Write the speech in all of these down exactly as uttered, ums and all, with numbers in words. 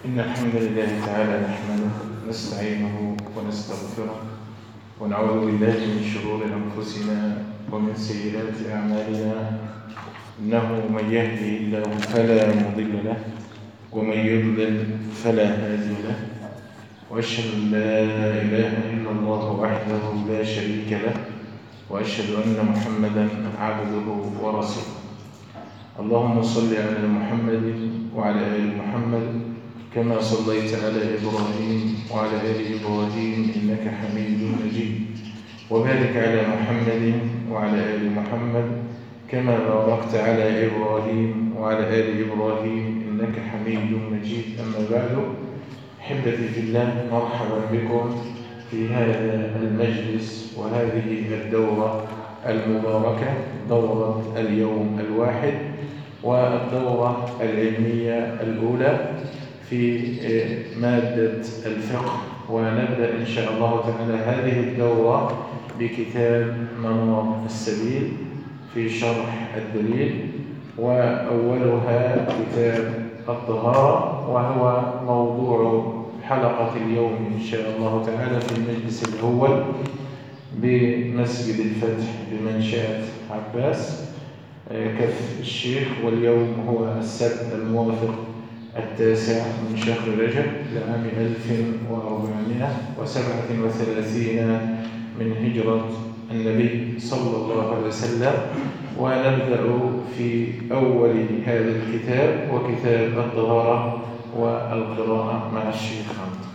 إن الحمد لله تعالى نحمده نستعينه ونستغفره ونعوذ بالله من شرور أنفسنا ومن سيئات أعمالنا. إنه من يهدي الله فلا مضل له ومن يضلل فلا هادي له، وأشهد أن لا إله إلا الله وحده لا شريك له، وأشهد أن محمدا عبده ورسوله. اللهم صل على محمد وعلى آل محمد كما صليت على إبراهيم وعلى آل إبراهيم إنك حميد مجيد، وبارك على محمد وعلى آل محمد كما باركت على إبراهيم وعلى آل إبراهيم إنك حميد مجيد. أما بعد، أحبتي في الله، مرحبا بكم في هذا المجلس وهذه الدورة المباركة، دورة اليوم الواحد والدورة العلمية الأولى في مادة الفقه. ونبدأ إن شاء الله تعالى هذه الدورة بكتاب منار السبيل في شرح الدليل، وأولها كتاب الطهارة، وهو موضوع حلقة اليوم إن شاء الله تعالى في المجلس الأول بمسجد الفتح بمنشأة عباس كف الشيخ. واليوم هو السبت الموافق التاسع من شهر رجب لعام ألف وأربعمائة وسبعة وثلاثين من هجرة النبي صلى الله عليه وسلم. ونبدأ في أول هذا الكتاب وكتاب الطهارة والقراءة مع الشيخ عمر.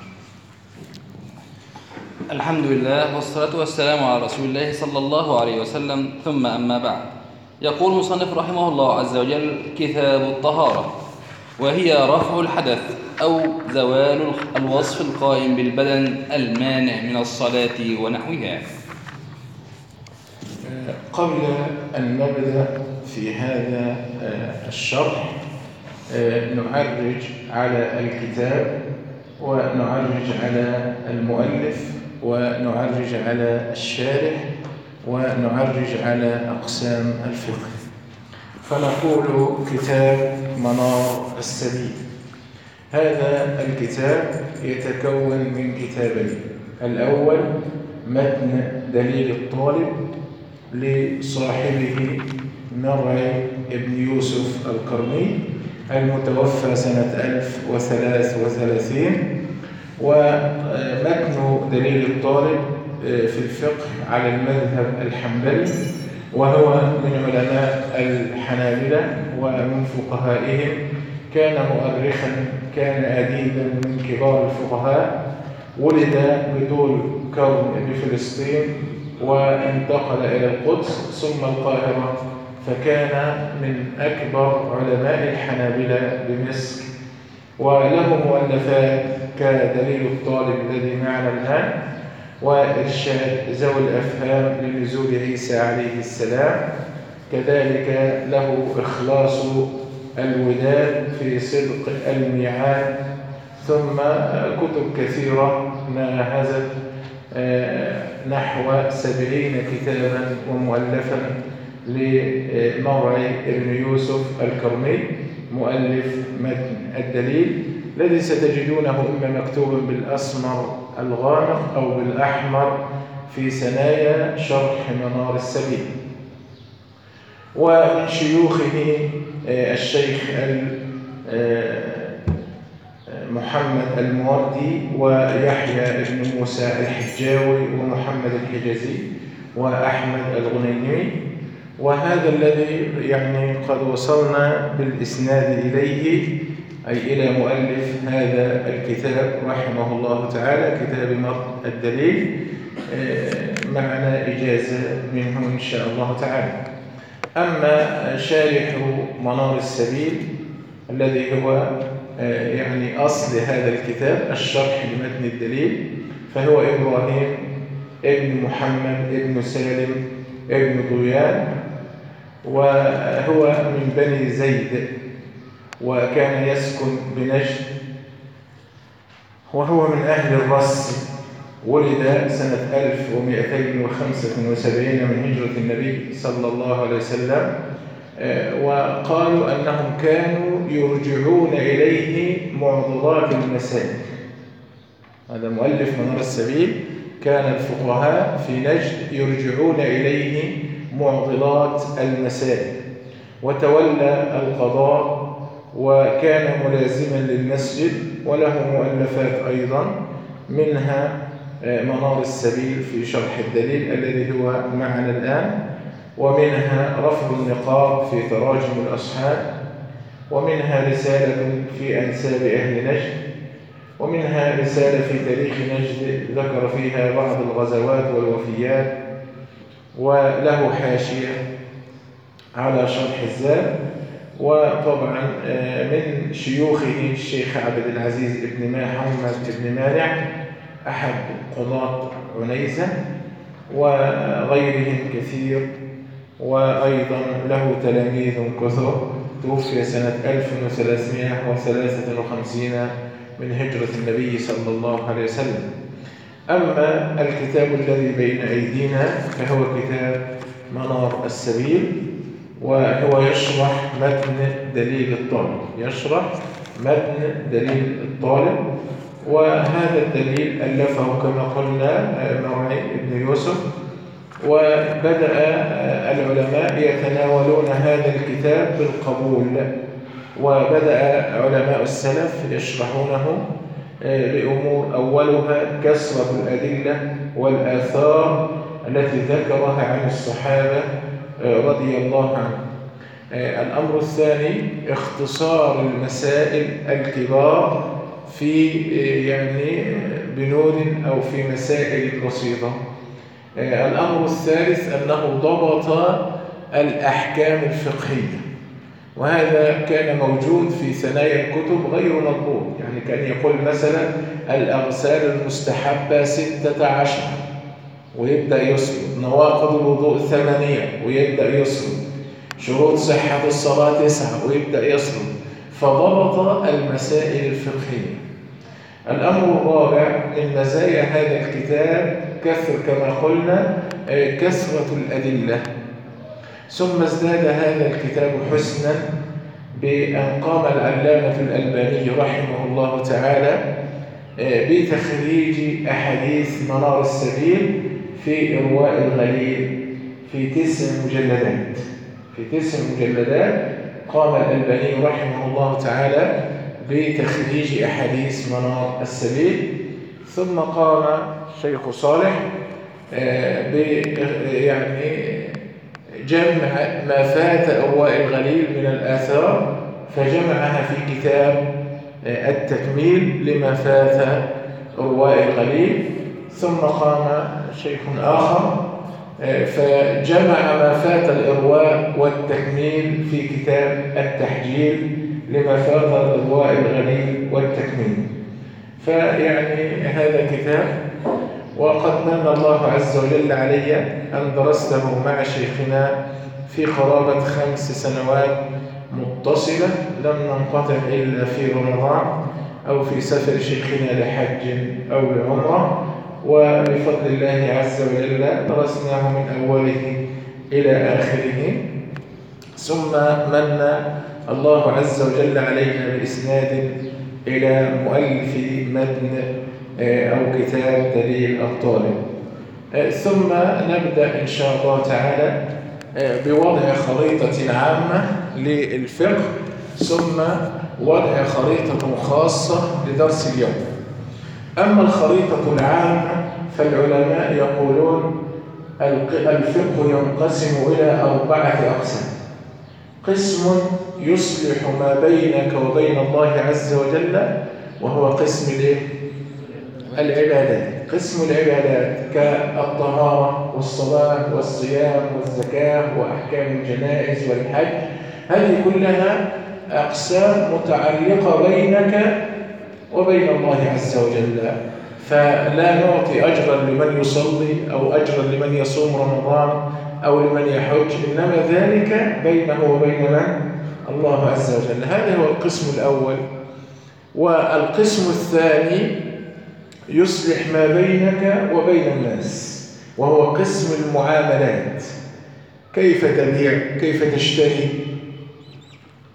الحمد لله والصلاة والسلام على رسول الله صلى الله عليه وسلم، ثم أما بعد. يقول المصنف رحمه الله عز وجل: كتاب الطهارة، وهي رفع الحدث أو زوال الوصف القائم بالبدن المانع من الصلاة ونحوها. قبل أن نبدأ في هذا الشرح نعرج على الكتاب ونعرج على المؤلف ونعرج على الشارح ونعرج على أقسام الفقه. فنقول كتاب منار السبيل. هذا الكتاب يتكون من كتابين: الأول متن دليل الطالب لصاحبه مرعي ابن يوسف القرني المتوفى سنة ألف وثلاث وثلاثين، ومتن دليل الطالب في الفقه على المذهب الحنبلي، وهو من علماء الحنابلة ومن فقهائهم. كان مؤرخا، كان أديبا من كبار الفقهاء، ولد بدول كرم بفلسطين وانتقل إلى القدس ثم القاهرة، فكان من أكبر علماء الحنابلة بمصر، وله مؤلفات كدليل الطالب الذي معنا الآن، وإرشاد ذوي الأفهام لنزول عيسى عليه السلام، كذلك له إخلاص الوداد في صدق الميعاد، ثم كتب كثيرة ناهزت نحو سبعين كتابا ومؤلفا لمرعي ابن يوسف الكرمي مؤلف متن الدليل، الذي ستجدونه إما مكتوبا بالأسمر الغامق أو بالأحمر في ثنايا شرح منار السبيل. ومن شيوخه الشيخ محمد الموردي ويحيى بن موسى الحجاوي ومحمد الحجازي وأحمد الغنيمي. وهذا الذي يعني قد وصلنا بالإسناد إليه، أي إلى مؤلف هذا الكتاب رحمه الله تعالى، كتاب متن الدليل، معنا إجازة منه إن شاء الله تعالى. أما شارح منار السبيل الذي هو يعني أصل هذا الكتاب، الشرح لمتن الدليل، فهو إبراهيم ابن محمد ابن سالم ابن ضيان، وهو من بني زيد، وكان يسكن بنجد، وهو من أهل الرس. ولد سنة ألف ومئتين وخمسة وسبعين من هجرة النبي صلى الله عليه وسلم، وقالوا أنهم كانوا يرجعون إليه معضلات المسائل. هذا مؤلف منار السبيل، كان الفقهاء في نجد يرجعون إليه معضلات المسائل، وتولى القضاء وكان ملازما للمسجد، وله مؤلفات أيضا، منها منار السبيل في شرح الدليل الذي هو معنا الآن، ومنها رفع النقاب في تراجم الأصحاب، ومنها رسالة في أنساب أهل نجد، ومنها رسالة في تاريخ نجد ذكر فيها بعض الغزوات والوفيات، وله حاشية على شرح الزاد. وطبعا من شيوخه الشيخ عبد العزيز بن محمد بن مانع أحد قضاة عنيزة، وغيرهم كثير، وأيضا له تلاميذ كثر. توفي سنة ألف وثلاثمائة وثلاثة وخمسين من هجرة النبي صلى الله عليه وسلم. أما الكتاب الذي بين أيدينا فهو كتاب منار السبيل، وهو يشرح متن دليل الطالب، يشرح متن دليل الطالب. وهذا الدليل ألفه كما قلنا مرعي بن يوسف، وبدأ العلماء يتناولون هذا الكتاب بالقبول، وبدأ علماء السلف يشرحونه لأمور أولها كثرة الأدلة والآثار التي ذكرها عن الصحابة رضي الله عنهم. الأمر الثاني اختصار المسائل الكبار في يعني بنود أو في مسائل بسيطة. الأمر الثالث أنه ضبط الأحكام الفقهية، وهذا كان موجود في ثنايا الكتب غير مضبوط. يعني كان يقول مثلا الأغسال المستحبة ستة عشر ويبدأ يسرد، نواقض الوضوء ثمانية ويبدأ يسرد، شروط صحة الصلاة تسعة ويبدأ يسرد، فضبط المسائل الفقهية. الأمر الرابع من مزايا هذا الكتاب كثر كما قلنا كثرة الأدلة. ثم ازداد هذا الكتاب حسنا بأن قام العلامة الألباني رحمه الله تعالى بتخريج أحاديث منار السبيل في إرواء الغليل في تسع مجلدات. في تسع مجلدات قام الألباني رحمه الله تعالى بتخريج أحاديث منار السبيل. ثم قام الشيخ صالح ب يعني جمع ما فات إرواء الغليل من الآثار، فجمعها في كتاب التكميل لما فات إرواء الغليل. ثم قام شيخ آخر فجمع ما فات الإرواء والتكميل في كتاب التحجيل لما فات الإرواء الغليل والتكميل. فيعني هذا كتاب، وقد من الله عز وجل علي أن درسته مع شيخنا في قرابة خمس سنوات متصلة، لم ننقطع إلا في رمضان أو في سفر شيخنا لحج أو لعمرة، وبفضل الله عز وجل درسناه من أوله إلى آخره. ثم من الله عز وجل علينا بإسناد إلى مؤلف متن أو كتاب دليل الطالب. ثم نبدأ إن شاء الله تعالى بوضع خريطة عامة للفقه، ثم وضع خريطة خاصة لدرس اليوم. أما الخريطة العامة فالعلماء يقولون الفقه ينقسم إلى أربعة أقسام. قسم يصلح ما بينك وبين الله عز وجل، وهو قسم العبادات. قسم العبادات كالطهارة والصلاة والصيام والزكاة وأحكام الجنائز والحج، هذه كلها أقسام متعلقة بينك وبين الله عز وجل، فلا نعطي أجرا لمن يصلي أو أجرا لمن يصوم رمضان أو لمن يحج، إنما ذلك بينه وبين من؟ الله عز وجل. هذا هو القسم الأول. والقسم الثاني يصلح ما بينك وبين الناس، وهو قسم المعاملات. كيف تبيع، كيف تشتري،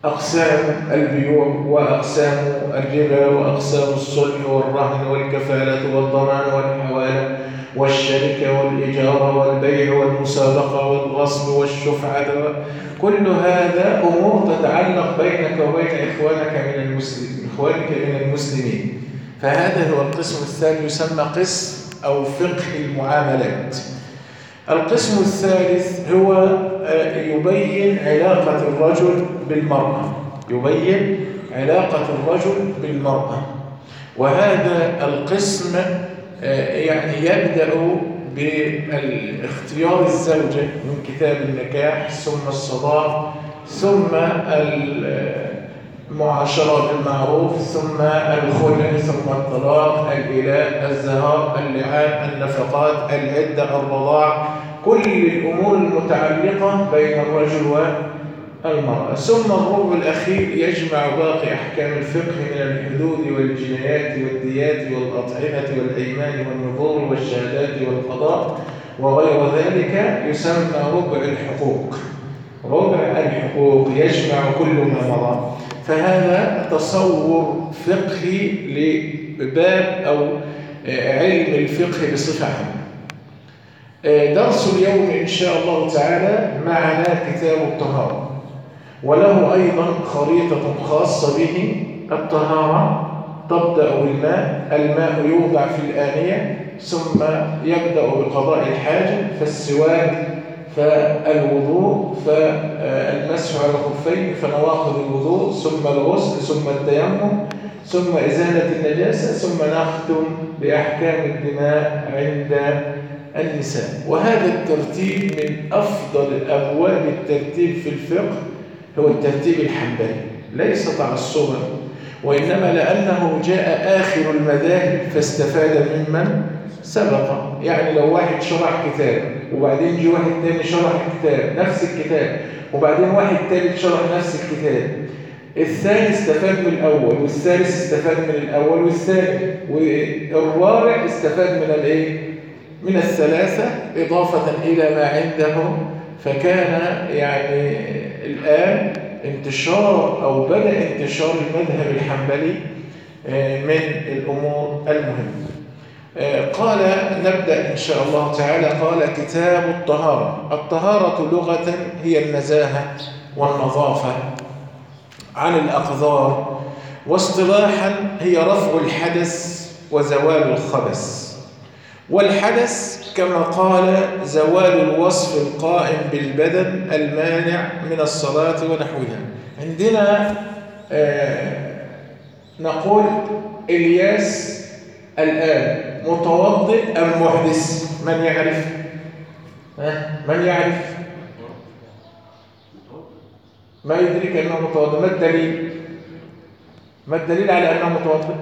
أقسام البيوع وأقسام الربا وأقسام الصلح والرهن والكفالة والضمان والحوالة والشركة والإجارة والبيع والمسابقة والغصب والشفعة. كل هذا أمور تتعلق بينك وبين إخوانك من المسلمين إخوانك من المسلمين. فهذا هو القسم الثاني، يسمى قسم أو فقه المعاملات. القسم الثالث هو يبين علاقة الرجل بالمرأة يبين علاقة الرجل بالمرأة وهذا القسم يعني يبدأ باختيار الزوجة من كتاب النكاح، ثم الصداق، ثم المعاشرة بالمعروف، ثم الخلع، ثم الطلاق، الإلاء، الزهار، اللعان، النفقات، العدة، الرضاع، كل الأمور المتعلقة بين الرجل والمرأة. ثم الربع الأخير يجمع باقي أحكام الفقه من الحدود والجنايات والديات والأطعمة والأيمان والنذور والشهادات والقضاء وغير ذلك، يسمى ربع الحقوق. ربع الحقوق يجمع كل ما مضى. فهذا تصور فقهي لباب أو علم الفقه بصفة عامة. درس اليوم إن شاء الله تعالى معنا كتاب الطهارة، وله أيضا خريطة خاصة به. الطهارة تبدأ بالماء، الماء يوضع في الآنية ثم يبدأ بقضاء الحاجة، فالسواك، فالوضوء، فالمسح على الخفين، فنواقض الوضوء، ثم الغسل، ثم التيمم، ثم إزالة النجاسة، ثم نختم بأحكام الدماء عند النساء. وهذا الترتيب من أفضل أبواب الترتيب في الفقه، هو الترتيب الحنبلي، ليس تعصبا، وإنما لأنه جاء آخر المذاهب فاستفاد ممن سبق. يعني لو واحد شرح كتاب وبعدين جي واحد تاني شرح كتاب نفس الكتاب، وبعدين واحد تالت شرح نفس الكتاب، الثاني استفاد من الأول، والثالث استفاد من الأول والثاني، والرابع استفاد من الإيه؟ من الثلاثة إضافة إلى ما عنده. فكان يعني الآن انتشار أو بدأ انتشار المذهب الحنبلي من الأمور المهمة. قال نبدأ إن شاء الله تعالى. قال كتاب الطهارة. الطهارة لغة هي النزاهة والنظافة عن الأقذار، واصطلاحا هي رفع الحدث وزوال الخبث. والحدث كما قال زوال الوصف القائم بالبدن المانع من الصلاة ونحوها. عندنا آه نقول إلياس الآن متوضئ أم محدث؟ من يعرف؟ ها؟ من يعرف؟ ما يدرك أنه متوضئ؟ ما الدليل؟ ما الدليل على أنه متوضئ؟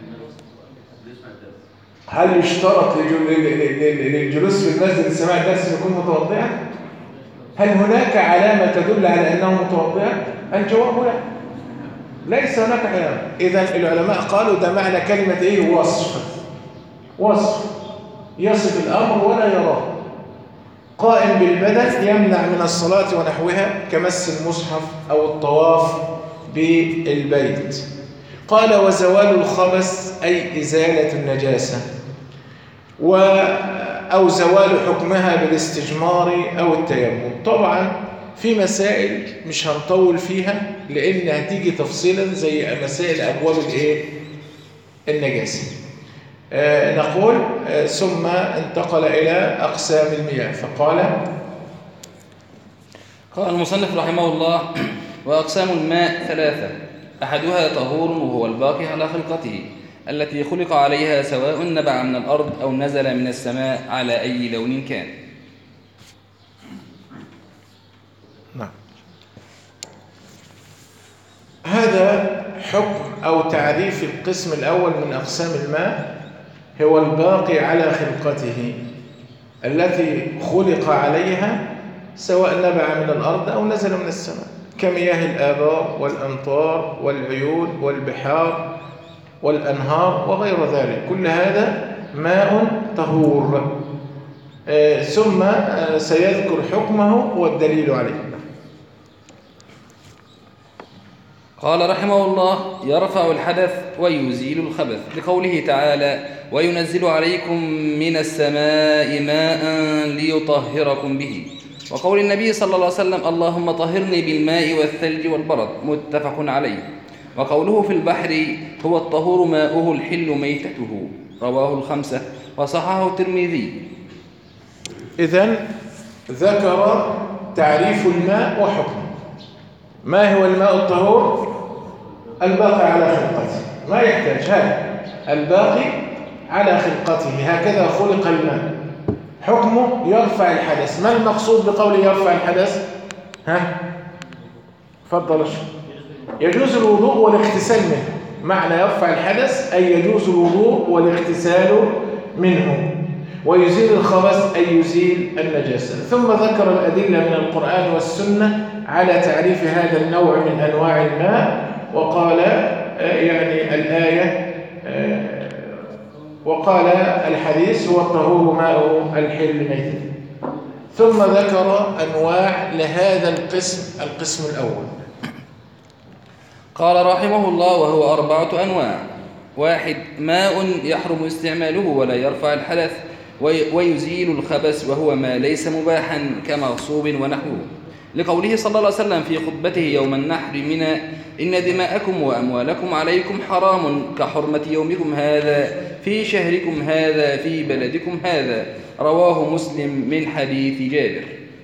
هل يشترط للجلوس في المسجد لسماع الدرس أن يكون متوضئا؟ هل هناك علامة تدل على أنه متوضئا؟ الجواب لا، ليس هناك علامة. إذن العلماء قالوا ده معنى كلمة إيه؟ وصف. وصف يصف الأمر ولا يراه. قائم بالبدن يمنع من الصلاة ونحوها كمس المصحف أو الطواف بالبيت. قال وزوال الخبث أي إزالة النجاسة، و أو زوال حكمها بالاستجمار أو التيمم. طبعا في مسائل مش هنطول فيها لأن هتيجي تفصيلا زي مسائل أبواب الإيه؟ النجاسة. آه نقول آه ثم انتقل إلى أقسام المياه فقال قال المصنف رحمه الله: وأقسام الماء ثلاثة، أحدها طهور وهو الباقي على خلقته التي خلق عليها سواء نبع من الأرض أو نزل من السماء على أي لون كان. نعم. هذا حكم أو تعريف القسم الأول من أقسام الماء، هو الباقي على خلقته التي خلق عليها سواء نبع من الأرض أو نزل من السماء، كمياه الآبار والأمطار والعيون والبحار والأنهار وغير ذلك. كل هذا ماء طهور. آه ثم آه سيذكر حكمه والدليل عليه. قال رحمه الله: يرفع الحدث ويزيل الخبث، لقوله تعالى: وينزل عليكم من السماء ماء ليطهركم به، وقول النبي صلى الله عليه وسلم: اللهم طهرني بالماء والثلج والبرد، متفق عليه. وقوله في البحر: هو الطهور ماؤه الحل ميتته، رواه الخمسة وصححه الترمذي. إذن ذكر تعريف الماء وحكمه. ما هو الماء الطهور؟ الباقي على خلقته، ما يحتاج، هذا الباقي على خلقته، هكذا خلق الماء. حكمه يرفع الحدث. ما المقصود بقوله يرفع الحدث؟ ها؟ فضل. يجوز الوضوء والاغتسال منه. معنى يرفع الحدث أي يجوز الوضوء والاغتسال منه. ويزيل الخبث أي يزيل النجاسة. ثم ذكر الأدلة من القرآن والسنة على تعريف هذا النوع من أنواع الماء، وقال يعني الآية وقال الحديث: هو الطهور ماء الحل ميتته. ثم ذكر أنواع لهذا القسم. القسم الأول قال رحمه الله: وهو أربعة أنواع. واحد: ماء يحرم استعماله ولا يرفع الحدث ويزيل الخبث، وهو ما ليس مباحا كمغصوب ونحوه، لقوله صلى الله عليه وسلم في خطبته يوم النحر منى: إن دماءكم وأموالكم عليكم حرام كحرمة يومكم هذا في شهركم هذا في بلدكم هذا، رواه مسلم من حديث جابر.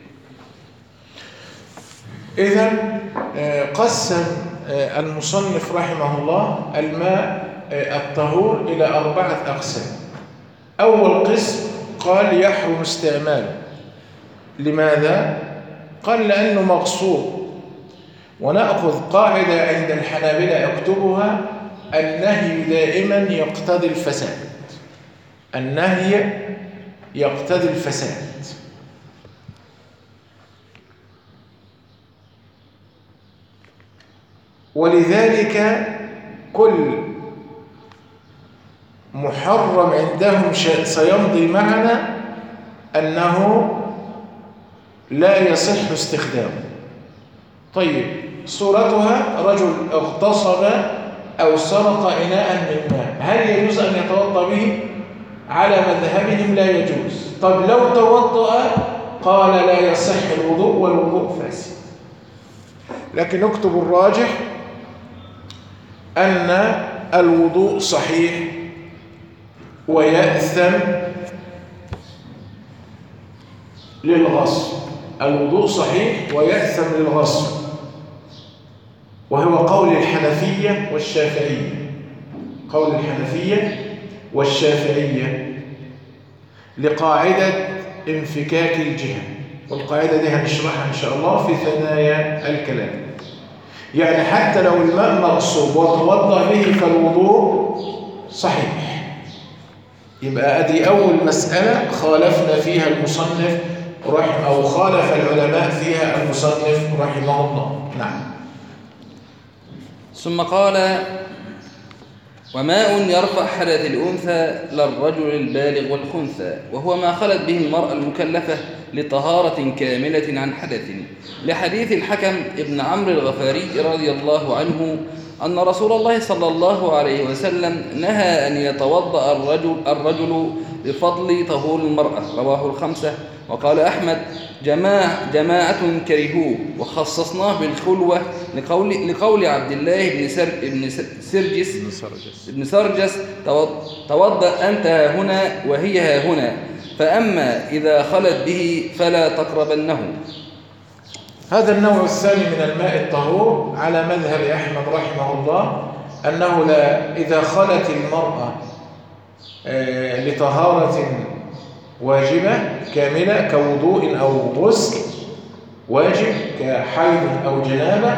إذن قسم المصنف رحمه الله الماء الطهور إلى أربعة أقسام. أول قسم قال يحرم استعماله. لماذا؟ قال لأنه مغصوب. ونأخذ قاعدة عند الحنابلة اكتبها: النهي دائما يقتضي الفساد. النهي يقتضي الفساد. ولذلك كل محرم عندهم سيمضي معنا أنه لا يصح استخدامه. طيب، صورتها: رجل اغتصب أو سرق إناء من ماء، هل يجوز أن يتوضأ به؟ على مذهبهم لا يجوز. طب لو توضأ قال لا يصح الوضوء والوضوء فاسد. لكن اكتب الراجح أن الوضوء صحيح ويأثم للغصب. الوضوء صحيح ويأثم للغصب، وهو قول الحنفية والشافعية. قول الحنفية والشافعية لقاعدة انفكاك الجهة، والقاعدة دي هنشرحها إن شاء الله في ثنايا الكلام. يعني حتى لو الماء مغصوب وتوضأ به فالوضوء صحيح. يبقى أدي أول مسألة خالفنا فيها المصنف رحمه، أو خالف العلماء فيها المصنف رحمه الله. نعم. ثم قال: وماء يرفع حدث الأنثى للرجل البالغ والخنثى، وهو ما خلت به المرأة المكلفة لطهارة كاملة عن حدث، لحديث الحكم ابن عمرو الغفاري رضي الله عنه أن رسول الله صلى الله عليه وسلم نهى أن يتوضأ الرجل, الرجل بفضل طهور المرأة، رواه الخمسة. وقال أحمد: جماعة, جماعة كرهوه، وخصصناه بالخلوة لقول, لقول عبد الله بن, سر بن سرجس بن سرجس: توضأ أنت ها هنا وهي ها هنا، فأما إذا خلت به فلا تقربنه. هذا النوع الثاني من الماء الطهور على مذهب أحمد رحمه الله أنه لا إذا خلت المرأة لطهارة واجبة كاملة كوضوء أو غسل واجب كحيض أو جنابة،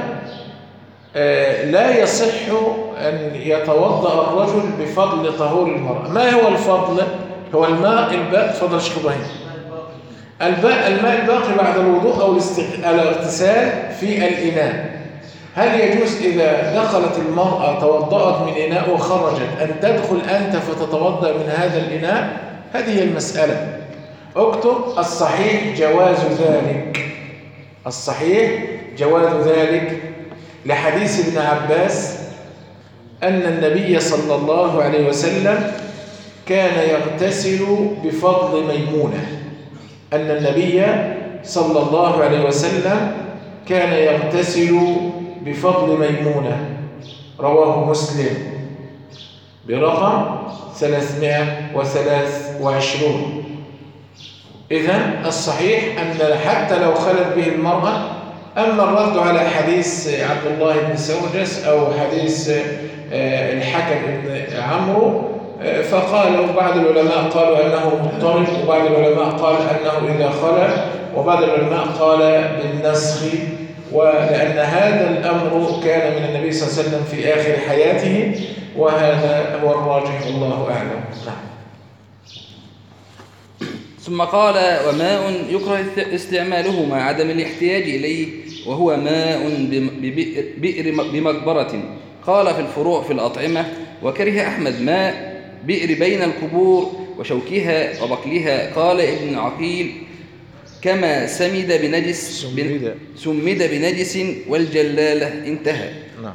لا يصح أن يتوضأ الرجل بفضل طهور المرأة. ما هو الفضل؟ هو الماء الباقي. تفضل شيخ إبراهيم. الماء الماء الباقي بعد الوضوء أو الاغتسال في الإناء. هل يجوز إذا دخلت المرأة توضأت من إناء وخرجت أن تدخل أنت فتتوضأ من هذا الإناء؟ هذه المسألة. اكتب: الصحيح جواز ذلك. الصحيح جواز ذلك. لحديث ابن عباس أن النبي صلى الله عليه وسلم كان يغتسل بفضل ميمونة، أن النبي صلى الله عليه وسلم كان يغتسل بفضل ميمونة، رواه مسلم برقم ثلاثمائة وثلاثة وعشرين. إذن الصحيح أن حتى لو خلت به المرأة. أما الرد على حديث عبد الله بن سوجس أو حديث الحكم بن عمرو، فقالوا بعض العلماء قالوا أنه مضطرب، وبعض العلماء قال أنه إذا خلى، وبعض العلماء قال بالنسخ، ولأن هذا الأمر كان من النبي صلى الله عليه وسلم في آخر حياته، وهذا هو الراجح والله أعلم. نعم. ثم قال: وماء يكره استعماله مع عدم الاحتياج إليه، وهو ماء ببئر بمقبرة. قال في الفروع في الأطعمة: وكره أحمد ماء بئر بين القبور وشوكها وبقلها. قال ابن عقيل: كما سمد بنجس بن سمد بنجس والجلالة. انتهى. نعم.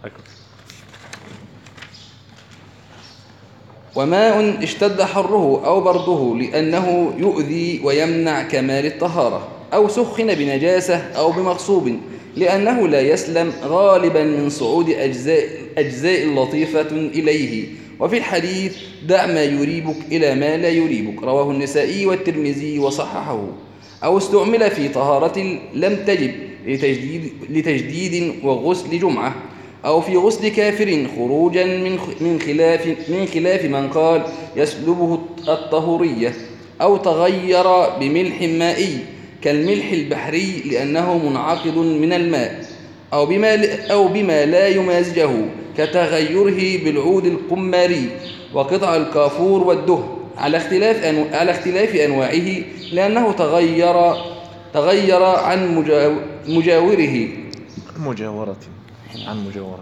وماء اشتد حره أو برده لأنه يؤذي ويمنع كمال الطهارة، أو سخن بنجاسة أو بمغصوب لأنه لا يسلم غالبا من صعود أجزاء, أجزاء لطيفة إليه. وفي الحديث: دع ما يريبك إلى ما لا يريبك، رواه النسائي والترمذي وصححه. أو استعمل في طهارة لم تجب لتجديد, لتجديد وغسل جمعة، أو في غسل كافر خروجا من من خلاف من خلاف من قال يسلبه الطهورية، أو تغير بملح مائي كالملح البحري لأنه منعقد من الماء، أو بما أو بما لا يمازجه كتغيره بالعود القماري وقطع الكافور والدهن، على اختلاف أنو... على اختلاف أنواعه، لأنه تغير تغير عن مجا... مجاوره مجاورة عن مجاورة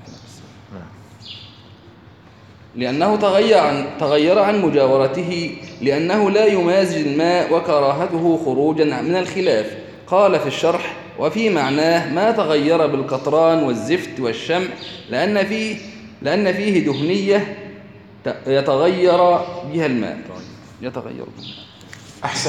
لأنه تغير عن, تغير عن مجاورته لأنه لا يمازج الماء، وكراهته خروجا من الخلاف. قال في الشرح: وفي معناه ما تغير بالقطران والزفت والشمع، لأن فيه, لأن فيه دهنية يتغير بها الماء يتغير أحسن.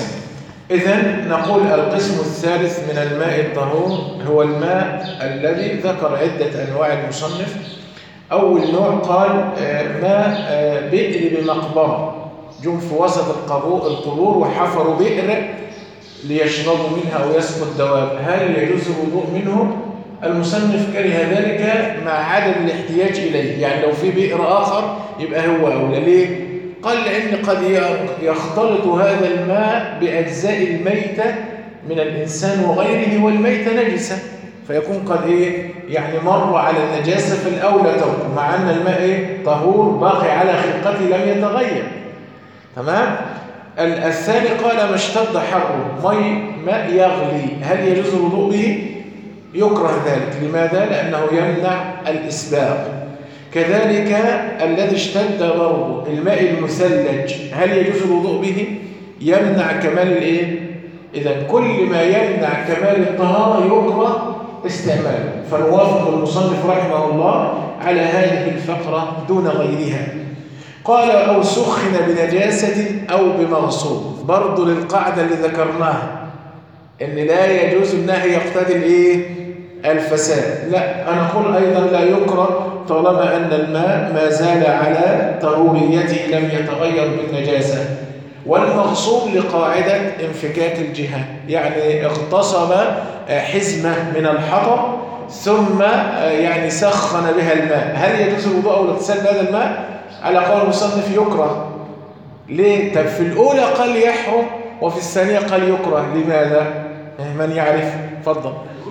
إذن نقول القسم الثالث من الماء الطهور هو الماء الذي ذكر عدة أنواع المصنف. أول نوع قال ماء بئر بمقبرة، جم في وسط القبور وحفروا بئر ليشربوا منها أو يسقوا الدواب، هل يجوز الوضوء منه؟ المصنف كره ذلك مع عدم الاحتياج إليه، يعني لو في بئر آخر يبقى هو أولى. ليه؟ قال لأن قد يختلط هذا الماء بأجزاء الميتة من الإنسان وغيره، والميتة نجسة، فيكون قد إيه يعني مر على النجاسة في الأولى توقف، مع أن الماء إيه طهور باقي على خلقته لم يتغير. تمام. الثاني قال ما اشتد حره، مي ماء يغلي، هل يجوز الوضوء به؟ يكره ذلك. لماذا؟ لأنه يمنع الإسباغ. كذلك الذي اشتد برضه الماء المثلج، هل يجوز الوضوء به؟ يمنع كمال الايه؟ اذا كل ما يمنع كمال الطهارة يكره استعماله، فنوافق المصنف رحمه الله على هذه الفقرة دون غيرها. قال أو سخن بنجاسة أو بمغصوب، برضه للقاعدة اللي ذكرناها ان لا يجوز النهي يقتضي الايه؟ الفساد. لا، أنا أقول أيضا لا يكره طالما أن الماء ما زال على طهوريته لم يتغير بالنجاسة. والمغصوب لقاعدة انفكاك الجهة، يعني اغتصب حزمة من الحطب ثم يعني سخن بها الماء، هل يجوز الوضوء أو الاغتسال بهذا الماء؟ على قول المصنف يكره. ليه؟ طب في الأولى قال يحرم وفي الثانية قال يكره، لماذا؟ من يعرف؟ فضل.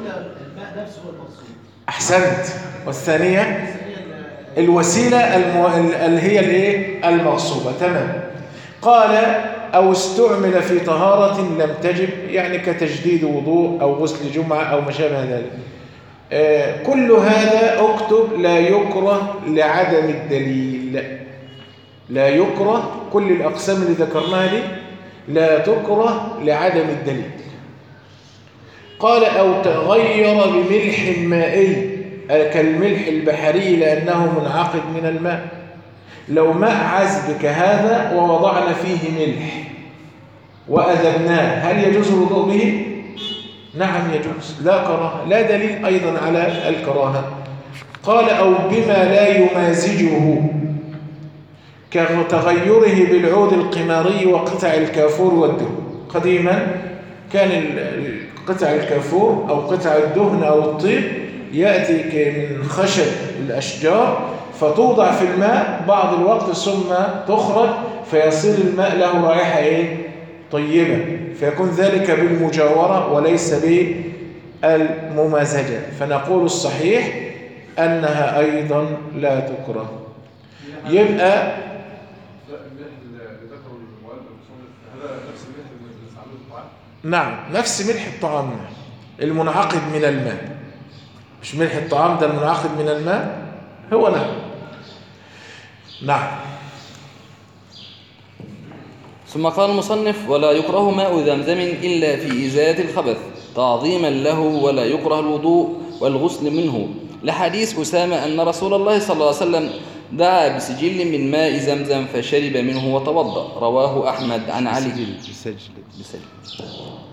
أحسنت. والثانية الوسيلة اللي هي الايه؟ المغصوبة. تمام. قال أو استعمل في طهارة لم تجب، يعني كتجديد وضوء أو غسل جمعة أو ما شابه ذلك. آه كل هذا اكتب لا يكره لعدم الدليل. لا يكره، كل الأقسام اللي ذكرناها دي لا تكره لعدم الدليل. قال أو تغير بملح مائي، كالملح البحري لأنه منعقد من الماء. لو ماء عذب كهذا ووضعنا فيه ملح وأذبناه هل يجوز الوضوء به؟ نعم يجوز، لا كراهة، لا دليل أيضا على الكراهة. قال أو بما لا يمازجه كتغيره بالعود القماري وقطع الكافور والدهن. قديما كان قطع الكافور أو قطع الدهن أو الطيب يأتي من خشب الأشجار فتوضع في الماء بعض الوقت ثم تخرج فيصير الماء له رائحة إيه؟ طيبة، فيكون ذلك بالمجاورة وليس بالممازجة. فنقول الصحيح أنها أيضا لا تكره. يبقى نعم نفس ملح الطعام المنعقد من الماء، مش ملح الطعام ده المنعقد من الماء هو نعم. نعم. ثم قال المصنف ولا يكره ماء زمزم إلا في إزالة الخبث تعظيما له، ولا يكره الوضوء والغسل منه لحديث أسامة أن رسول الله صلى الله عليه وسلم دعا بسجل من ماء زمزم فشرب منه وتوضأ، رواه أحمد عن علي بسجل بسجل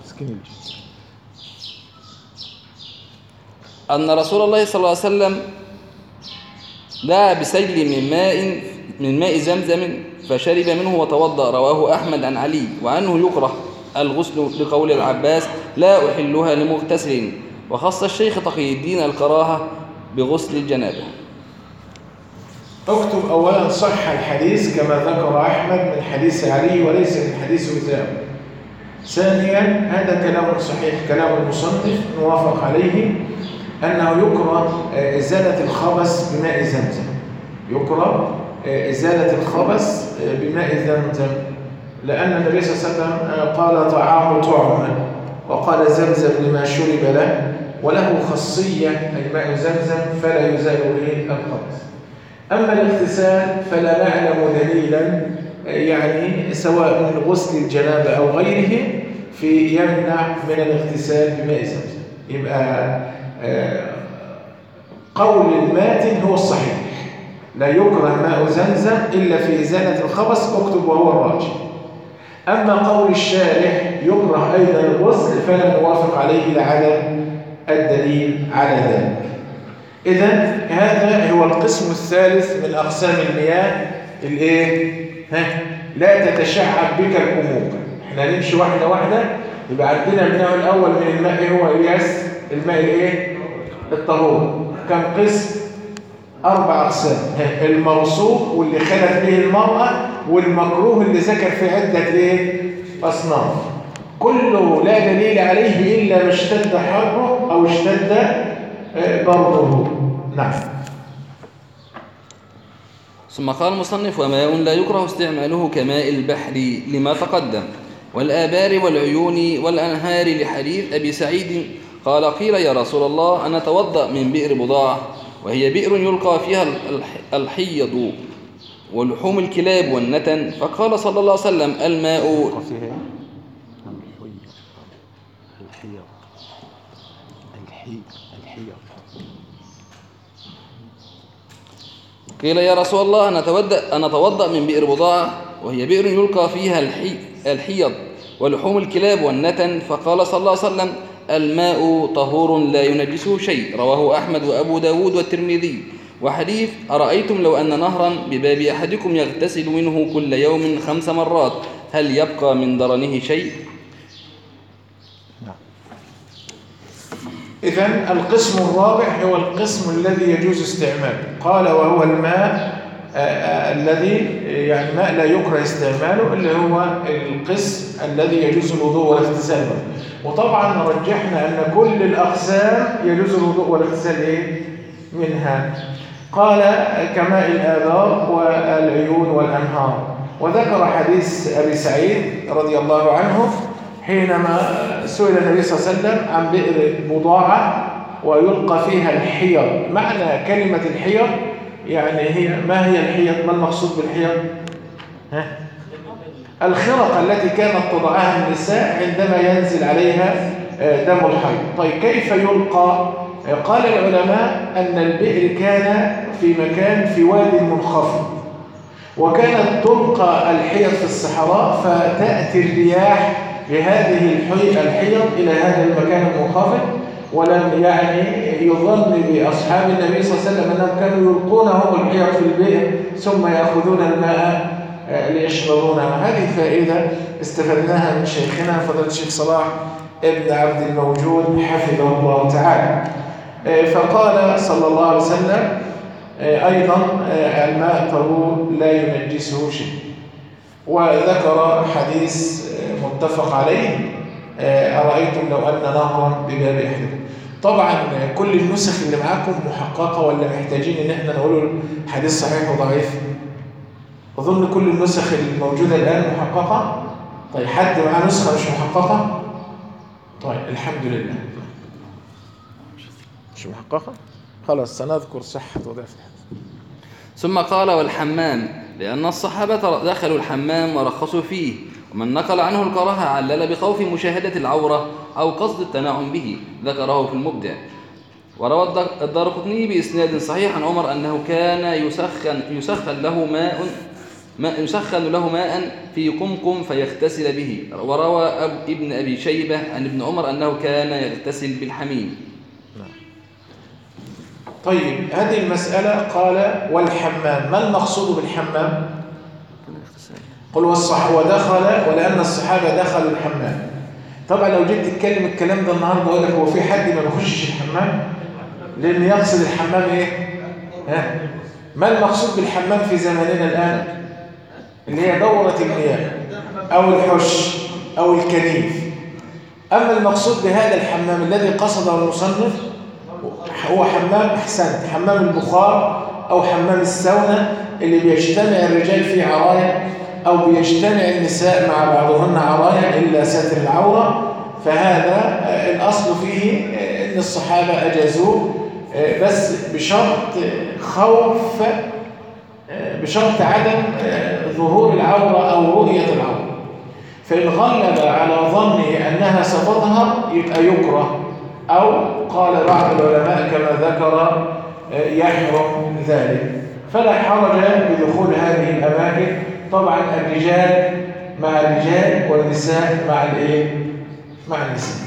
أن رسول الله صلى الله عليه وسلم دعا بسجل من ماء من ماء زمزم فشرب منه وتوضأ، رواه أحمد عن علي. وعنه يكره الغسل لقول العباس لا أحلها لمغتسل، وخص الشيخ تقي الدين الكراهة بغسل الجنابة. اكتب أولا صح الحديث كما ذكر أحمد من حديث علي وليس من حديث أسامة. ثانيا هذا كلام صحيح كلام المصنف نوافق عليه أنه يكره إزالة الخبث بماء زمزم، يكره إزالة الخبث بماء زمزم، لأن النبي صلى الله عليه وسلم قال طعام طعم وقال زمزم لما شرب له، وله خاصية أي ماء زمزم فلا يزال به الخبث. أما الاغتسال فلا نعلم دليلا يعني سواء من غسل الجنابة أو غيره في يمنع من الاغتسال بماء زمزم. يبقى قول الماتن هو الصحيح لا يكره ماء زمزم إلا في إزالة الخبث، اكتب وهو الراجح. أما قول الشارح يكره أيضا الغسل فلا نوافق عليه لعدم الدليل على ذلك. إذن هذا هو القسم الثالث من أقسام المياه الإيه؟ ها؟ لا تتشعب بك الأمور. احنا نمشي واحدة واحدة. يبقى عندنا النوع الأول من الماء هو إلياس الماء الإيه؟ الطهور. كم قسم؟ أربع أقسام. الموصوف واللي خلت به المرأة والمكروه اللي ذكر في عدة إيه؟ أصناف. كله لا دليل عليه إلا ما اشتد حره أو اشتد برضه. نعم. ثم قال المصنف وماء لا يكره استعماله كماء البحر لما تقدم والآبار والعيون والأنهار لحديث أبي سعيد قال قيل يا رسول الله أنا أتوضأ من بئر بضاعة وهي بئر يلقى فيها الحيض ولحوم الكلاب والنتن، فقال صلى الله عليه وسلم الماء قيل يا رسول الله أنا أتوضأ أنا أتوضأ من بئر بضاعة وهي بئر يلقى فيها الحي الحيض ولحوم الكلاب والنتن، فقال صلى الله عليه وسلم الماء طهور لا ينجسه شيء، رواه أحمد وأبو داود والترمذي. وحديث أرأيتم لو أن نهرا بباب أحدكم يغتسل منه كل يوم خمس مرات هل يبقى من درنه شيء؟ إذن القسم الرابع هو القسم الذي يجوز استعماله. قال وهو الماء الذي يعني ماء لا يكره استعماله اللي هو القسم الذي يجوز الوضوء والاغتسال منه. وطبعا رجحنا أن كل الأقسام يجوز الوضوء والاغتسال إيه؟ منها. قال كماء الآبار والعيون والأنهار. وذكر حديث أبي سعيد رضي الله عنه حينما سئل النبي صلى الله عليه وسلم عن بئر بضاعة ويلقى فيها الحيض. معنى كلمة الحيض يعني هي ما هي الحيض؟ ما المقصود بالحيض؟ ها؟ الخرق التي كانت تضعها النساء عندما ينزل عليها دم الحيض. طيب كيف يلقى قال العلماء أن البئر كان في مكان في وادي منخفض، وكانت تلقى الحيض في الصحراء، فتأتي الرياح بهذه الحيض إلى هذا المكان المنخفض، ولم يعني يظن بأصحاب النبي صلى الله عليه وسلم أنهم كانوا يلقونهم الحيض في البئر ثم يأخذون الماء ليشربونها. هذه فائدة استفدناها من شيخنا فضيلة الشيخ صلاح ابن عبد الموجود حفظه الله تعالى. فقال صلى الله عليه وسلم أيضا الماء طهور لا ينجسه شيء. وذكر حديث متفق عليه: أرأيتم لو أن نهرا بباب أحدكم. طبعا كل النسخ اللي معاكم محققة ولا محتاجين ان احنا نقول حديث صحيح وضعيف؟ أظن كل النسخ الموجودة الآن محققة. طيب حد معاه نسخة مش محققة؟ طيب الحمد لله. مش محققة؟ خلاص سنذكر صحة وضعف الحديث. ثم قال: والحمام، لأن الصحابة دخلوا الحمام ورخصوا فيه، ومن نقل عنه الكراهة علل بخوف مشاهدة العورة أو قصد التنعم به، ذكره في المبدع. وروى الدارقطني بإسناد صحيح عن عمر أنه كان يسخن, يسخن له ماء ما يسخن له ماء في قمقم فيغتسل به. وروى ابن أبي شيبة عن ابن عمر أنه كان يغتسل بالحميم. طيب هذه المسألة قال: والحمام، ما المقصود بالحمام؟ قل والصحابة ودخل، ولأن الصحابة دخلوا الحمام. طبعا لو جيت تتكلم الكلام ده النهارده اقول لك هو في حد ما بيخشش الحمام؟ لأن يقصد الحمام ايه؟ ها؟ ما المقصود بالحمام في زماننا الآن؟ اللي هي دورة المياه أو الحش أو الكنيف. أما المقصود بهذا الحمام الذي قصده المصنف هو حمام أحسنت حمام البخار أو حمام الساونا، اللي بيجتمع الرجال فيه عرايا أو بيجتمع النساء مع بعضهن عرايا إلا ستر العورة. فهذا الأصل فيه أن الصحابة أجازوه، بس بشرط خوف، بشرط عدم ظهور العورة أو رؤية العورة. فإن غلب على ظنه أنها ستظهر يبقى يكره، أو قال بعض العلماء كما ذكر يحرم ذلك. فلا حرج بدخول هذه الأماكن. طبعا الرجال مع الرجال والنساء مع الايه؟ مع النساء.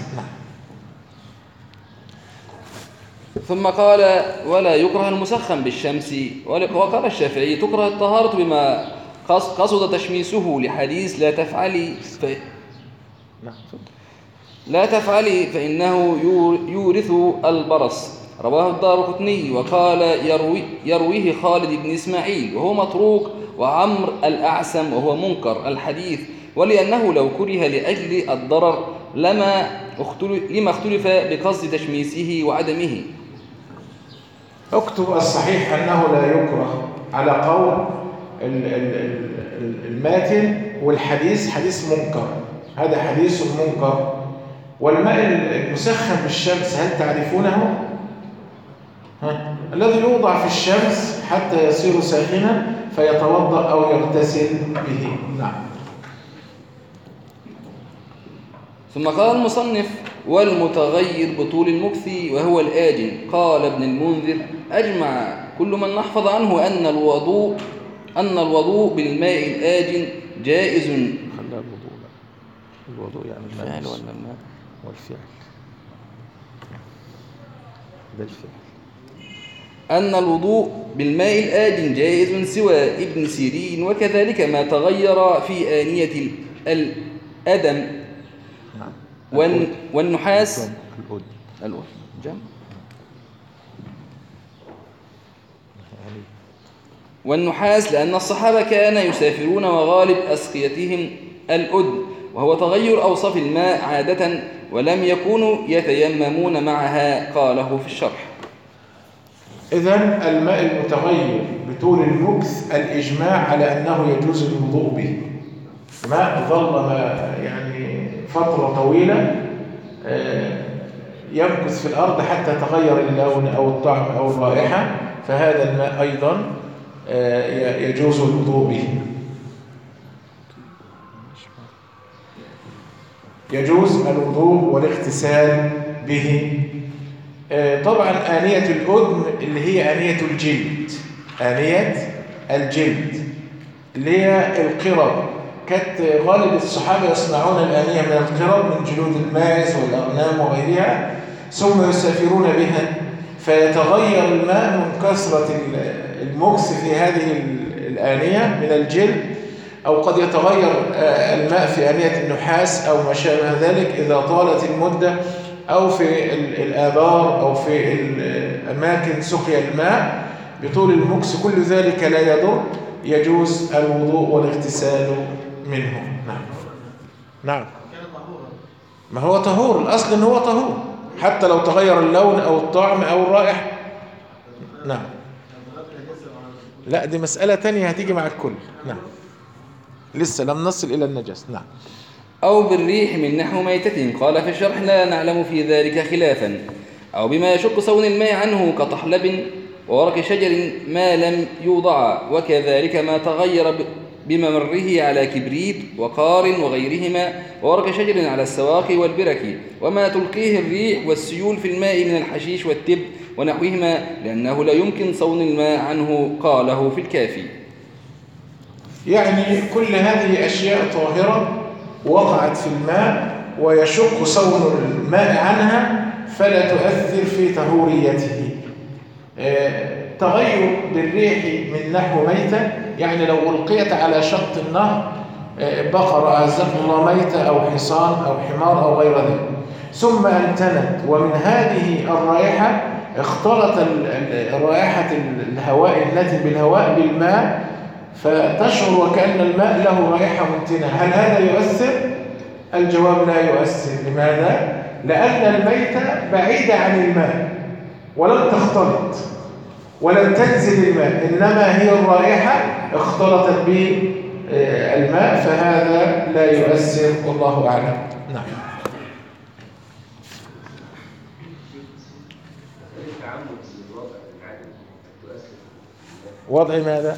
ثم قال: ولا يكره المسخن بالشمس. وقال الشافعي: تكره الطهارة بما قصد تشميسه، لحديث لا تفعلي ف... لا تفعلي فإنه يورث البرص. رواه الدارقطني. وقال: يروي يرويه خالد بن إسماعيل وهو متروك، وعمر الأعسم وهو منكر الحديث، ولأنه لو كره لأجل الضرر لما اختلف لما اختلف بقصد تشميسه وعدمه. اكتب الصحيح أنه لا يكره على قول الماتن، والحديث حديث منكر، هذا حديث منكر. والماء المسخن بالشمس هل تعرفونه؟ ها؟ الذي يوضع في الشمس حتى يصير ساخنا فيتوضأ أو يغتسل به. نعم. ثم قال المصنف: والمتغير بطول المكث وهو الآجن. قال ابن المنذر: أجمع كل من نحفظ عنه أن الوضوء أن الوضوء بالماء الآجن جائز. خلى الوضوء الوضوء يعني الفعل ولا الماء؟ والفعل ده الفعل. أن الوضوء بالماء الآجن جائز سوى ابن سيرين، وكذلك ما تغير في آنية الأدم والنحاس. الأد جمع. والنحاس، لأن الصحابة كانوا يسافرون وغالب أسقيتهم الأد، وهو تغير أوصاف الماء عادة، ولم يكونوا يتيممون معها. قاله في الشرح. إذن الماء المتغير بطول المكث الإجماع على أنه يجوز الوضوء به. ماء ظل يعني فترة طويلة يمكث في الأرض حتى تغير اللون أو الطعم أو الرائحة، فهذا الماء أيضا يجوز الوضوء به. يجوز الوضوء والاغتسال به. طبعا آنية الأذن اللي هي آنية الجلد، آنية الجلد اللي هي القرب. كانت غالب الصحابة يصنعون الآنية من القرب من جلود الماعز والأغنام وغيرها، ثم يسافرون بها فيتغير الماء من كثرة المكث في هذه الآنية من الجلد، أو قد يتغير الماء في آنية النحاس أو ما شابه ذلك إذا طالت المدة، أو في الآبار أو في الأماكن سقي الماء بطول المكث. كل ذلك لا يضر، يجوز الوضوء والاغتسال منه. نعم نعم ما هو طهور، الأصل إن هو طهور حتى لو تغير اللون أو الطعم أو الرائحة. نعم لا دي مسألة تانية هتيجي مع الكل. نعم لسه لم نصل إلى النجس. نعم أو بالريح من نحو ميتة، قال في الشرح لا نعلم في ذلك خلافا، أو بما يشق صون الماء عنه كطحلب وورق شجر ما لم يوضع، وكذلك ما تغير بممره على كبريت وقار وغيرهما، وورق شجر على السواق والبرك، وما تلقيه الريح والسيول في الماء من الحشيش والتب ونحوهما، لأنه لا يمكن صون الماء عنه، قاله في الكافي. يعني كل هذه أشياء طاهرة وقعت في الماء ويشق صون الماء عنها فلا تؤثر في طهوريته. آه، تغير بالريح من نحو ميتة، يعني لو ألقيت على شط النهر آه، بقرة أعزكم الله ميتة أو حصان أو حمار أو غير ذلك، ثم أنتنت ومن هذه الرائحة اختلط رائحة الهواء الناتن بالهواء بالماء فتشعر وكأن الماء له رائحة منتنة، هل هذا يؤثر؟ الجواب لا يؤثر. لماذا؟ لأن الميتة بعيدة عن الماء ولم تختلط ولم تنزل الماء، إنما هي الرائحة اختلطت بالماء، فهذا لا يؤثر والله أعلم. نعم وضع ماذا؟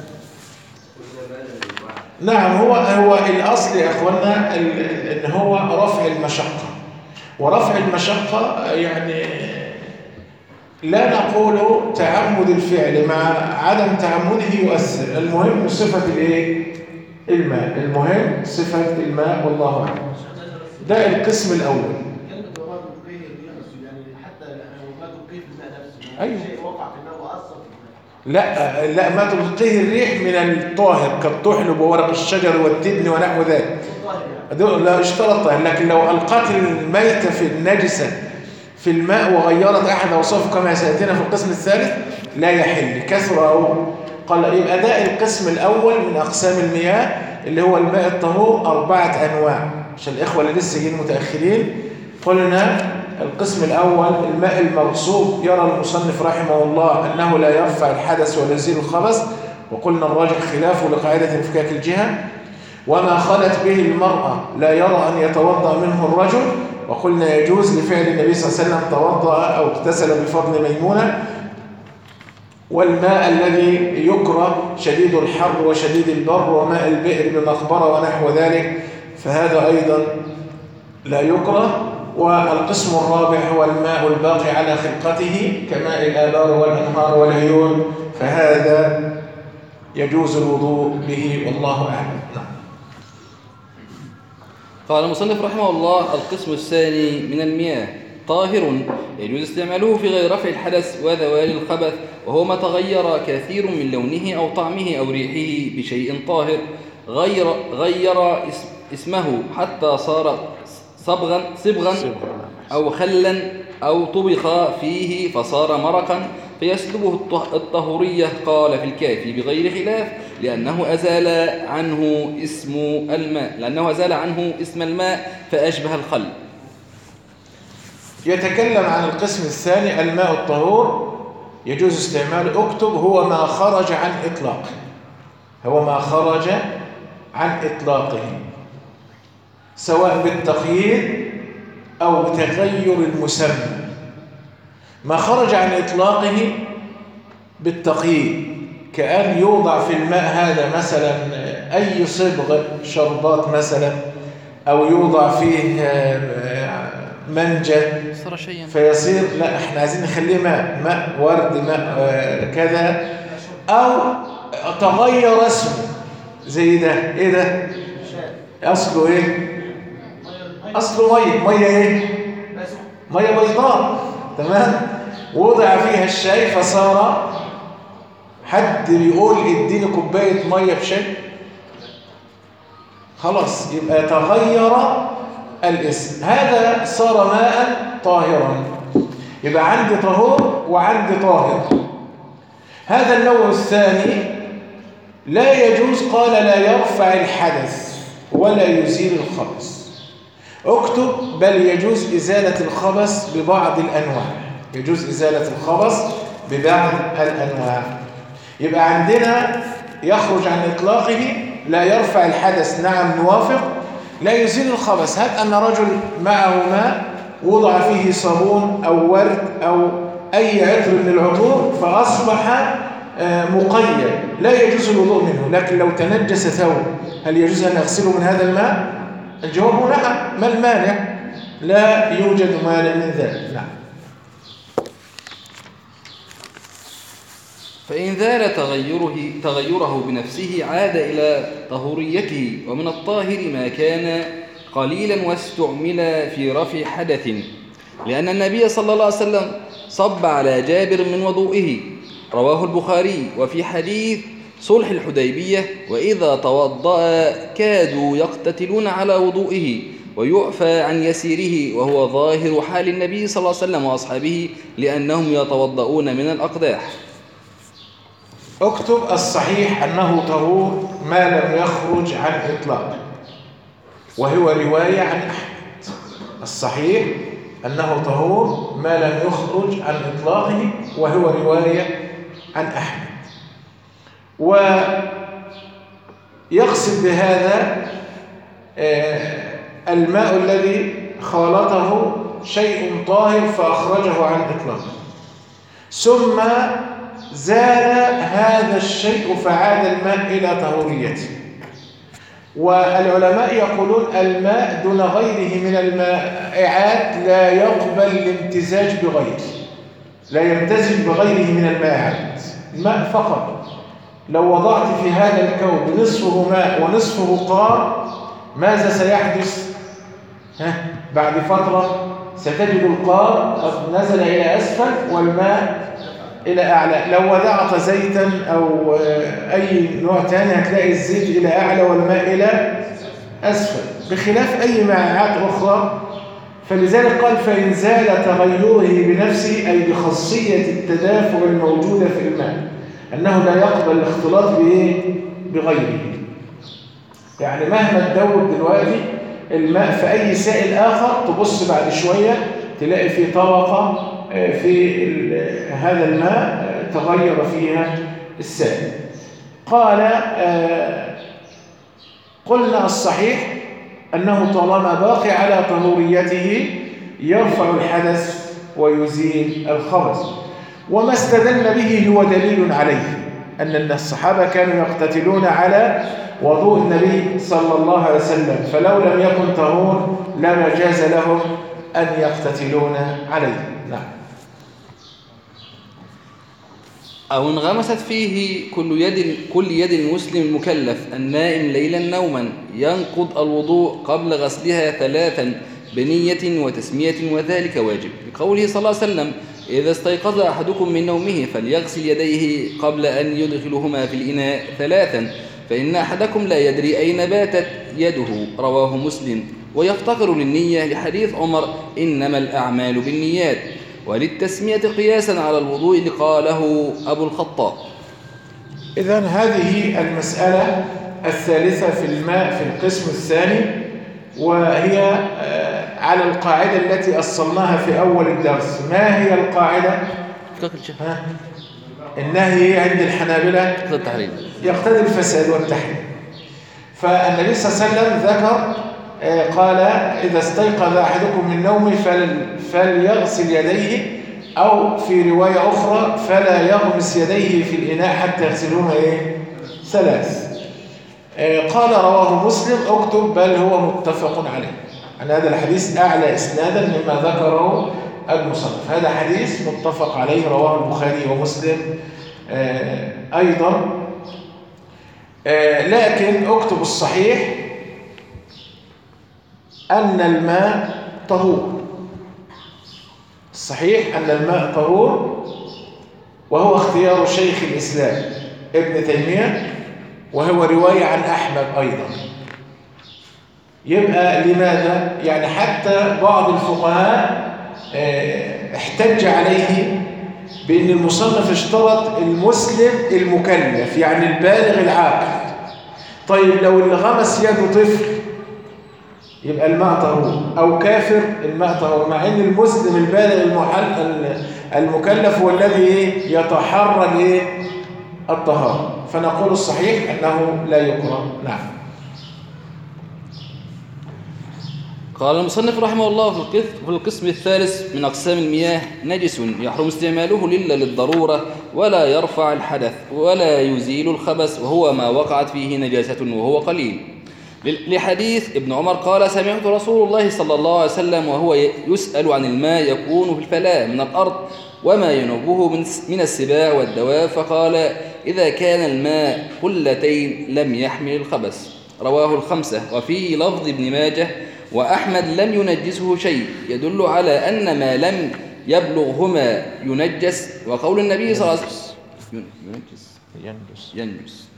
نعم هو هو الأصل يا أخوانا إن هو رفع المشقة، ورفع المشقة يعني لا نقول تعمد الفعل، مع عدم تعمده يؤثر، المهم صفة الايه؟ الماء، المهم صفة الماء والله أعلم. ده القسم الأول. كلمة وما تلقيه الريح يعني حتى ما تلقيه في الماء نفسه، أيوه شيء وقع في الماء وأثر في الماء. لا لا ما تلقيه الريح من الطاهر كالطحلب وورق الشجر والتبن ونحو ذلك، لا اشترط طاهر. لكن لو ألقت الميتة في النجسة في الماء وغيرت أحد أوصافه كما سيأتينا في القسم الثالث لا يحل كثرة أو قل. يبقى ده القسم الأول من أقسام المياه اللي هو الماء الطهور، أربعة أنواع عشان الإخوة اللي لسه جايين متأخرين. قلنا القسم الأول الماء المغصوب، يرى المصنف رحمه الله أنه لا يرفع الحدث ولا يزيل الخبث، وقلنا الراجح خلافه لقاعدة انفكاك الجهة. وما خلت به المرأة لا يرى أن يتوضأ منه الرجل، وقلنا يجوز لفعل النبي صلى الله عليه وسلم توضأ أو اغتسل بفضل ميمونة. والماء الذي يكره شديد الحر وشديد البر وماء البئر بمقبرة ونحو ذلك، فهذا أيضا لا يكره. والقسم الرابع هو الماء الباقي على خلقته كماء الآبار والأنهار والعيون، فهذا يجوز الوضوء به والله أعلم. نعم. قال المصنف رحمه الله: القسم الثاني من المياه طاهر يجوز استعماله في غير رفع الحدث وذوال الخبث، وهو ما تغير كثير من لونه أو طعمه أو ريحه بشيء طاهر غير غير اسمه حتى صار صبغا صبغا أو خلا أو طبخ فيه فصار مرقا فيسلبه الطهورية، قال في الكافي بغير خلاف، لأنه أزال عنه اسم الماء لأنه أزال عنه اسم الماء فأشبه الخل. يتكلم عن القسم الثاني الماء الطهور يجوز استعماله. اكتب هو ما خرج عن إطلاقه، هو ما خرج عن إطلاقه سواء بالتقييد أو بتغير المسمى. ما خرج عن إطلاقه بالتقييد كأن يوضع في الماء هذا مثلا أي صبغ شربات مثلا، أو يوضع فيه منجا صار شيئا. فيصير لا احنا عايزين نخليه ماء ماء ورد ماء آه كذا، أو تغير اسمه زي ده. ايه ده؟ اصله ايه؟ اصله ميه ميه ايه؟ ميه بيضاء، تمام. وضع فيها الشاي فصار، حد بيقول اديني كوبايه ميه بشاي؟ خلاص يبقى تغير الاسم، هذا صار ماء طاهرا. يبقى عندي طهور وعندي طاهر. هذا النوع الثاني لا يجوز، قال لا يرفع الحدث ولا يزيل الخبث. اكتب بل يجوز إزالة الخبث ببعض الأنواع، يجوز إزالة الخبث ببعض الأنواع. يبقى عندنا يخرج عن إطلاقه لا يرفع الحدث، نعم نوافق. لا يزيل الخبث، هات أن رجل معه ماء وضع فيه صابون أو ورد أو أي عطر من العطور فأصبح مقيد، لا يجوز الوضوء منه. لكن لو تنجس ثوب هل يجوز أن أغسله من هذا الماء؟ الجواب نعم. ما المانع؟ لا يوجد مانع من ذلك. نعم. فإن زال تغيره, تغيره بنفسه عاد إلى طهوريته. ومن الطاهر ما كان قليلا واستعمل في رفع حدث، لأن النبي صلى الله عليه وسلم صب على جابر من وضوئه، رواه البخاري. وفي حديث صلح الحديبية وإذا توضأ كادوا يقتتلون على وضوئه ويعفى عن يسيره، وهو ظاهر حال النبي صلى الله عليه وسلم وأصحابه لأنهم يتوضؤون من الأقداح. اكتب الصحيح أنه طهور ما لم يخرج عن إطلاق، وهو رواية عن أحمد. الصحيح أنه طهور ما لم يخرج عن إطلاقه، وهو رواية عن أحمد. ويقصد بهذا الماء الذي خالطه شيء طاهر فأخرجه عن إطلاقه، ثم زال هذا الشيء فعاد الماء إلى طهوريته. والعلماء يقولون الماء دون غيره من المائعات لا يقبل الامتزاج بغيره، لا يمتزج بغيره من المائعات. الماء فقط لو وضعت في هذا الكوب نصفه ماء ونصفه قار، ماذا سيحدث؟ ها؟ بعد فترة ستجد القار قد نزل إلى أسفل والماء إلى أعلى. لو وضعت زيتا أو أي نوع تاني هتلاقي الزيت إلى أعلى والماء إلى أسفل، بخلاف أي مائعات أخرى. فلذلك قال فإن زال تغيره بنفسه، أي بخاصية التدافع الموجودة في الماء، أنه لا يقبل الاختلاط بغيره. يعني مهما تدوب دلوقتي الماء في أي سائل آخر، تبص بعد شوية تلاقي في طبقة في هذا الماء تغير فيها السائل. قال قلنا الصحيح أنه طالما باقي على طهوريته يرفع الحدث ويزيل الخبث. وما استدل به هو دليل عليه أن الصحابة كانوا يقتتلون على وضوء النبي صلى الله عليه وسلم، فلو لم يكن طهور لما جاز لهم أن يقتتلون عليه. نعم. أو انغمست فيه كل يد كل يد المسلم المكلف النائم ليلا نوما ينقض الوضوء قبل غسلها ثلاثا بنية وتسمية، وذلك واجب، لقوله صلى الله عليه وسلم إذا استيقظ أحدكم من نومه فليغسل يديه قبل أن يدخلهما في الإناء ثلاثا، فإن أحدكم لا يدري أين باتت يده، رواه مسلم. ويفتقر للنية لحديث عمر إنما الأعمال بالنيات، وللتسمية قياسا على الوضوء اللي قاله أبو الخطاب. إذن هذه المسألة الثالثة في الماء في القسم الثاني، وهي على القاعدة التي أصلناها في أول الدرس. ما هي القاعدة؟ ها؟ النهي عند الحنابلة يقتضي الفساد والتحريم. فالنبي صلى الله عليه وسلم ذكر قال إذا استيقظ أحدكم من نومه فليغسل يديه، أو في رواية أخرى فلا يغمس يديه في الإناء حتى يغسلهما إيه؟ ثلاث. قال رواه مسلم اكتب بل هو متفق عليه. أن هذا الحديث أعلى إسنادا مما ذكره المصنف. هذا حديث متفق عليه رواه البخاري ومسلم آه أيضا. آه لكن اكتب الصحيح أن الماء طهور. الصحيح أن الماء طهور، وهو اختيار شيخ الإسلام ابن تيمية، وهو رواية عن أحمد أيضا. يبقى لماذا؟ يعني حتى بعض الفقهاء احتج عليه بأن المصنف اشترط المسلم المكلف، يعني البالغ العاقل. طيب لو اللي غمس يده طفل يبقى الماء طهور، أو كافر الماء طهور، مع أن المسلم البالغ المحل المكلف هو الذي يتحرى الطهارة. فنقول الصحيح أنه لا يكره. نعم. قال المصنف رحمه الله في القسم الثالث من أقسام المياه: نجس يحرم استعماله إلا للضرورة، ولا يرفع الحدث ولا يزيل الخبث، وهو ما وقعت فيه نجاسة وهو قليل. لحديث ابن عمر قال: سمعت رسول الله صلى الله عليه وسلم وهو يسأل عن الماء يكون في الفلاة من الأرض وما ينوبه من السباع والدواب، فقال: إذا كان الماء قلتين لم يحمل الخبث. رواه الخمسة. وفي لفظ ابن ماجه وأحمد: لم ينجسه شيء، يدل على أن ما لم يبلغهما ينجس. وقول النبي صلى الله عليه وسلم ينجس ينجس ينجس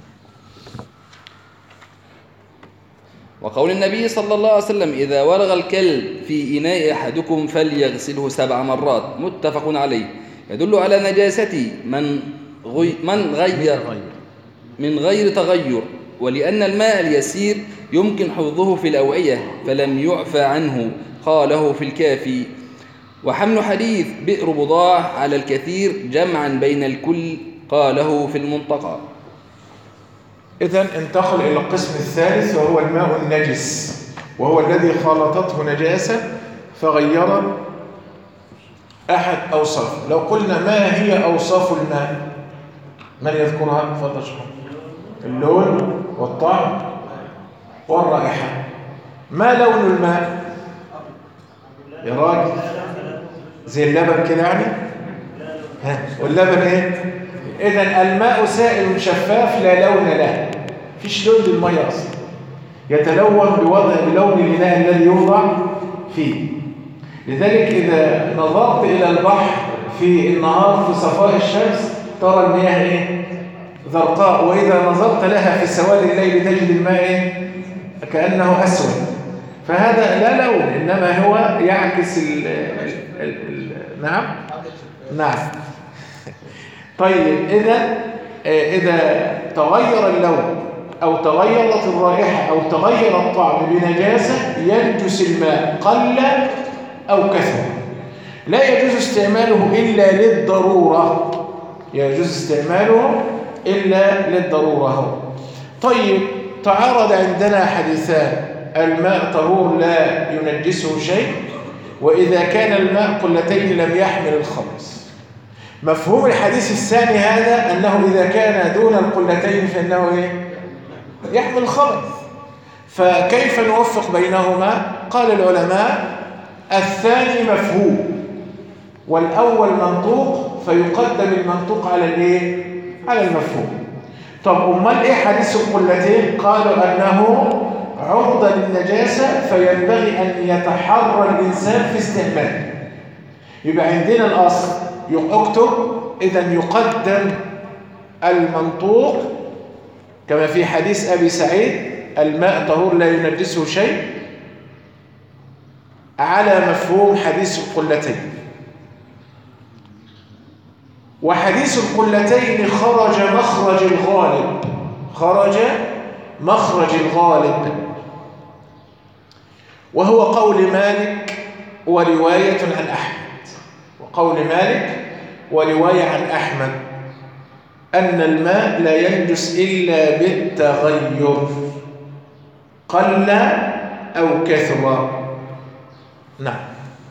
وقول النبي صلى الله عليه وسلم: إذا ولغ الكلب في إناء أحدكم فليغسله سبع مرات، متفق عليه، يدل على نجاسة من غي من غير من غير تغير، ولأن الماء اليسير يمكن حفظه في الأوعية فلم يعفى عنه، قاله في الكافي. وحمل حديث بئر بضاع على الكثير جمعا بين الكل، قاله في المنتقى. إذن انتقل إلى القسم الثالث، وهو الماء النجس، وهو الذي خالطته نجاسة فغير أحد أوصاف. لو قلنا ما هي أوصاف الماء، من يذكرها؟ تفضل شكرا. اللون والطعم والرائحة. ما لون الماء يا راجل؟ زي اللبن كده يعني؟ ها، واللبن ايه؟ إذن الماء سائل شفاف لا لون له، فيش لون للمية أصلا، يتلون بوضع بلون الإناء الذي يوضع فيه. لذلك إذا نظرت إلى البحر في النهار في صفاء الشمس ترى المياه إيه؟ زرقاء، وإذا نظرت لها في سواد الليل تجد الماء كأنه أسود. فهذا لا لون، إنما هو يعكس ال ال ال ال نعم نعم. طيب إذا إذا تغير اللون أو تغيرت الرائحة أو تغير الطعم بنجاسة ينجس الماء قل أو كثر. لا يجوز استعماله إلا للضرورة، يجوز استعماله إلا للضرورة. طيب تعارض عندنا حديثان: الماء طهور لا ينجسه شيء، وإذا كان الماء قلتين لم يحمل الخبث. مفهوم الحديث الثاني هذا أنه إذا كان دون القلتين فإنه إيه؟ يحمل الخبث. فكيف نوفق بينهما؟ قال العلماء: الثاني مفهوم والأول منطوق، فيقدم المنطوق على الإيه؟ على المفهوم. طب أمال إيه حديث القلتين؟ قالوا أنه عرضة للنجاسة فينبغي أن يتحرى الإنسان في استعماله. يبقى عندنا الأصل اكتب إذن يقدم المنطوق كما في حديث أبي سعيد: الماء طهور لا ينجسه شيء، على مفهوم حديث القلتين. وحديث القلتين خرج مخرج الغالب، خرج مخرج الغالب، وهو قول مالك ورواية عن أحمد. وقول مالك ورواية عن أحمد أن الماء لا ينجس إلا بالتغير قل أو كثر. نعم.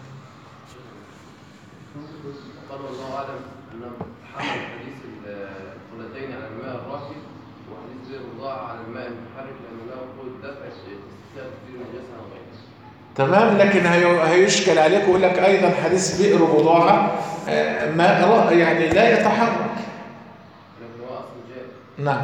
قال الله أعلم أنه حمل حديث القلتين على الماء الراكد، وحديث بئر بضاعة على الماء المتحرك، لأن الماء يقول دفع استثناء كثير من النجاسة عن غيره. تمام. لكن هي- هيشكل عليك ويقول لك أيضا حديث بئر بضاعة آه، ما يعني لا يتحرك. لكن هو اصلا جاء. نعم.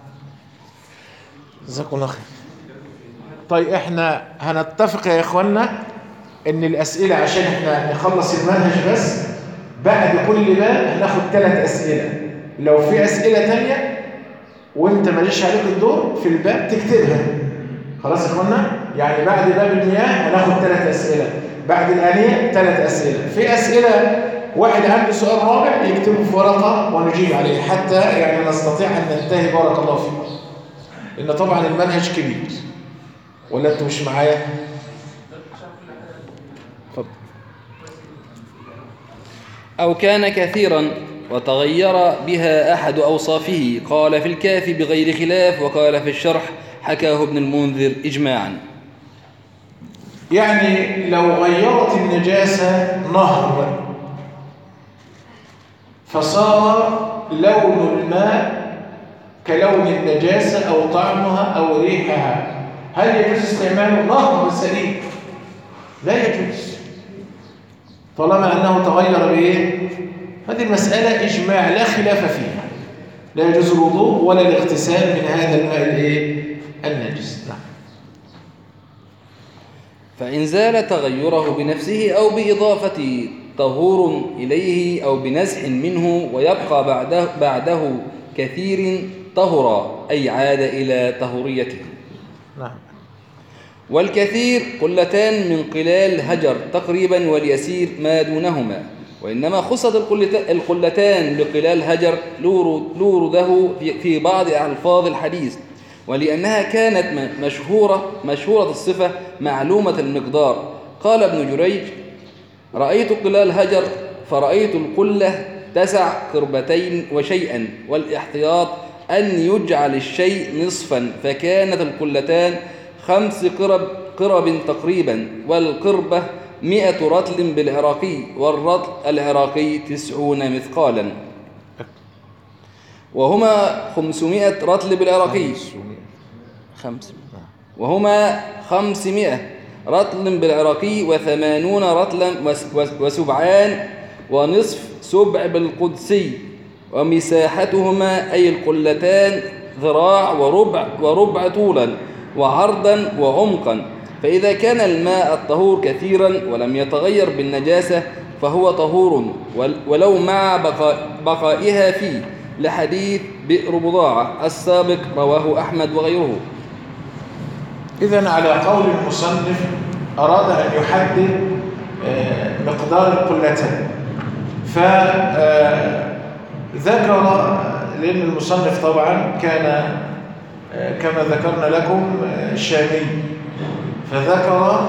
جزاكم الله خير. طيب احنا هنتفق يا اخوانا ان الاسئله عشان احنا نخلص المنهج بس بعد كل باب هناخد ثلاث اسئله. لو في اسئله تانية وانت ماليش عليك الدور في الباب تكتبها. خلاص يا اخوانا؟ يعني بعد باب المياه هناخد ثلاث اسئله، بعد الانيه ثلاث اسئله. في اسئله واحد عنده سؤال رابع يكتبه في ورقه ونجيب عليه حتى يعني نستطيع ان ننتهي. بارك الله فيكم. لان طبعا المنهج كبير. ولا انتوا مش معايا؟ اتفضل. أو كان كثيرا وتغير بها أحد أوصافه، قال في الكافي بغير خلاف، وقال في الشرح حكاه ابن المنذر إجماعا. يعني لو غيرت النجاسة نهر فصار لون الماء كلون النجاسة أو طعمها أو ريحها، هل يجوز استعماله؟ نهر سليم لا يجوز طالما أنه تغير بإيه؟ هذه المسألة إجماع لا خلاف فيها، لا يجوز الوضوء ولا الاغتسال من هذا الماء الإيه؟ النجس. نعم. فإن زال تغيره بنفسه أو بإضافة طهور إليه أو بنزح منه ويبقى بعده, بعده كثير طهر، أي عاد إلى طهوريته. نعم. والكثير والكثير قلتان من قلال هجر تقريبا، واليسير ما دونهما. وإنما خصت القلت- القلتان لقلال هجر لورده في- في بعض ألفاظ الحديث، ولأنها كانت م- مشهورة مشهورة الصفة معلومة المقدار. قال ابن جريج: رأيت قلال هجر فرأيت القلة تسع قربتين وشيئا، والاحتياط أن يجعل الشيء نصفا، فكانت القلتان خمس قرب, قرب تقريبا، والقربة مئة رطل بالعراقي، والرطل العراقي تسعون مثقالا، وهما خمسمائة رطل بالعراقي خمس وهما خمسمائة رطل بالعراقي، وثمانون رطلا وس- وس- وسبعان ونصف سبع بالقدسي، ومساحتهما أي القلتان ذراع وربع وربع طولا وعرضا وعمقا. فإذا كان الماء الطهور كثيرا ولم يتغير بالنجاسة فهو طهور، ول- ولو مع بقاء بقائها فيه، لحديث بئر بضاعة السابق رواه أحمد وغيره. إذن على قول المصنف أراد أن يحدد آه، مقدار القلتين، فذكر لأن المصنف طبعا كان آه، كما ذكرنا لكم آه، شامي، فذكر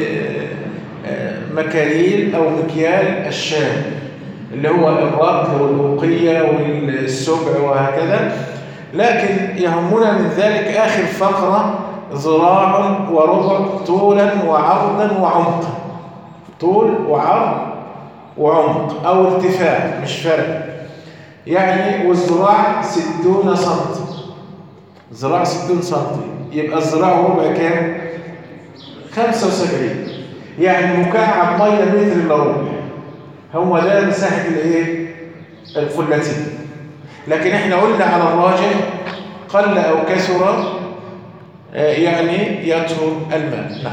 بمكاييل أو مكيال الشام اللي هو الرطل والوقية والسبع وهكذا. لكن يهمنا من ذلك آخر فقرة: ذراع وربع طولا وعرضا وعمقا. طول وعرض وعمق أو ارتفاع مش فرق يعني. والذراع ستون سنتي، ذراع ستون سنتي، يبقى الذراع وربع كام؟ خمسة وسبعين، يعني مكعب مية متر إلا ربع. هو ده مساحة الايه؟ القلتين. لكن احنا قلنا على الراجح قل أو كثر يعني يطهر الماء. نعم.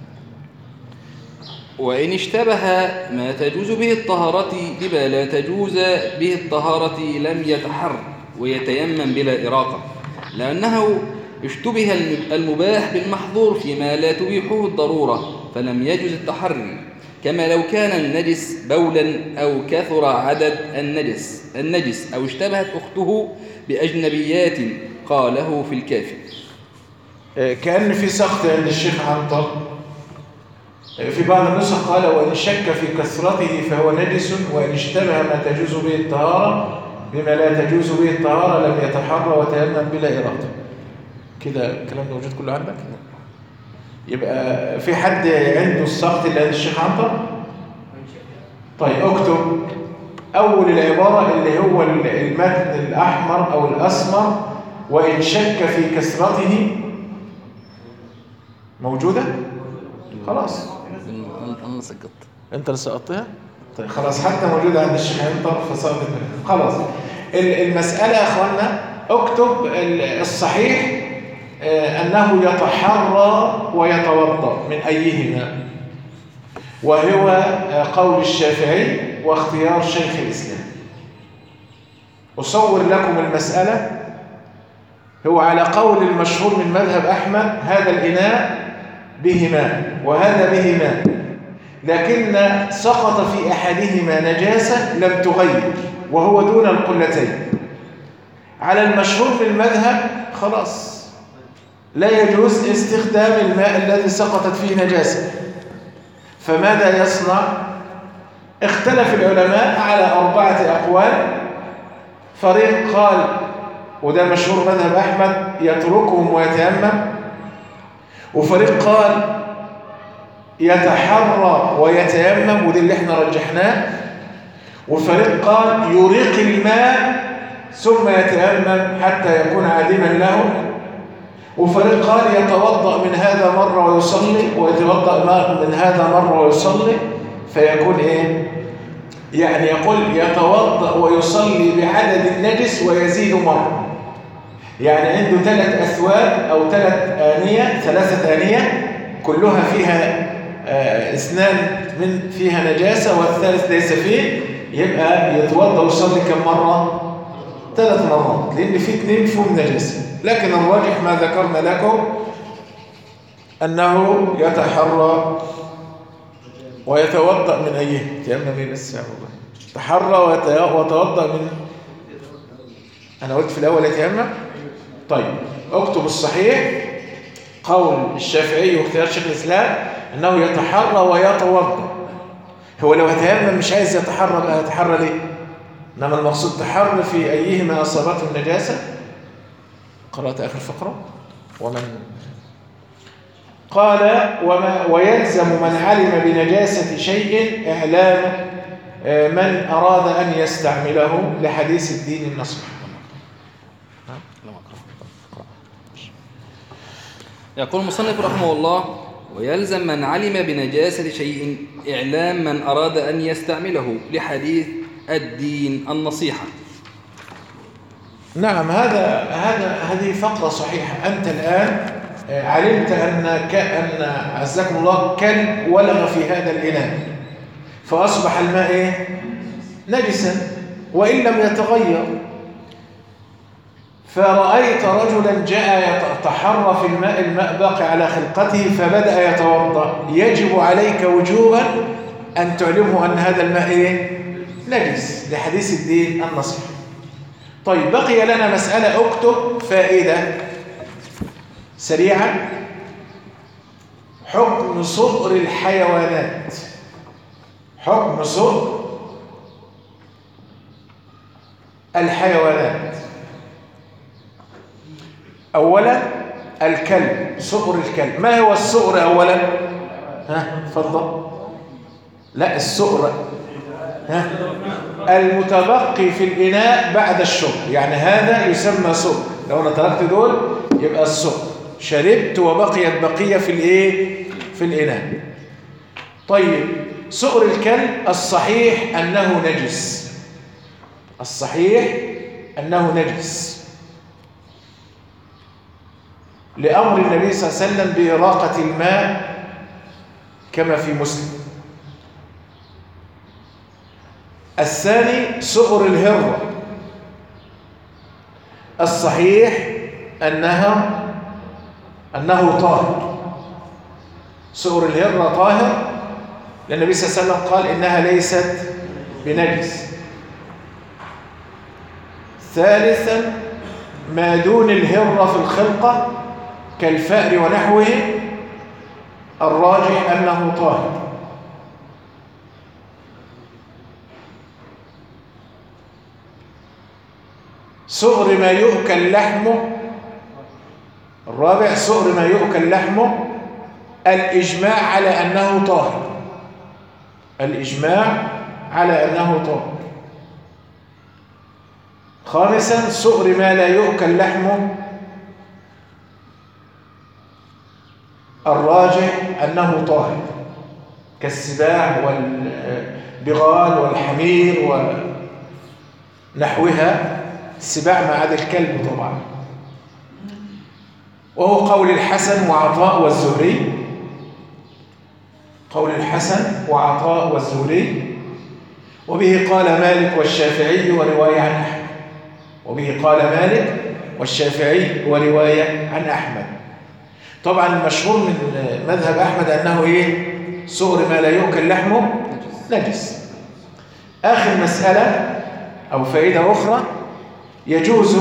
وإن اشتبه ما تجوز به الطهارة بما لا تجوز به الطهارة لم يتحر ويتيمم بلا إراقة، لأنه اشتبه المباح بالمحظور فيما لا تبيحه الضرورة، فلم يجوز التحري، كما لو كان النجس بولا أو كثر عدد النجس النجس أو اشتبهت أخته بأجنبيات، قاله في الكافي. كأن في سقط عند الشيخ عنتر في بعض النسخ قال: وإن شك في كثرته فهو نجس، وإن اشتبه ما تجوز به الطهارة بما لا تجوز به الطهارة لم يتحرى وتيمم بلا إرادة. كده الكلام ده موجود كله عندك؟ يبقى في حد عنده السقط اللي عند الشيخ عنتر؟ طيب اكتب أول العبارة اللي هو المتن الأحمر أو الأسمر: وإن شك في كثرته. موجودة؟ خلاص أنا أنا سقطت. انت اللي سقطتها. طيب خلاص، حتى موجوده عند الشيخ انطر فسقطت منها. خلاص المساله يا اخوانا، اكتب الصحيح انه يتحرى ويتوضا من ايهما، وهو قول الشافعي واختيار شيخ الاسلام. اصور لكم المساله، هو على قول المشهور من مذهب احمد هذا الاناء به ماء وهذا به ماء، لكن سقط في أحدهما نجاسة لم تغير وهو دون القلتين. على المشهور من المذهب خلاص لا يجوز استخدام الماء الذي سقطت فيه نجاسة، فماذا يصنع؟ اختلف العلماء على أربعة أقوال. فريق قال، وده مشهور مذهب أحمد، يتركهم ويتيمم، وفريق قال يتحرى ويتيمم، وده اللي احنا رجحناه، وفريق قال يريق الماء ثم يتيمم حتى يكون عادما له، وفريق قال يتوضأ من هذا مرة ويصلي ويتوضأ من هذا مرة ويصلي فيكون ايه؟ يعني يقول يتوضأ ويصلي بعدد النجس ويزيد مرة، يعني عنده ثلاث أثواب أو ثلاث آنية، ثلاثة آنية كلها فيها اثنان من فيها نجاسة والثالث ليس فيه، يبقى يتوضأ ويصلي كم مرة؟ ثلاث مرات، لأن في اثنين فيهم نجاسة. لكن الراجح ما ذكرنا لكم أنه يتحرى ويتوضأ من أيه؟ تيمم ايه بس يا الله؟ تحرى ويتوضأ من، أنا قلت في الأول يتيمم. طيب اكتب الصحيح قول الشافعي واختيار شيخ الإسلام أنه يتحرى ويتوضأ. هو لو يتيمم مش عايز يتحرى بقى يتحرى ليه؟ إنما المقصود تحرى في أيهما أصابته النجاسة. قرأت آخر فقرة. ومن قال وما ويلزم من علم بنجاسة شيء إعلام من أراد أن يستعمله لحديث الدين النصح. يقول المصنف رحمه الله: ويلزم من علم بنجاسة شيء إعلام من أراد أن يستعمله لحديث الدين النصيحة. نعم، هذا هذا هذه فقرة صحيحة. أنت الآن علمت أن كأن عزكم الله كلب ولغ في هذا الإناء فأصبح الماء إيه؟ نجسا وإن لم يتغير، فرأيت رجلا جاء يتحرى في الماء، الماء باقي على خلقته فبدأ يتوضأ، يجب عليك وجوبا أن تعلمه أن هذا الماء إيه؟ نجس لحديث الدين النصيحة. طيب بقي لنا مسألة، اكتب فائدة سريعا. حكم صقر الحيوانات. حكم صقر الحيوانات. أولا الكلب، صقر الكلب. ما هو الصقر أولا؟ ها تفضل. لا الصقر ها المتبقي في الإناء بعد الشرب، يعني هذا يسمى صقر. لو أنا تركت دول يبقى الصقر، شربت وبقيت بقية في الإيه؟ في الإناء. طيب صقر الكلب الصحيح أنه نجس، الصحيح أنه نجس لأمر النبي صلى الله عليه وسلم بإراقة الماء كما في مسلم. الثاني صقر الهرة، الصحيح أنها أنه طاهر. صقر الهرة طاهر لأن النبي صلى الله عليه وسلم قال إنها ليست بنجس. ثالثا ما دون الهرة في الخلقة كالفأر ونحوه الراجح أنه طاهر. صقر ما يؤكل لحمه، الرابع صقر ما يؤكل لحمه الإجماع على أنه طاهر، الإجماع على أنه طاهر. خامسا صقر ما لا يؤكل لحمه الراجح أنه طاهر كالسباع والبغال والحمير ونحوها، السباع ما عدا الكلب طبعا. وهو قول الحسن وعطاء والزهري، قول الحسن وعطاء والزهري، وبه قال مالك والشافعي ورواية عن أحمد، وبه قال مالك والشافعي ورواية عن أحمد. طبعا المشهور من مذهب أحمد أنه إيه؟ سؤر ما لا يؤكل لحمه نجس. آخر مسألة أو فائدة أخرى، يجوز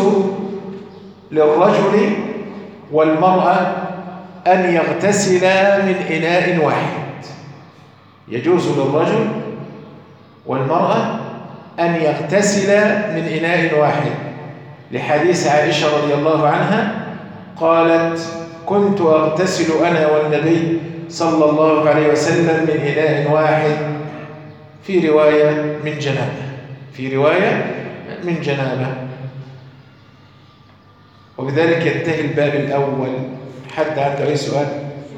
للرجل والمرأة أن يغتسلا من إناء واحد. يجوز للرجل والمرأة أن يغتسلا من إناء واحد، لحديث عائشة رضي الله عنها قالت: كنت أغتسل أنا والنبي صلى الله عليه وسلم من إناء واحد، في رواية من جنابة، في رواية من جنابة. وبذلك ينتهي الباب الأول. حد عنده أي سؤال؟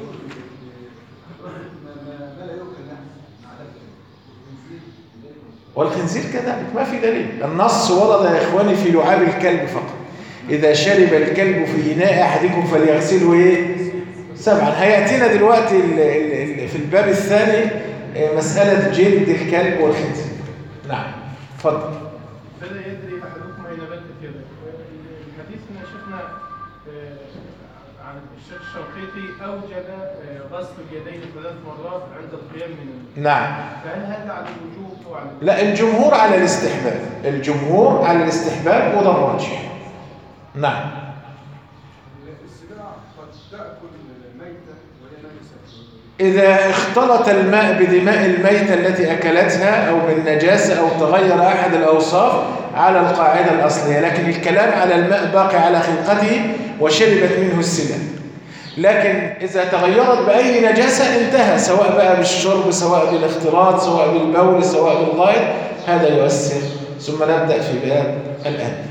والخنزير كذلك ما في دليل. النص ورد يا إخواني في لعاب الكلب فقط: إذا شرب الكلب في إناء أحدكم فليغسله إيه؟ سبعا. هيأتينا دلوقتي في الباب الثاني مسألة جلد الكلب والخنزير. نعم اتفضل. فلا يدري أحدكم أين بات يده. الحديث ما شفنا عن الشيخ الشنقيطي أوجد غسل اليدين ثلاث مرات عند القيام من. نعم. فهل هذا على الوجوب أو على؟ لا، الجمهور على الاستحباب، الجمهور على الاستحباب وده الراجح. نعم. السباع قد تأكل ميتة وهي نجسة. إذا اختلط الماء بدماء الميتة التي أكلتها أو بالنجاسة أو تغير أحد الأوصاف على القاعدة الأصلية، لكن الكلام على الماء باقي على خلقته وشربت منه السباع. لكن إذا تغيرت بأي نجاسة انتهى، سواء بقى بالشرب، سواء بالاختلاط، سواء بالبول، سواء بالغائط، هذا يؤثر. ثم نبدأ في باب الآن.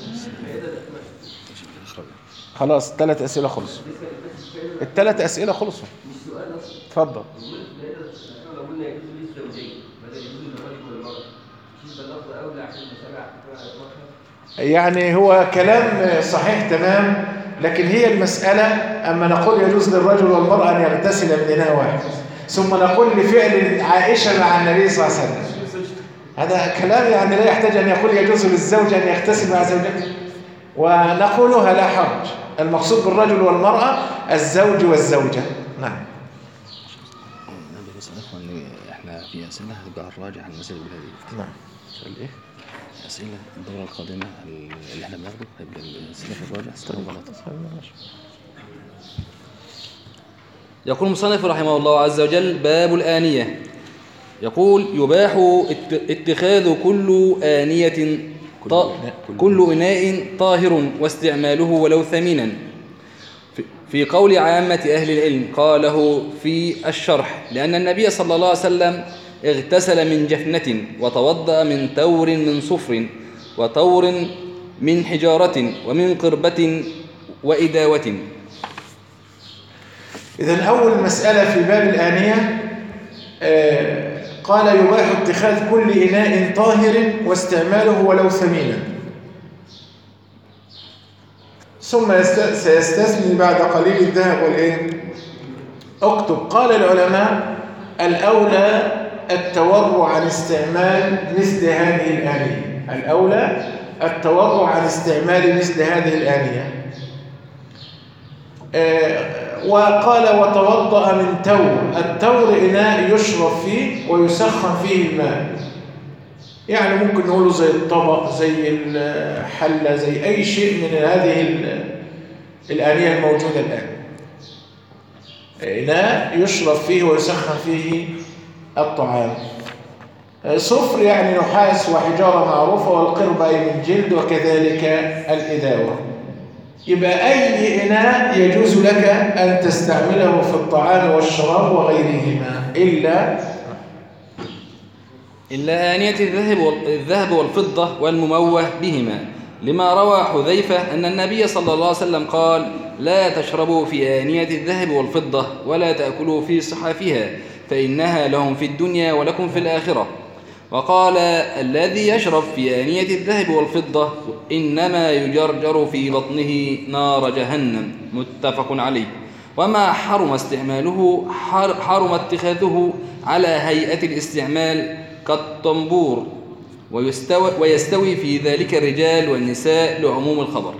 خلاص الثلاث أسئلة خلصوا. الثلاث أسئلة خلصوا. اتفضل. يعني هو كلام صحيح تمام، لكن هي المسألة أما نقول يجوز للرجل والمرأة أن يغتسل من إناء واحد، ثم نقول لفعل عائشة مع النبي صلى الله عليه وسلم، هذا كلام يعني لا يحتاج أن يقول يجوز للزوج أن يغتسل مع زوجته، ونقولها لا حرج. المقصود بالرجل والمرأة الزوج والزوجة. نعم. احنا في أسئلة هتبقى الراجع عن المسائل البلادية. نعم. سؤال إيه؟ أسئلة الدورة القادمة اللي احنا بناخده هيبقى الأسئلة في الراجع أسئلة غلط. يقول المصنف رحمه الله عز وجل: باب الآنية. يقول: يباح اتخاذ كل آنية ط... كل إناء طاهر واستعماله ولو ثمينا، في قول عامة أهل العلم. قاله في الشرح: لأن النبي صلى الله عليه وسلم اغتسل من جفنة، وتوضأ من تور من صفر، وتور من حجارة، ومن قربة وإداوة. إذن أول مسألة في باب الآنية آه قال: يباح اتخاذ كل إناء طاهر واستعماله ولو ثمينا. ثم سيستثني بعد قليل الذهب والإيه؟ اكتب. قال العلماء: الأولى التورع عن استعمال مثل هذه الآنية، الأولى التورع عن استعمال مثل هذه الآنية. آه وقال: وتوضأ من تور. التور إناء يشرب فيه ويسخن فيه الماء، يعني ممكن نقوله زي الطبق، زي الحلة، زي أي شيء من هذه الآنية الموجودة الآن. إناء يشرب فيه ويسخن فيه الطعام. صفر يعني نحاس وحجارة معروفة، والقربة أي من جلد، وكذلك الإداوة. يبقى أي إناء يجوز لك أن تستعمله في الطعام والشراب وغيرهما إلا إلا آنية الذهب الذهب والفضة والمموه بهما، لما روى حذيفة أن النبي صلى الله عليه وسلم قال: لا تشربوا في آنية الذهب والفضة ولا تأكلوا في صحافها فإنها لهم في الدنيا ولكم في الآخرة. وقال: الذي يشرب في آنية الذهب والفضة إنما يجرجر في بطنه نار جهنم. متفق عليه. وما حرم استعماله حرم اتخاذه على هيئة الاستعمال كالطنبور، ويستوي, ويستوي في ذلك الرجال والنساء لعموم الخبر.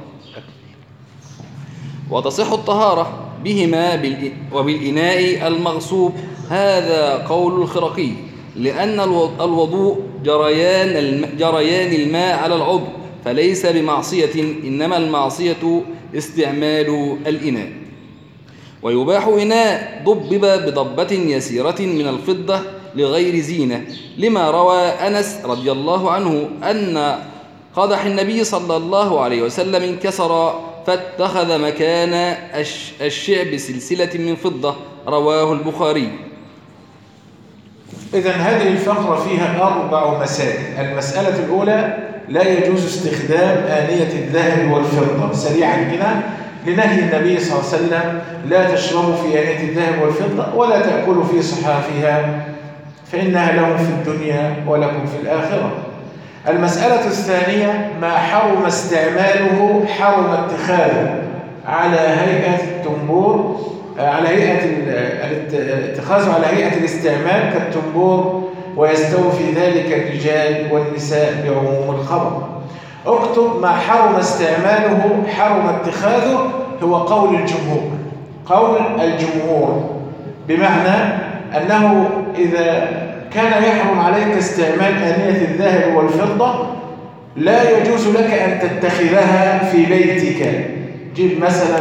وتصح الطهارة بهما وبالإناء المغصوب، هذا قول الخرقي، لأن الوضوء جريان جريان الماء على العضو، فليس بمعصية، إنما المعصية استعمال الإناء. ويباح إناء ضبب بضبة يسيرة من الفضة لغير زينة، لما روى أنس رضي الله عنه أن قدح النبي صلى الله عليه وسلم انكسر فاتخذ مكان الشعب سلسلة من فضة، رواه البخاري. إذن هذه الفقرة فيها أربع مسائل. المسألة الأولى: لا يجوز استخدام آنية الذهب والفضة. سريعا كده: لنهي النبي صلى الله عليه وسلم: لا تشربوا في آنية الذهب والفضة ولا تأكلوا في صحافها فإنها لهم في الدنيا ولكم في الآخرة. المسألة الثانية: ما حرم استعماله حرم اتخاذه على هيئة التنبور، على هيئة اتخاذه على هيئة الاستعمال كالتنبور، ويستوي في ذلك الرجال والنساء بعموم الخبر. اكتب: ما حرم استعماله حرم اتخاذه، هو قول الجمهور. قول الجمهور بمعنى أنه إذا كان يحرم عليك استعمال آنية الذهب والفضة لا يجوز لك أن تتخذها في بيتك. جيب مثلا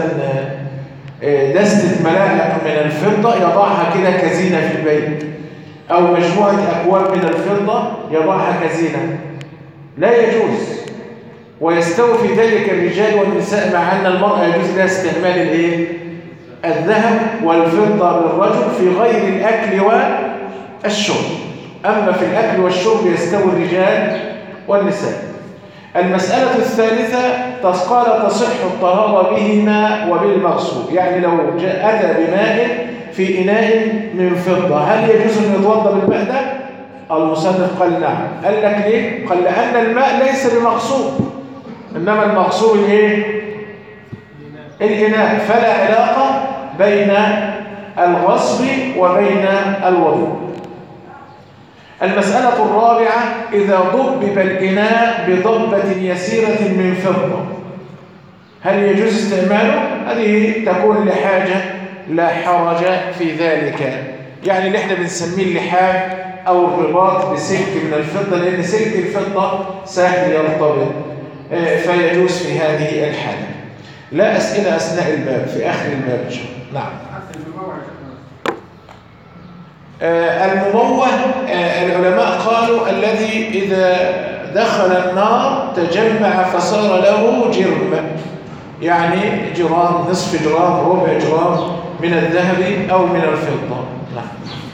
دستة ملاعق من الفضة يضعها كده كزينة في البيت، أو مجموعة أكواب من الفضة يضعها كزينة، لا يجوز. ويستوي في ذلك الرجال والنساء، مع أن المرأة يجوز لها استعمال الإيه؟ الذهب والفضة للرجل في غير الأكل والشرب، أما في الأكل والشرب يستوي الرجال والنساء. المسألة الثالثة: قال تصح الطهارة بهما وبالمغصوب، يعني لو أتى بماء في إناء من فضة هل يجوز أن يتوضأ بالماء ده؟ المصنف قال نعم. قال لك ليه؟ قال لأن الماء ليس بمغصوب، إنما المغصوب الإيه؟ الإناء، فلا علاقة بين الغصب وبين الوضوء. المسألة الرابعة: إذا ضبب الإناء بضبة يسيرة من فضة هل يجوز استعماله؟ هذه تكون لحاجة لا حرج في ذلك، يعني اللي احنا بنسميه اللحاف أو الرباط بسلك من الفضة، لأن سلك الفضة سهل يرتبط، فيجوز في هذه الحالة. لا أسئلة أثناء الباب، في آخر الباب إن شاء الله. نعم. المموه العلماء قالوا الذي إذا دخل النار تجمع فصار له جرم، يعني جرام، نصف جرام، ربع جرام من الذهب أو من الفضة. نعم.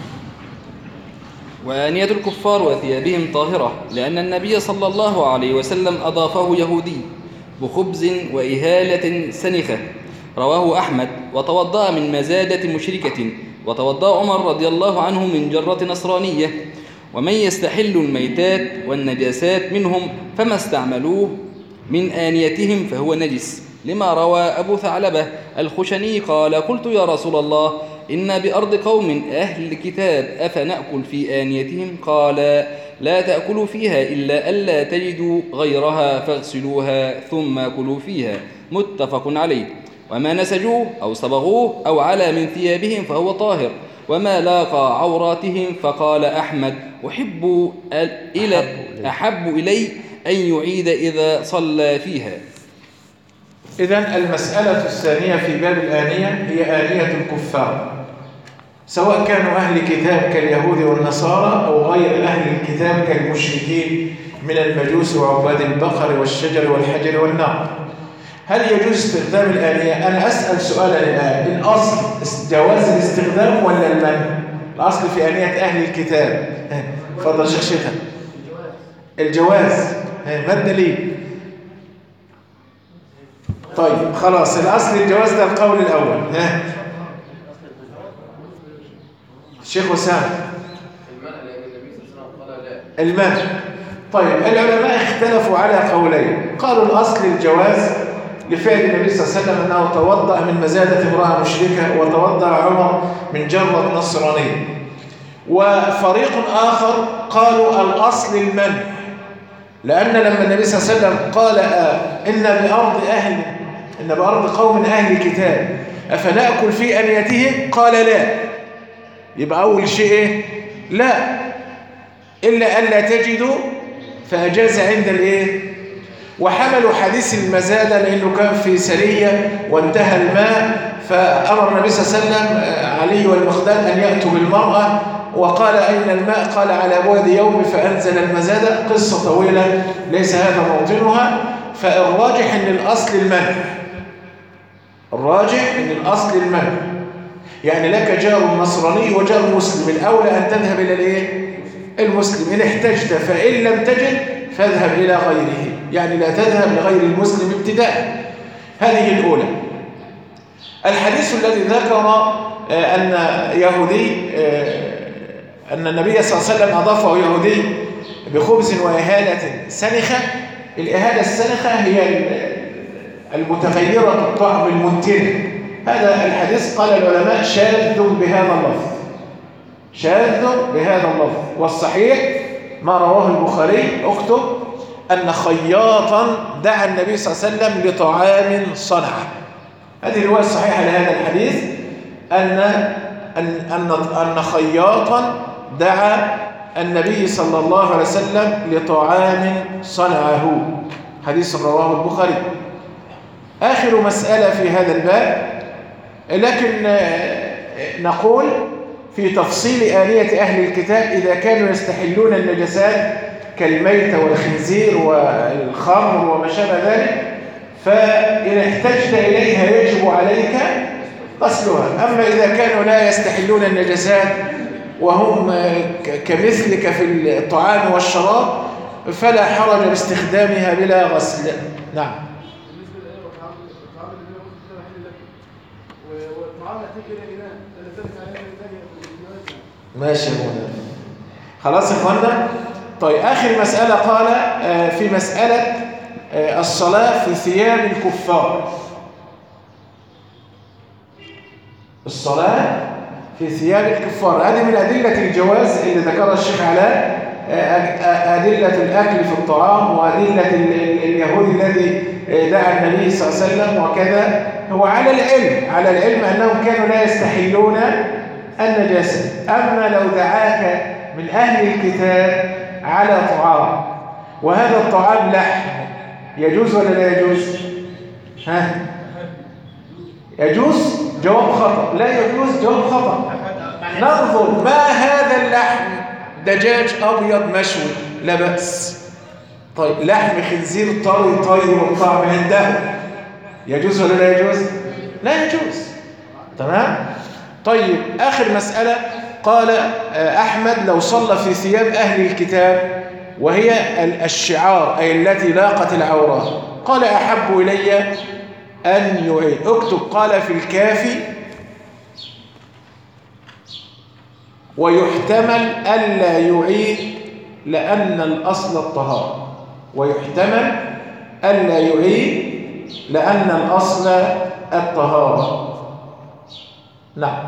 وآنية الكفار وثيابهم طاهرة، لأن النبي صلى الله عليه وسلم أضافه يهودي بخبز وإهالة سنخة، رواه أحمد. وتوضأ من مزادة مشركة، وتوضأ عمر رضي الله عنه من جرة نصرانية. ومن يستحل الميتات والنجاسات منهم فما استعملوه من آنيتهم فهو نجس، لما روى أبو ثعلبة الخشني قال: قلت يا رسول الله إن بأرض قوم أهل الكتاب أفنأكل في آنيتهم؟ قال: لا تأكلوا فيها إلا ألا تجدوا غيرها فاغسلوها ثم كلوا فيها. متفق عليه. وما نسجوه أو صبغوه أو على من ثيابهم فهو طاهر، وما لاقى عوراتهم. فقال أحمد: أحب إلى أحب إلي أن يعيد إذا صلى فيها. إذن المسألة الثانية في باب الآنية هي آنية الكفار، سواء كانوا أهل كتاب كاليهود والنصارى أو غير أهل الكتاب كالمشركين من المجوس وعباد البقر والشجر والحجر والنار. هل يجوز استخدام الآنية؟ أنا أسأل سؤالا الآن: الأصل جواز الاستخدام ولا المنع؟ الأصل في آنية أهل الكتاب. فضل شيخ شتى. الجواز. ما الدليل؟ طيب خلاص، الأصل الجواز ده القول الأول. ها الشيخ وسام. المنع لأن النبي صلى الله عليه وسلم قال لا. المنع. طيب العلماء اختلفوا على قولين. قالوا الأصل الجواز لفعل النبي صلى الله عليه وسلم أنه توضأ من مزادة امرأة مشركة، وتوضأ عمر من جرة نصرانية. وفريق آخر قالوا الأصل المنع، لأن لما النبي صلى الله عليه وسلم قال آه إن بأرض أهل إن بأرض قوم أهل كتاب أفنأكل في أنيتهم، قال لا. يبقى أول شيء إيه؟ لا، إلا ألا تجدوا فأجاز عند الإيه؟ وحملوا حديث المزادة لأنه كان في سرية وانتهى الماء، فأمر النبي صلى الله عليه وسلم علي والمقداد أن يأتوا بالمرأة، وقال أين الماء؟ قال على بعد يوم، فأنزل المزادة. قصة طويلة ليس هذا موطنها. فالراجح أن الأصل المنع، الراجح أن الأصل المنع. يعني لك جار نصراني وجار مسلم، الأولى أن تذهب إلى الإيه؟ المسلم. إن احتجت فإن لم تجد فاذهب إلى غيره، يعني لا تذهب لغير المسلم ابتداء. هذه الأولى. الحديث الذي ذكر أن يهودي أن النبي صلى الله عليه وسلم أضافه يهودي بخبز وإهالة سنخة. الإهالة السنخة هي المتغيرة الطعم المنتن. هذا الحديث قال العلماء شاذ بهذا اللفظ، شاذ بهذا اللفظ. والصحيح ما رواه البخاري، اكتب أن خياطا دعا النبي صلى الله عليه وسلم لطعام صنعه. هذه الرواية الصحيحة لهذا الحديث، أن أن أن أن خياطا دعا النبي صلى الله عليه وسلم لطعام صنعه. حديث رواه البخاري. آخر مسألة في هذا الباب، لكن نقول في تفصيل آلية أهل الكتاب إذا كانوا يستحلون النجسات كالميتة والخنزير والخمر وما شابه ذلك، فإن احتجت إليها يجب عليك غسلها. أما إذا كانوا لا يستحلون النجسات وهم كمثلك في الطعام والشراب فلا حرج باستخدامها بلا غسل. نعم. بالنسبه للطعام الطعام اللي بيقول كده حل لك والطعام هتيجي الى اناء تلتفت عليها الاناء. ماشي يا مولانا. خلاص يا اخوانا. طيب آخر مسألة قال في مسألة الصلاة في ثياب الكفار. الصلاة في ثياب الكفار هذه من أدلة الجواز اللي ذكرها الشيخ علاء. أدلة الأكل في الطعام وأدلة اليهود الذي دعا النبي صلى الله عليه وسلم وكذا، هو على العلم على العلم أنهم كانوا لا يستحلون النجاسة. أما لو دعاك من أهل الكتاب على طعام وهذا الطعام لحم، يجوز ولا لا يجوز؟ ها؟ يجوز؟ جواب خطأ. لا يجوز، جواب خطأ. ننظر ما هذا اللحم، دجاج أبيض مشوي لا بأس. طيب لحم خنزير طري طري والطعم عنده، يجوز ولا لا يجوز؟ لا يجوز. تمام؟ طيب آخر مسألة قال أحمد لو صلى في ثياب أهل الكتاب وهي الشعار أي التي لاقت العورات، قال أحب إلي أن يعيد. اكتب قال في الكافي ويحتمل ألا يعيد لأن الأصل الطهارة. ويحتمل ألا يعيد لأن الأصل الطهارة. نعم.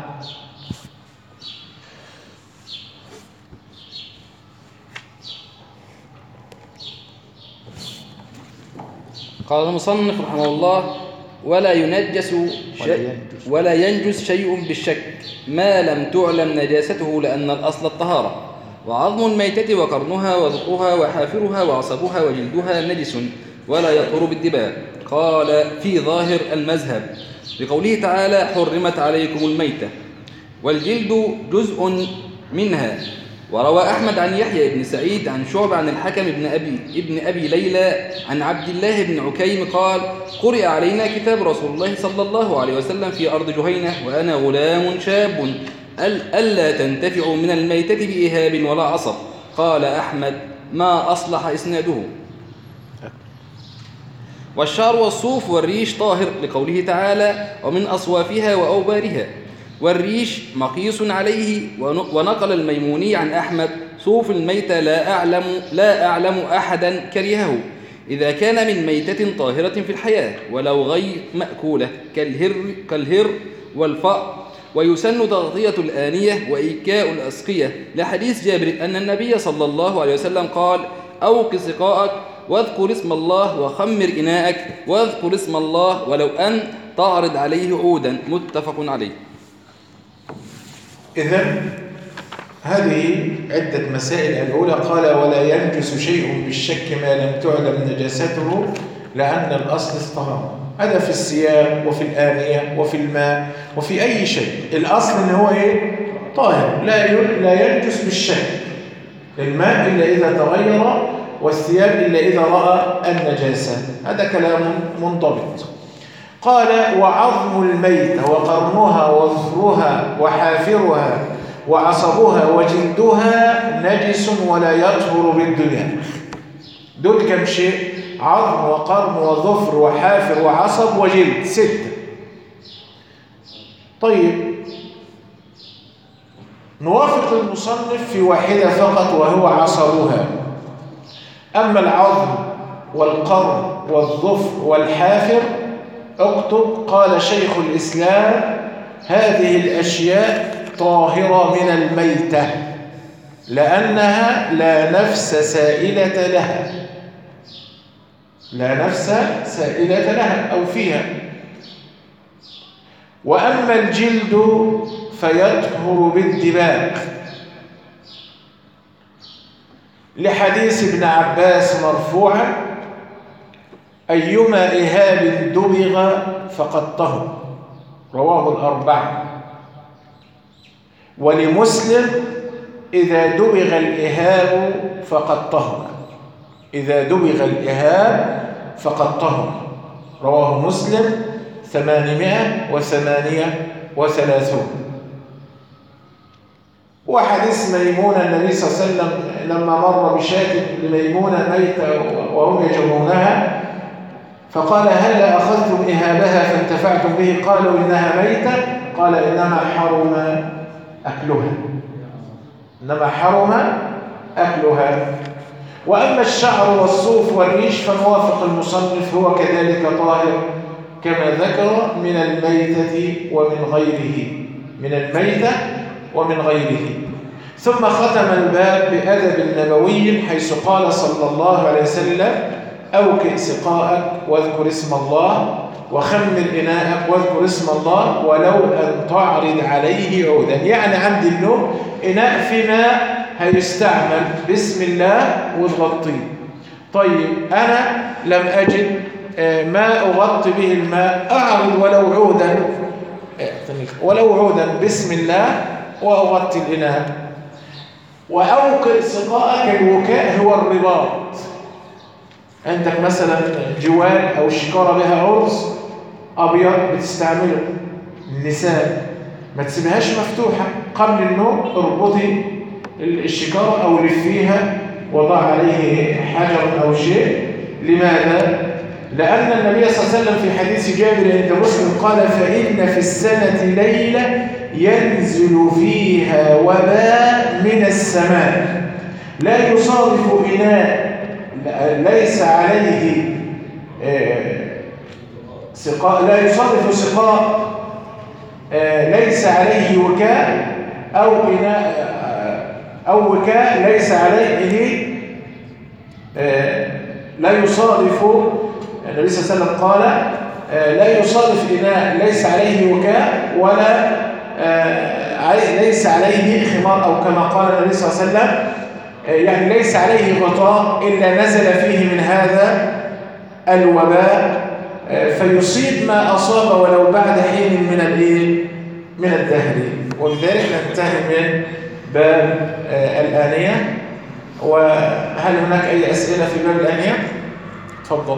قال المصنف رحمه الله: ولا ينجس شيء ولا ينجس شيء بالشك ما لم تعلم نجاسته لأن الأصل الطهارة. وعظم الميتة وقرنها وذقها وحافرها وعصبها وجلدها نجس ولا يطهر بالدباء. قال في ظاهر المذهب لقوله تعالى: حرمت عليكم الميتة، والجلد جزء منها. وروى أحمد عن يحيى بن سعيد عن شعبة عن الحكم بن أبي, ابن أبي ليلى عن عبد الله بن عكيم قال: قرئ علينا كتاب رسول الله صلى الله عليه وسلم في أرض جهينة وأنا غلام شاب ألا تنتفع من الميتة بإهاب ولا عصب. قال أحمد: ما أصلح إسناده. والشعر والصوف والريش طاهر لقوله تعالى ومن أصوافها وأوبارها. والريش مقيس عليه. ونقل الميموني عن أحمد صوف الميتة لا أعلم, لا أعلم أحدا كرهه إذا كان من ميتة طاهرة في الحياة ولو غير مأكولة كالهر, كالهر والفأر. ويسن تغطية الآنية وإيكاء الأسقية لحديث جابر أن النبي صلى الله عليه وسلم قال أوق سقاءك واذكر اسم الله وخمر إناءك واذكر اسم الله ولو أن تعرض عليه عودا. متفق عليه. إذن هذه عدة مسائل. الأولى قال ولا ينجس شيء بالشك ما لم تعلم نجاسته لأن الأصل الطهارة. هذا في الثياب وفي الآنية وفي الماء وفي أي شيء. الأصل إن هو إيه؟ طاهر لا لا ينجس بالشك. الماء إلا إذا تغير والثياب إلا إذا رأى النجاسة. هذا كلام منضبط. قال وعظم الميتة وقرنها وظفرها وحافرها وعصبها وجلدها نجس ولا يطهر بالدنيا. دول كم شيء؟ عظم وقرن وظفر وحافر وعصب وجلد، ستة. طيب نوافق المصنف في واحدة فقط وهو عصبها. أما العظم والقرن والظفر والحافر اكتب قال شيخ الإسلام هذه الأشياء طاهرة من الميتة لأنها لا نفس سائلة لها، لا نفس سائلة لها أو فيها. وأما الجلد فيطهر بالدباغ لحديث ابن عباس مرفوعا أيما إهاب دبغ فقد طهر، رواه الأربعة. ولمسلم إذا دبغ الإهاب فقد طهر، إذا دبغ الإهاب فقد طهر، رواه مسلم ثمانمائة وثمانية وثلاثون. وحديث ميمونة النبي صلى الله عليه وسلم لما مر بشاة لميمونة ميتة وهم يجمعونها فقال هل أخذتم إهابها فانتفعتم به؟ قالوا إنها ميتة. قال إنما حرم أكلها، إنما حرم أكلها. وأما الشعر والصوف والريش فنوافق المصنف هو كذلك طاهر كما ذكر من الميتة ومن غيره، من الميتة ومن غيره. ثم ختم الباب بأدب نبوي حيث قال صلى الله عليه وسلم أوكئ سقاءك واذكر اسم الله وخمر إناءك واذكر اسم الله ولو أن تعرض عليه عودا. يعني عند النوم إناء في ماء هيستعمل بسم الله وتغطيه. طيب أنا لم أجد ما أغطي به الماء، أعرض ولو عودا ولو عودا بسم الله وأغطي الإناء. وأوقئ سقاءك، الوكاء هو الرباط. عندك مثلا جوال أو شكارة بها عرض أبيض بتستعمله النساء، ما تسيبهاش مفتوحة قبل النوم، اربطي الشكارة أو لفيها وضع عليه حجر أو شيء. لماذا؟ لأن النبي صلى الله عليه وسلم في حديث جابر عند مسلم قال فإن في السنة ليلة ينزل فيها وباء من السماء لا يصادف إناء ليس عليه سقاء، لا يصادف سقاء ليس عليه وكاء أو إناء أو وكاء ليس عليه لا يصادف. النبي صلى الله عليه وسلم قال لا يصادف إناء ليس عليه وكاء ولا ليس عليه خمار، أو كما قال النبي صلى الله عليه وسلم يعني ليس عليه غطاء إلا نزل فيه من هذا الوباء فيصيب ما أصاب ولو بعد حين من الإيه؟ من الدهر. وبذلك ننتهي من باب الآنية. وهل هناك أي أسئلة في باب الآنية؟ تفضل.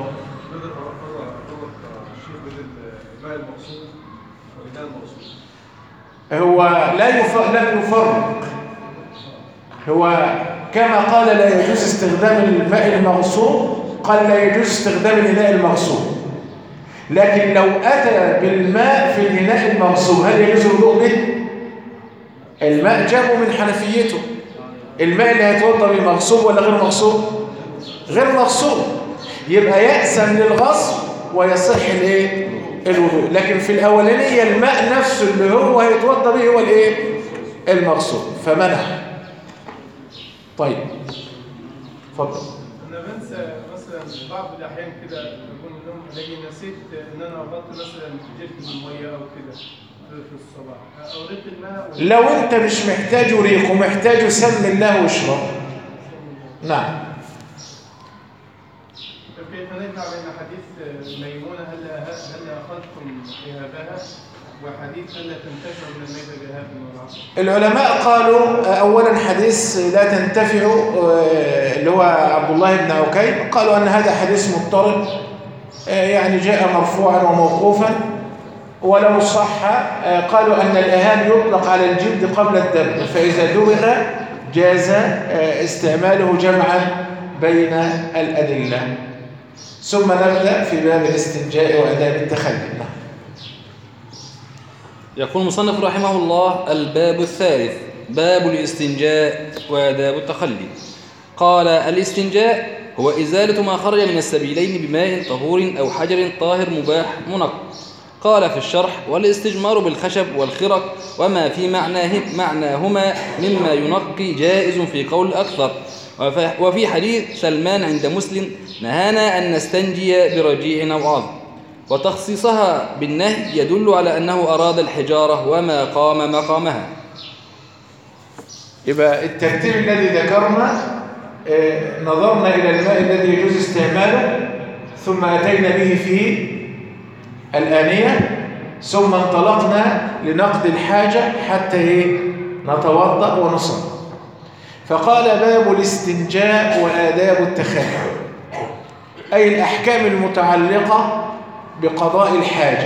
هو لا يفرق، لا يفرق. هو كما قال لا يجوز استخدام الماء المغصوب قال لا يجوز استخدام الإناء المغصوب. لكن لو أتى بالماء في الإناء المغصوب هل يجوز الوضوء به؟ الماء جابه من حنفيته، الماء اللي هيتوضا به مغصوب ولا غير مغصوب؟ غير مغصوب، يبقى يأسم للغصب ويصح الايه؟ الوضوء. لكن في الأولانية الماء نفسه اللي هو هيتوضا به هو الايه؟ المغصوب، فمنع. طيب اتفضل. انا بنسى مثلا بعض الاحيان كده بكون النوم الاقي نسيت ان انا اغطي مثلا جلد بالميه او كده في الصباح، اوريق الماء و... لو انت مش محتاج ريق ومحتاج سم الله واشرب. نعم. كيف نجمع بين حديث ميمونه هل هل اخذتم اهابها وحديث هل تنتفع من الميت بهاب والعصر؟ العلماء قالوا اولا حديث لا تنتفع اللي هو عبد الله بن عكيم، قالوا ان هذا حديث مضطرب، يعني جاء مرفوعا وموقوفا. ولو صح قالوا ان الاهاب يطلق على الجلد قبل الدم، فاذا دبغ جاز استعماله جمعا بين الادله. ثم نبدا في باب الاستنجاء واداب التخلي. يقول المصنف رحمه الله: الباب الثالث باب الاستنجاء وآداب التخلي. قال: الاستنجاء هو إزالة ما خرج من السبيلين بماء طهور أو حجر طاهر مباح منق. قال في الشرح: والاستجمار بالخشب والخرق وما في معناه معناهما مما ينقي جائز في قول الأكثر. وفي حديث سلمان عند مسلم: نهانا أن نستنجي برجيع أو عظم. وتخصيصها بالنهي يدل على أنه أراد الحجارة وما قام مقامها. يبقى الترتيب الذي ذكرنا اه نظرنا إلى الماء الذي يجوز استعماله، ثم أتينا به في الآنية، ثم انطلقنا لنقضي الحاجة حتى إيه؟ نتوضأ ونصلي. فقال: باب الاستنجاء وآداب التخلي، أي الأحكام المتعلقة بقضاء الحاجة.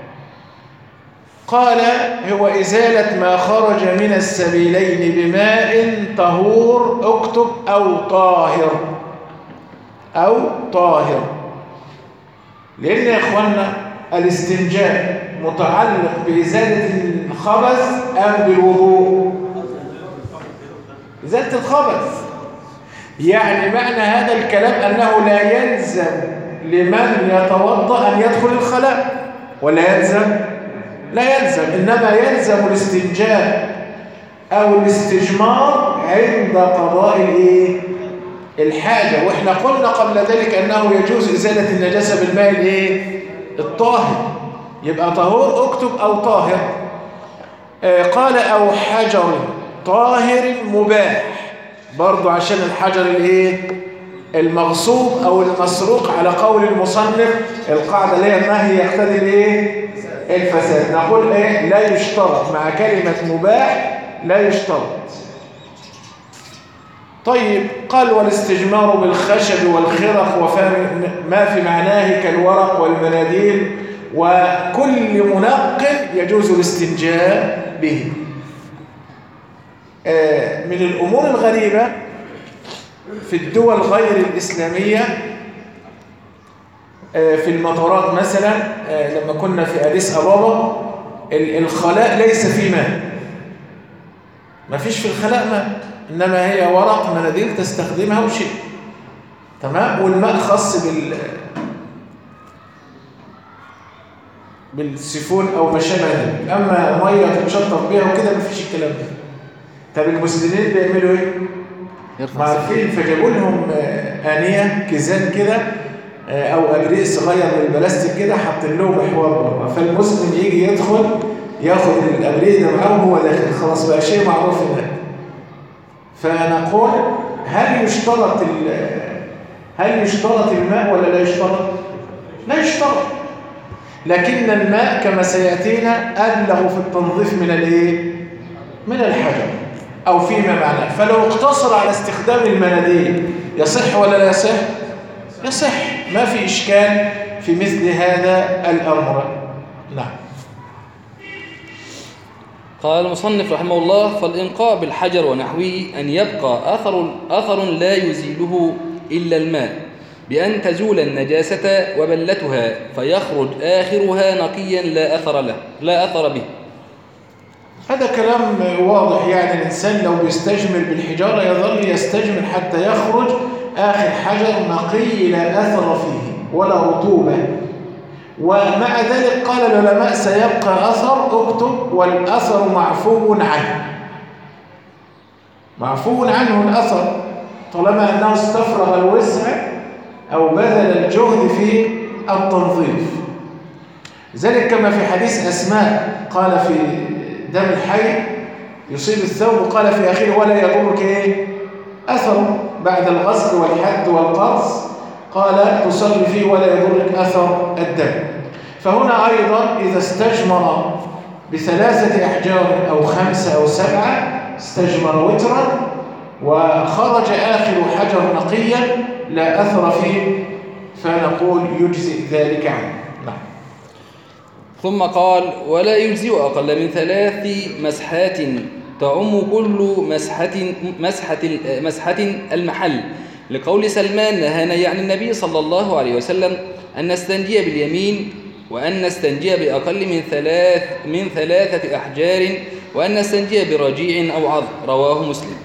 قال: هو إزالة ما خرج من السبيلين بماء طهور، اكتب أو طاهر، أو طاهر، لأن يا إخوانا الاستنجاء متعلق بإزالة الخبث أم بالوضوء؟ إزالة الخبث. يعني معنى هذا الكلام أنه لا يلزم لمن يتوضأ أن يدخل الخلاء، ولا يلزم؟ لا يلزم، إنما يلزم الاستنجاء أو الاستجمار عند قضاء الإيه؟ الحاجة. وإحنا قلنا قبل ذلك أنه يجوز إزالة النجاسة بالماء الإيه؟ الطاهر. يبقى طهور اكتب أو طاهر. آه قال: أو حجر طاهر مباح، برضو عشان الحجر الإيه؟ المغصوب أو المسروق على قول المصنف، القاعدة اللي هي النهي يقتضي الإيه؟ الفساد. نقول إيه؟ لا يشترط مع كلمة مباح، لا يشترط. طيب، قال: والاستجمار بالخشب والخرق وما في معناه كالورق والمناديل وكل منق يجوز الاستنجاء به. آه من الأمور الغريبة في الدول غير الإسلامية، آه في المطارات مثلا، آه لما كنا في أديس أبابا، الخلاء ليس فيه ماء، ما فيش في الخلاء ماء، إنما هي ورق مناديل تستخدمها وشيء، تمام؟ والماء خاص بال بالسيفون أو ما شابه ذلك، أما مية تتشطف بيها وكده ما فيش الكلام ده. طب المسلمين بيعملوا إيه؟ ما عارفين، فجابوا لهم آنية كيزان كده أو أبريق صغير من البلاستيك كده، حاطين لهم محور بره، فالمسلم يجي يدخل ياخد الأبريق ده معاه وهو داخل، خلاص بقى شيء معروف هناك. فنقول: هل يشترط هل يشترط الماء ولا لا يشترط؟ لا يشترط، لكن الماء كما سيأتينا أبلغ في التنظيف من الايه؟ من الحجر أو فيما معناه. فلو اقتصر على استخدام المناديل يصح ولا لا يصح؟ يصح، ما في إشكال في مثل هذا الأمر. نعم. قال المصنف رحمه الله: فالإنقاء بالحجر ونحوه أن يبقى أثر, أثر لا يزيله إلا الماء، بأن تزول النجاسة وبلتها فيخرج آخرها نقيا لا أثر له لا أثر به. هذا كلام واضح، يعني الإنسان لو بيستجمر بالحجارة يظل يستجمر حتى يخرج آخر حجر نقي لا أثر فيه ولا رطوبة. ومع ذلك قال العلماء سيبقى أثر، اكتب والأثر معفو عنه. معفو عنه الأثر طالما أنه استفرغ الوسع أو بذل الجهد في التنظيف. ذلك كما في حديث أسماء قال في دم الحي يصيب الثوب، قال في آخره ولا يضرك إيه؟ أثر بعد الغسل والحد والقرص، قال تصلي فيه ولا يضرك أثر الدم. فهنا أيضا إذا استجمر بثلاثة أحجار أو خمسة أو سبعة استجمر وترا وخرج آخر حجر نقيا لا أثر فيه فنقول يجزئ ذلك عنه. نعم. ثم قال ولا يجزئ أقل من ثلاث مسحات تعم كل مسحة, مسحة, مسحة المحل، لقول سلمان نهانا عن النبي صلى الله عليه وسلم أن نستنجي باليمين، وأن نستنجي بأقل من ثلاث من ثلاثة أحجار، وأن نستنجي برجيع أو عظم. رواه مسلم.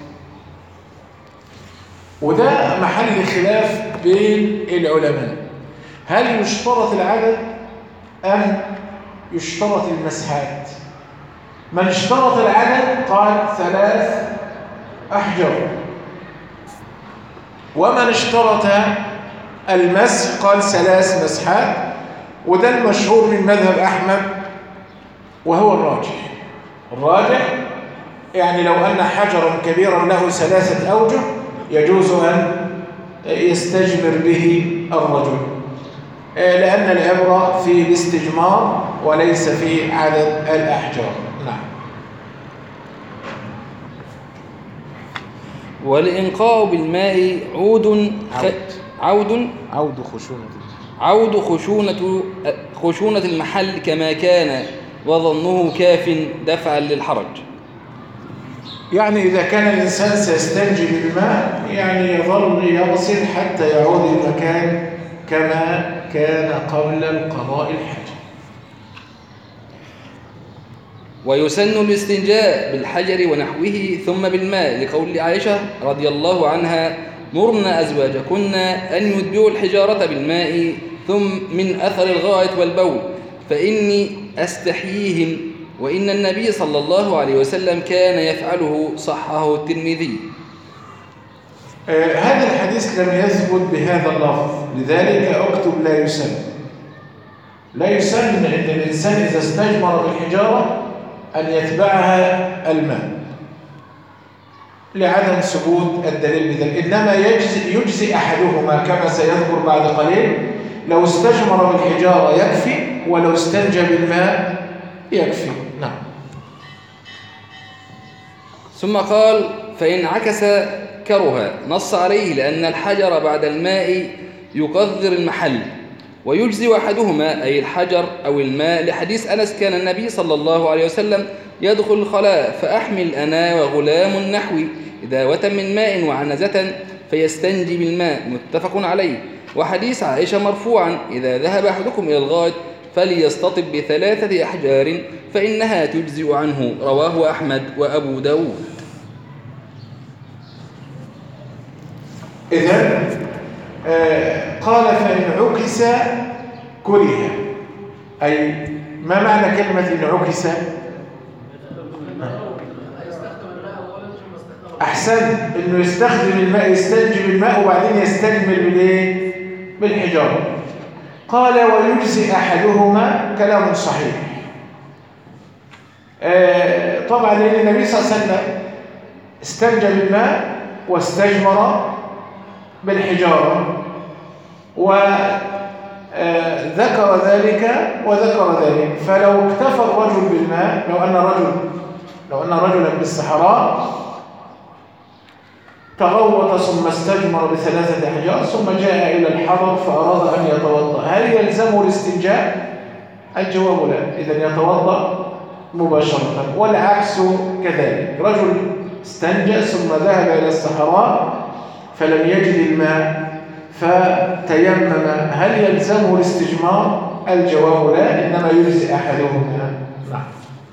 وده محل خلاف بين العلماء، هل يشترط العدد أم يشترط المسحات؟ من اشترط العدد قال ثلاث أحجار، ومن اشترط المسح قال ثلاث مسحات، وده المشهور من مذهب أحمد وهو الراجح. الراجح يعني لو أن حجرا كبيرا له ثلاثة أوجه يجوز أن يستجمر به الرجل، لأن العبرة في الاستجمار وليس في عدد الأحجار. نعم. والإنقاء بالماء عود خ... عود عود خشونة عود خشونة خشونة المحل كما كان وظنه كاف دفعا للحرج. يعني إذا كان الإنسان سيستنجي بالماء يعني يظل يغسل حتى يعود المكان كما كان قبل القضاء الحاجة. ويسن الاستنجاء بالحجر ونحوه ثم بالماء، لقول عائشة رضي الله عنها مرن أزواجكن أن يتبعوا الحجارة بالماء ثم من أثر الغائط والبول فإني أستحييهم، وإن النبي صلى الله عليه وسلم كان يفعله. صححه الترمذي. آه هذا الحديث لم يثبت بهذا اللفظ، لذلك اكتب لا يسن. لا يسن ان الانسان اذا استجمر بالحجاره ان يتبعها الماء لعدم ثبوت الدليل بذلك، انما يجزي, يجزي احدهما كما سيذكر بعد قليل. لو استجمر بالحجاره يكفي، ولو استنجى بالماء يكفي. نعم. ثم قال فإن عكس كره، نص عليه لأن الحجر بعد الماء يقذر المحل، ويجزي أحدهما أي الحجر أو الماء، لحديث أنس كان النبي صلى الله عليه وسلم يدخل الخلاء فأحمل أنا وغلام نحوي إداوة من ماء وعنزة فيستنجي بالماء، متفق عليه. وحديث عائشة مرفوعا إذا ذهب أحدكم إلى الغائط فليستطب بثلاثة أحجار فإنها تجزئ عنه. رواه أحمد وأبو داود. إذن آه قال فإن عكس كره، أي ما معنى كلمة إن عكس؟ أحسن، إنه يستخدم الماء، يستنجي بالماء وبعدين يستجمل بالإيه؟ بالحجارة. قال ويجزي أحدهما، كلام صحيح. آه طبعا لأن النبي صلى الله عليه وسلم استنجى بالماء واستجمر بالحجارة، وذكر ذلك وذكر ذلك. فلو اكتفى الرجل بالماء، لو أن رجل لو أن رجلا بالصحراء تغوط ثم استجمر بثلاثة أحجار ثم جاء إلى الحضر فأراد أن يتوضأ، هل يلزمه الاستنجاء؟ الجواب لا، إذن يتوضأ مباشرة. والعكس كذلك، رجل استنجى ثم ذهب إلى الصحراء فلم يجد الماء فتيمم هل يلزمه الاستجمار؟ الجواب لا، إنما يجزي أحدهما. نعم.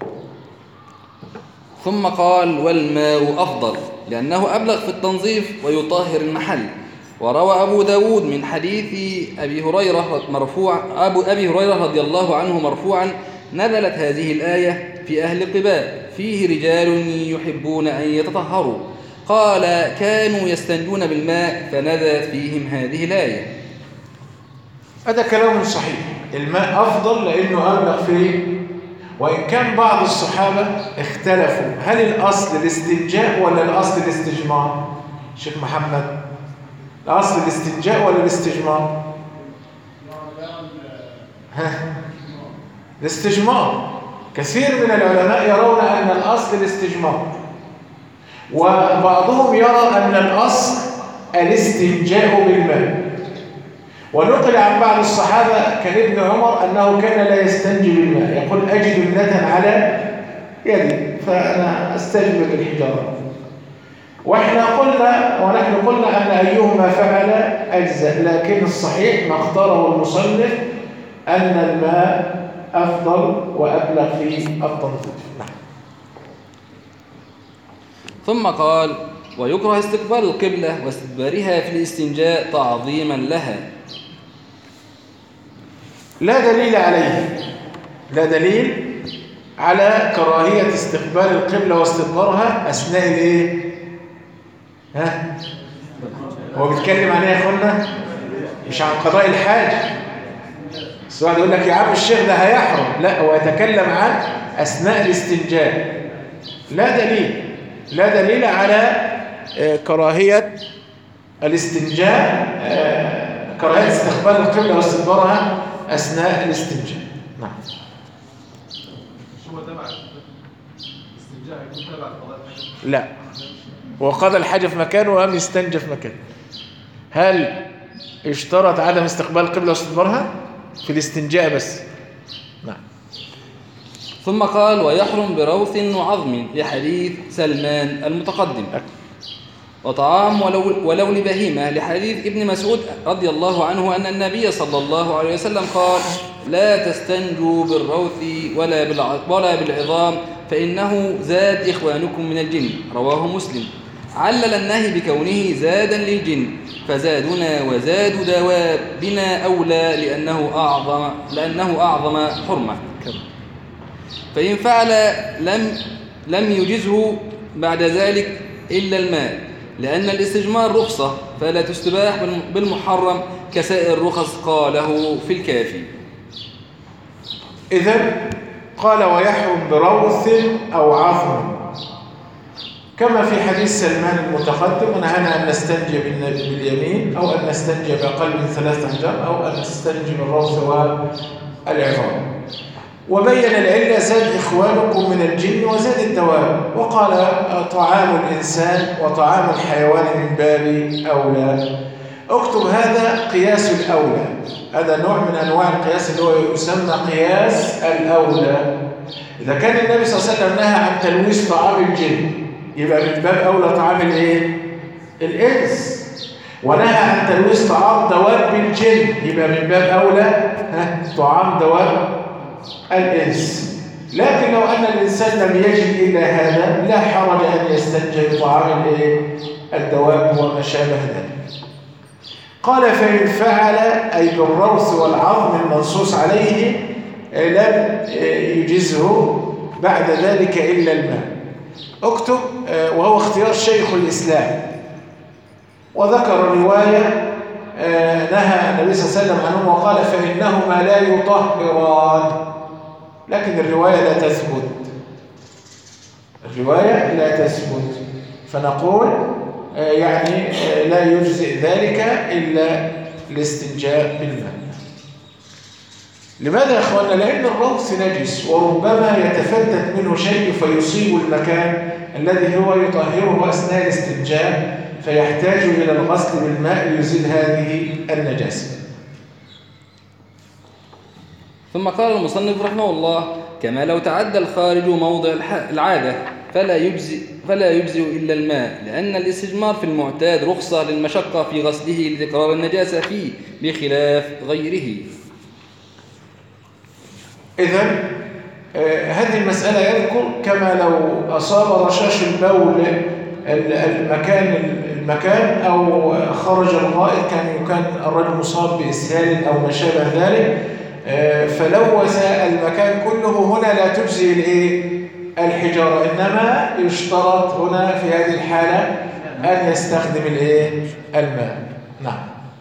ثم قال والماء أفضل لأنه أبلغ في التنظيف ويطهر المحل. وروى أبو داود من حديث أبي هريرة مرفوع أبو أبي هريرة رضي الله عنه مرفوعا: نزلت هذه الآية في أهل قباء فيه رجال يحبون أن يتطهروا، قال كانوا يستنجون بالماء فنزلت فيهم هذه الآية. هذا كلام صحيح، الماء أفضل لأنه أبلغ فيه. وإن كان بعض الصحابة اختلفوا هل الأصل الاستنجاء ولا الأصل الاستجمار؟ شيخ محمد، الأصل الاستنجاء ولا الاستجمار؟ ها؟ الاستجمار. كثير من العلماء يرون أن الأصل الاستجمار، وبعضهم يرى أن الأصل الاستنجاء بالماء. ونقل عن بعض الصحابة كابن عمر أنه كان لا يستنجي بالماء، يقول أجد ابنة على يدي فأنا أستجمر بالحجارة. وإحنا قلنا ونحن قلنا أن أيهما فعل أجزاء، لكن الصحيح ما اختاره المصنف أن الماء أفضل وأبلغ في التنظيف. نعم. ثم قال ويكره استقبال القبلة واستدبارها في الاستنجاء تعظيما لها. لا دليل عليه، لا دليل على كراهية استقبال القبلة واستدبارها أثناء الإيه؟ ها؟ هو بيتكلم عن إيه يا أخوانا؟ مش عن قضاء الحاجة. السؤال يقول لك يا عم الشيخ ده هيحرم، لا هو يتكلم عن أثناء الاستنجاء. لا دليل، لا دليل على كراهية الاستنجاء، كراهية استقبال القبلة واستدبارها أثناء الاستنجاء. نعم. مش هو تبع الاستنجاء يكون تبع قضاء الحاجة؟ لا، هو قضى الحاجة في مكانه وقام يستنجى في مكانه. هل اشترط عدم استقبال القبلة واستدبارها؟ في الاستنجاء بس. نعم. ثم قال ويحرم بروث وعظم لحديث سلمان المتقدم، وطعام ولو, ولو لبهيمة لحديث ابن مسعود رضي الله عنه أن النبي صلى الله عليه وسلم قال لا تستنجوا بالروث ولا, ولا بالعظام فإنه زاد إخوانكم من الجن. رواه مسلم. علل النهي بكونه زادا للجن، فزادنا وزاد دوابنا أولى لأنه أعظم, لأنه أعظم حرمة. فإن فعل لم, لم يجزه بعد ذلك إلا الماء، لأن الاستجمار رخصة فلا تستباح بالمحرم كسائر الرخص، قاله في الكافي. إذن قال ويحرم بروث أو عظم كما في حديث سلمان المتقدم: ونهانا أن نستنجي باليمين أو أن نستنجي بأقل من ثلاثة أحجار أو أن نستنجي بالروث والعظام. وبين العلة زاد إخوانكم من الجن وزاد الدواب، وقال طعام الإنسان وطعام الحيوان من باب أولى. اكتب هذا قياس الأولى، هذا نوع من أنواع القياس اللي هو يسمى قياس الأولى. إذا كان النبي صلى الله عليه وسلم نهى عن تلويث طعام الجن يبقى من باب أولى طعام الإيه؟ الإنس. ونهى عن تلويث طعام دواب الجن يبقى من باب أولى ها طعام دواب الإنس. لكن لو أن الإنسان لم يجد إلا هذا لا حرج أن يستنجي بطعام الدواب وما شابه ذلك. قال فإن فعل أي بالروث والعظم المنصوص عليه لم يجزه بعد ذلك إلا الماء. اكتب وهو اختيار شيخ الإسلام، وذكر رواية نهى النبي صلى الله عليه وسلم عنه وقال فإنهما لا يطهران، لكن الرواية لا تثبت، الرواية لا تثبت، فنقول يعني لا يجزئ ذلك إلا الاستنجاء بالماء. لماذا يا أخوانا؟ لأن الروث نجس وربما يتفتت منه شيء فيصيب المكان الذي هو يطهره أثناء الاستنجاء، فيحتاج إلى الغسل بالماء ليزيل هذه النجاسة. ثم قال المصنف رحمه الله كما لو تعدى الخارج موضع العادة فلا يجزئ, فلا يجزئ إلا الماء، لأن الاستجمار في المعتاد رخصة للمشقة في غسله لتكرار النجاسة فيه بخلاف غيره. إذن آه هذه المسألة يذكر كما لو أصاب رشاش البول المكان المكان أو خرج الغائط، كان يكون الرجل مصاب بإسهال أو ما شابه ذلك، آه فلوث المكان كله، هنا لا تجزي الإيه؟ الحجارة، إنما يشترط هنا في هذه الحالة أن يستخدم الإيه؟ الماء. نعم.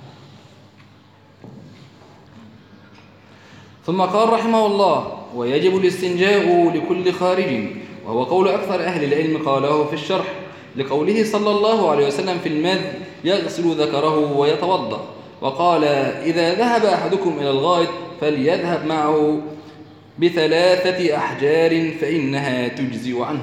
ثم قال رحمه الله: ويجب الاستنجاء لكل خارج، وهو قول أكثر أهل العلم، قاله في الشرح لقوله صلى الله عليه وسلم في المذ: يغسل ذكره ويتوضأ. وقال: إذا ذهب أحدكم إلى الغائط فليذهب معه بثلاثة أحجار فإنها تجزئ عنه،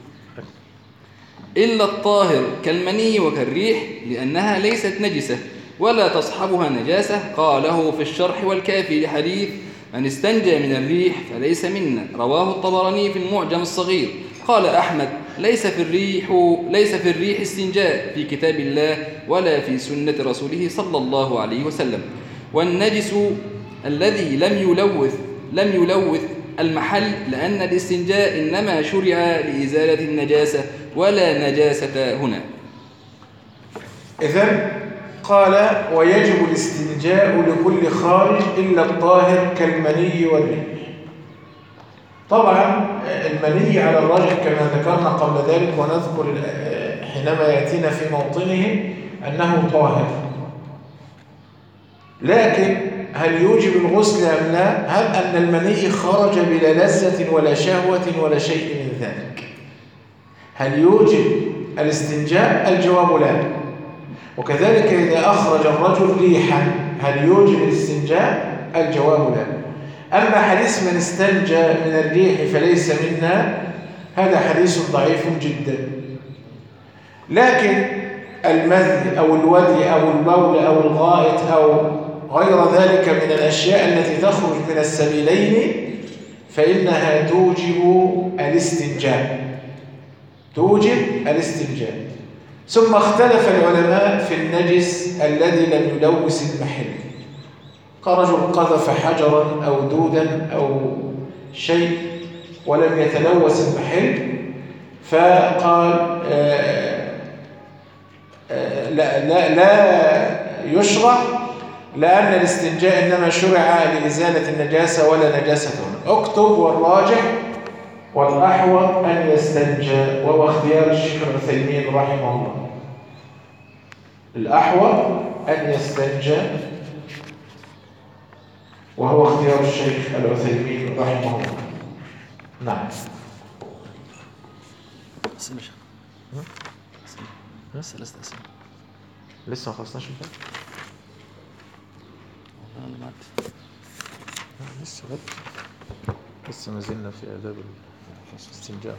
إلا الطاهر كالمني وكالريح لأنها ليست نجسة ولا تصحبها نجاسة، قاله في الشرح والكافي لحديث: من استنجى من الريح فليس منا، رواه الطبراني في المعجم الصغير. قال أحمد: ليس في الريح ليس في الريح استنجاء في كتاب الله ولا في سنة رسوله صلى الله عليه وسلم. والنجس الذي لم يلوث لم يلوث المحل، لأن الاستنجاء إنما شرع لإزالة النجاسة ولا نجاسة هنا. إذن قال: ويجب الاستنجاء لكل خارج إلا الطاهر كالمني والريح. طبعا المني على الراجح كما ذكرنا قبل ذلك، ونذكر حينما يأتينا في موطنه أنه طاهر، لكن هل يوجب الغسل أم لا؟ هل أن المني خرج بلا لذة ولا شهوة ولا شيء من ذلك؟ هل يوجب الاستنجاء؟ الجواب لا. وكذلك إذا أخرج الرجل ريحا هل يوجب الاستنجاء؟ الجواب لا. أما حديث من استنجى من الريح فليس منا، هذا حديث ضعيف جدا. لكن المذي أو الودي أو البول أو الغائط أو غير ذلك من الأشياء التي تخرج من السبيلين فإنها توجب الاستنجاء توجب الاستنجاء ثم اختلف العلماء في النجس الذي لم يلوث المحل، كرجل قذف حجرا أو دودا أو شيء ولم يتلوث المحل، فقال آآ آآ لا, لا, لا يشرع، لأن الاستنجاء إنما شرع لإزالة النجاسة ولا نجاسة هنا. اكتب: والراجح والأحوط أن يستنجى، وهو اختيار الشيخ العثيمين رحمه الله. الأحوط أن يستنجى وهو اختيار الشيخ العثيمين رحمه الله. نعم. أسئلة شيخ. أسئلة أسئلة لسه ما خلصناش الباب. أنا معك. لسه بدري، لسه ما زلنا في آداب الاستنجاء.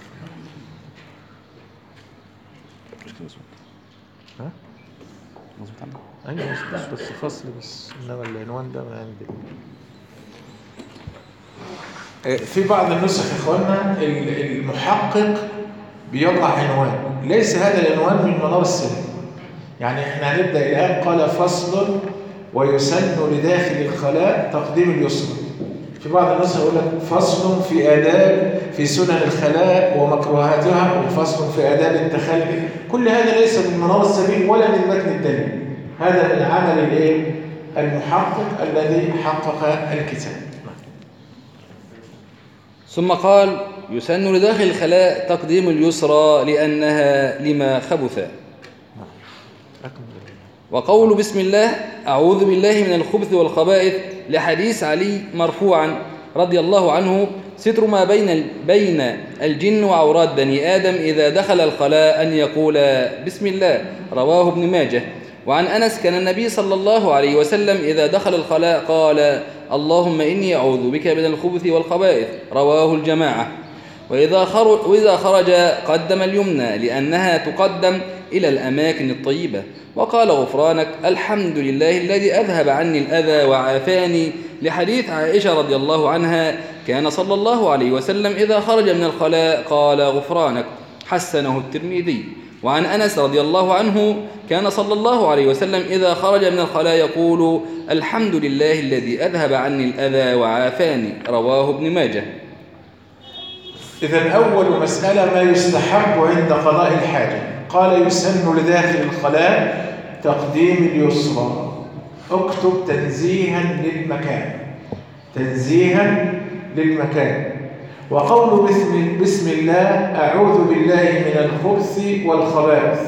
ها؟ مظبوط عندك؟ أيوة مظبوط، بس فصل بس، إنما العنوان ده ما عندي. في بعض النسخ يا إخواننا المحقق بيضع عنوان، ليس هذا العنوان من منار السلم. يعني إحنا هنبدأ الآن قال: فصل ويسن لداخل الخلاء تقديم اليسرى. في بعض الناس يقول لك: فصل في آداب في سنن الخلاء ومكروهاتها، وفصل في آداب التخلي. كل هذا ليس من منار السبيل ولا من متن الدليل، هذا من عمل الايه المحقق الذي حقق الكتاب. ثم قال: يسن لداخل الخلاء تقديم اليسرى لأنها لما خبث. وقول بسم الله: أعوذ بالله من الخبث والخبائث، لحديث علي مرفوعا رضي الله عنه: ستر ما بين بين الجن وعورات بني آدم إذا دخل الخلاء أن يقول بسم الله، رواه ابن ماجه. وعن أنس: كان النبي صلى الله عليه وسلم إذا دخل الخلاء قال: اللهم إني أعوذ بك من الخبث والخبائث، رواه الجماعة. وإذا خرج, وإذا خرج قدم اليمنى لأنها تقدم إلى الأماكن الطيبة. وقال: غفرانك، الحمد لله الذي أذهب عني الأذى وعافاني، لحديث عائشة رضي الله عنها: كان صلى الله عليه وسلم إذا خرج من الخلاء قال: غفرانك. حسنه الترمذي. وعن أنس رضي الله عنه كان صلى الله عليه وسلم إذا خرج من الخلاء يقول الحمد لله الذي أذهب عني الأذى وعافاني، رواه ابن ماجه. إذن أول مسألة ما يستحب عند قضاء الحاجة. قال يسن لداخل الخلاء تقديم اليسرى. اكتب تنزيها للمكان، تنزيها للمكان. وقول بسم, بسم الله أعوذ بالله من الخبث والخبائث.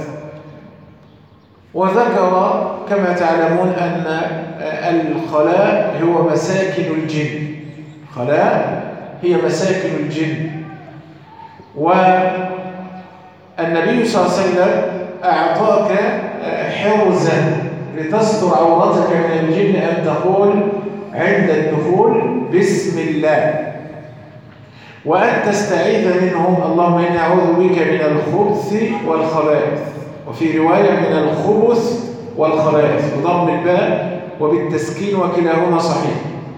وذكر كما تعلمون أن الخلاء هو مساكن الجن، الخلاء هي مساكن الجن. والنبي صلى الله عليه وسلم أعطاك حرزا لتستر عورتك من الجن أن تقول عند الدخول بسم الله، وأن تستعيذ منهم اللهم إني أعوذ بك من الخبث والخبائث، وفي رواية من الخبث والخبائث بضم الباء وبالتسكين وكلاهما صحيح.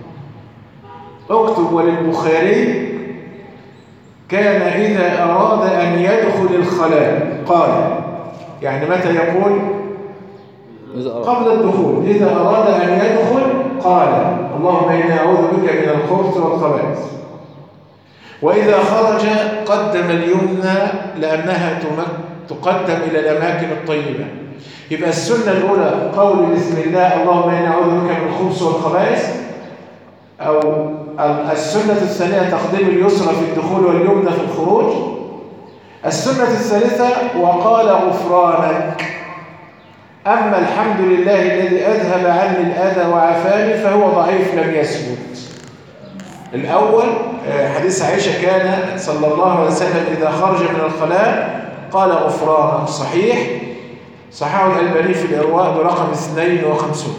اكتب وللبخاري كان إذا أراد أن يدخل الخلاء قال، يعني متى يقول؟ قبل الدخول. إذا أراد أن يدخل قال اللهم إني أعوذ بك من الخبث والخبائث. وإذا خرج قدم اليمنى لأنها تقدم إلى الأماكن الطيبة. يبقى السنة الأولى قول بسم الله اللهم إني أعوذ بك من الخبث والخبائث، أو السنة الثانية تقديم اليسرى في الدخول واليمنى في الخروج. السنة الثالثة وقال غفرانك. أما الحمد لله الذي أذهب عني الأذى وعافاني فهو ضعيف لم يثبت. الأول حديث عائشة كان صلى الله عليه وسلم إذا خرج من الخلاء قال غفرانك، صحيح، صححه الألباني في الإرواء برقم اثنين وخمسين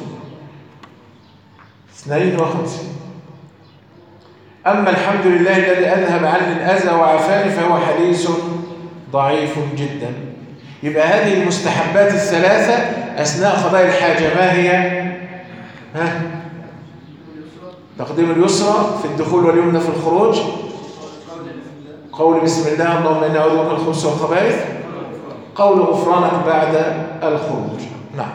اثنين وخمسين. أما الحمد لله الذي أذهب عني الأذى وعافاني فهو حديث ضعيف جدا. يبقى هذه المستحبات الثلاثة أثناء قضاء الحاجة ما هي؟ ها؟ تقديم اليسرى في الدخول واليمنى في الخروج، قول بسم الله اللهم إني أعوذ بك من الخبث والخبائث، قول غفرانك بعد الخروج. نعم.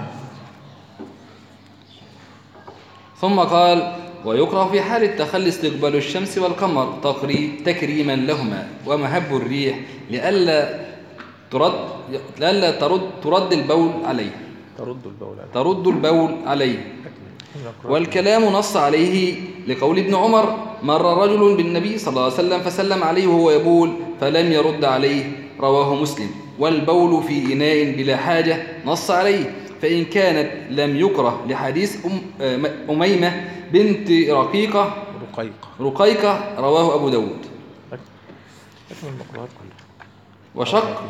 ثم قال ويكره في حال التخلي استقبال الشمس والقمر تكريما لهما ومهب الريح لئلا ترد لئلا ترد ترد البول عليه ترد البول عليه ترد البول عليه. والكلام نص عليه لقول ابن عمر مر رجل بالنبي صلى الله عليه وسلم فسلم عليه وهو يبول فلم يرد عليه، رواه مسلم. والبول في إناء بلا حاجة نص عليه، فإن كانت لم يكره لحديث أم أميمة بنت رقيقة رقيقة رقيقة رواه أبو داود. وشق.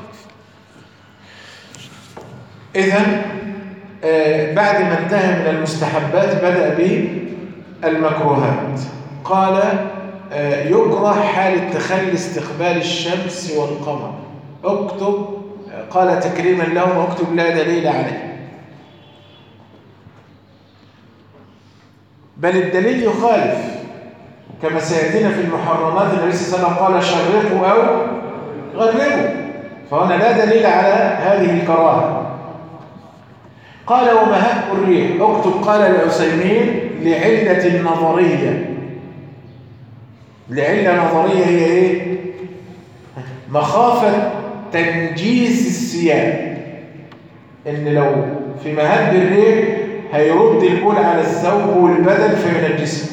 إذن آه بعد ما انتهى من المستحبات بدأ بالمكروهات. قال آه يكره حال التخلي استقبال الشمس والقمر. اكتب آه قال تكريما لهم اكتب لا دليل عليه، بل الدليل يخالف كما سيأتينا في المحرمات. النبي صلى الله عليه وسلم قال شرقوا أو غربوا، فهنا لا دليل على هذه الكراهة. قال ومهب الريح. اكتب قال العثيمين لعلة نظرية. لعلة نظرية هي ايه؟ مخافة تنجيس الثياب، ان لو في مهب الريح هيرد البول على الثوب والبدن فينجسه.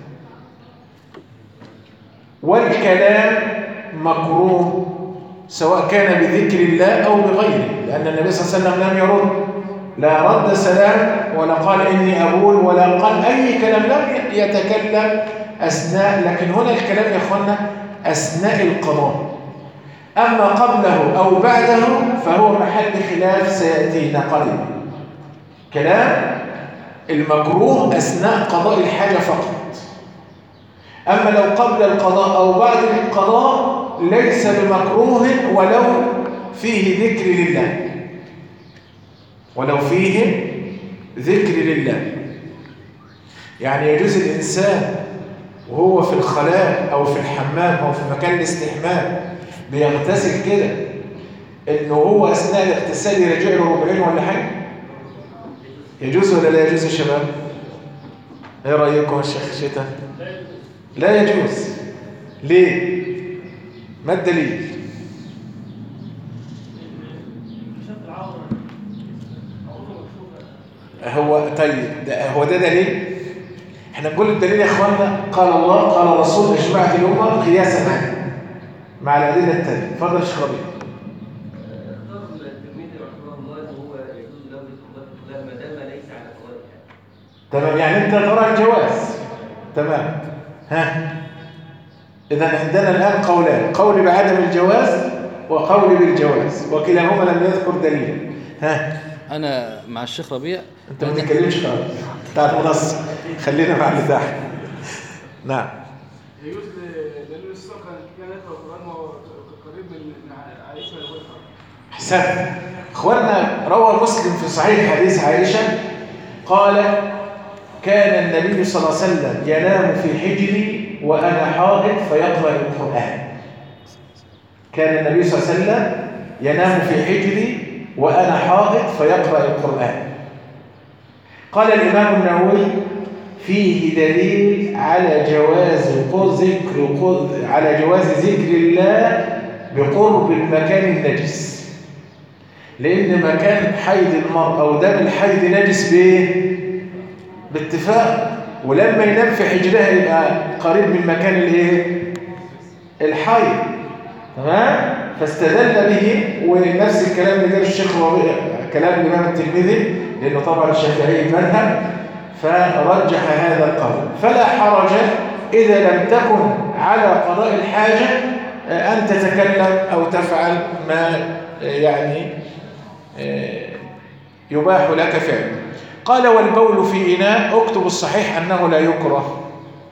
والكلام مكروه سواء كان بذكر الله أو بغيره، لأن النبي صلى الله عليه وسلم لم يرد، لا رد سلام ولا قال إني أبول ولا قال أي كلام، لم يتكلم أثناء. لكن هنا الكلام يا أخوانا أثناء القضاء، أما قبله أو بعده فهو محل خلاف سيأتينا قريبا. كلام المكروه أثناء قضاء الحاجة فقط، أما لو قبل القضاء أو بعد القضاء ليس بمكروه ولو فيه ذكر لله، ولو فيه ذكر لله. يعني يجوز الإنسان وهو في الخلاء أو في الحمام أو في مكان الاستحمام بيغتسل كده إنه هو أثناء الاغتسال يرجع له ربعين ولا حاجة؟ يجوز ولا لا يجوز يا شباب؟ إيه رأيكم يا شيخ شتا؟ لا يجوز. ليه؟ ما الدليل؟ هو طيب ده هو ده دليل؟ احنا نقول الدليل يا اخوانا قال الله قال الرسول اجمعت الامه قياسا عنه مع الادله التاليه. اتفضل يا شيخ ربيع. اختار الترمذي رحمه الله ان هو يجوز له الاستقلال ما دام ليس على قضاء الحاجه. تمام، يعني انت ترى الجواز. تمام. ها اذا عندنا الان قولان، قول بعدم الجواز وقول بالجواز، وكلاهما لم يذكر دليلا. ها أنا مع الشيخ ربيع. انت ما تتكلمش خالص بتاع المنصه، خلينا مع اللي تحت. نعم. يجوز دليل الصدق كان يقرأ القرآن وهو قريب من عائشة ويقرأ. احسنت. اخواننا روى مسلم في صحيح حديث عائشة قال كان النبي صلى الله عليه وسلم ينام في حجري وأنا حائض فيقرأ القرآن. كان النبي صلى الله عليه وسلم ينام في حجري وأنا حائض فيقرأ القرآن. قال الإمام النووي فيه دليل على جواز ذكر على جواز ذكر الله بقرب المكان النجس، لأن مكان حيض المرأة أو دم الحيض نجس بإيه؟ باتفاق، ولما ينام في حجرها يبقى قريب من مكان الايه؟ الحيض. تمام؟ فاستدل به، ونفس الكلام اللي قاله الشيخ ربيع كلام الإمام الترمذي، لأنه طبعا الشافعي مذهب، فرجح هذا القول. فلا حرج إذا لم تكن على قضاء الحاجة أن تتكلم أو تفعل ما يعني يباح لك فعله. قال والبول في إناء، اكتب الصحيح أنه لا يكره.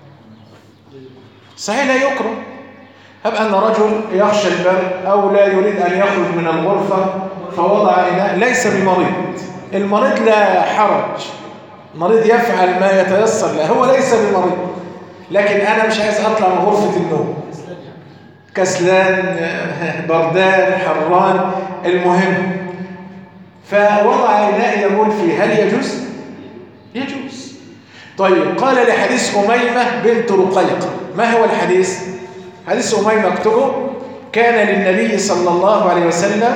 صحيح لا يكره. هب أن رجل يخشى البرد أو لا يريد أن يخرج من الغرفة فوضع إناء، ليس بمريض. المريض لا حرج، المريض يفعل ما يتيسر له، هو ليس بمريض، لكن أنا مش عايز أطلع من غرفة النوم، كسلان، بردان، حران، المهم، فوضع إناء يبول فيه، هل يجوز؟ يجوز. طيب قال لحديث أميمة بنت رقيقة، ما هو الحديث؟ حديث أميمة اكتبه. كان للنبي صلى الله عليه وسلم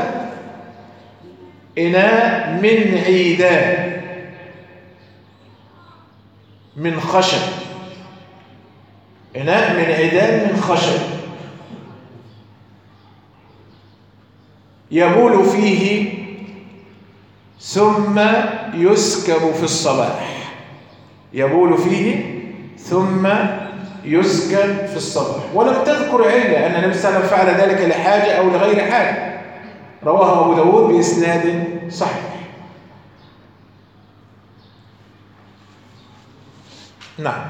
إناء من عيدان من خشب، إناء من عيدان من خشب يبول فيه ثم يسكب في الصباح، يبول فيه ثم يسكب في الصباح. ولم تذكر علة أن النبي صلى الله عليه وسلم فعل ذلك لحاجة أو لغير حاجة. رواه أبو داود بإسناد صحيح. نعم.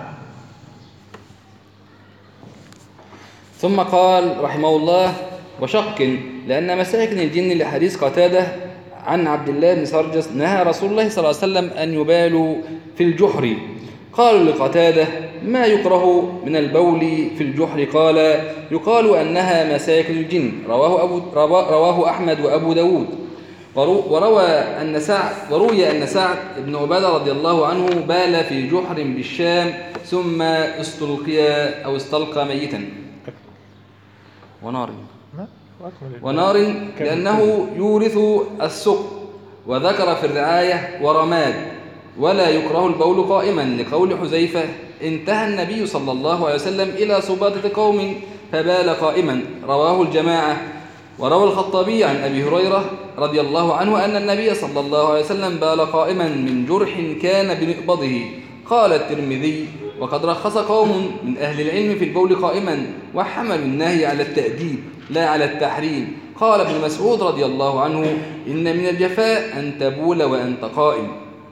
ثم قال رحمه الله وشق، لأن مساكن الجن لحديث قتادة عن عبد الله بن سرجس نهى رسول الله صلى الله عليه وسلم أن يبالوا في الجحر. قالوا لقتادة ما يكره من البول في الجحر؟ قال يقال أنها مساكن الجن. رواه, أبو رواه أحمد وأبو داود. وروى أن سعد وروي أن سعد بن عبادة رضي الله عنه بال في جحر بالشام ثم استلقي أو استلقى ميتا ونار ونار لأنه يورث السق. وذكر في الرعاية ورماد. ولا يكره البول قائما لقول حذيفة انتهى النبي صلى الله عليه وسلم إلى سباطة قوم فبال قائما. رواه الجماعة. وروى الخطابي عن أبي هريرة رضي الله عنه أن النبي صلى الله عليه وسلم بال قائما من جرح كان بمقبضه. قال الترمذي وقد رخص قوم من أهل العلم في البول قائما وحملوا النهي على التأديب لا على التحريم. قال ابن مسعود رضي الله عنه إن من الجفاء أن تبول وأنت قائم.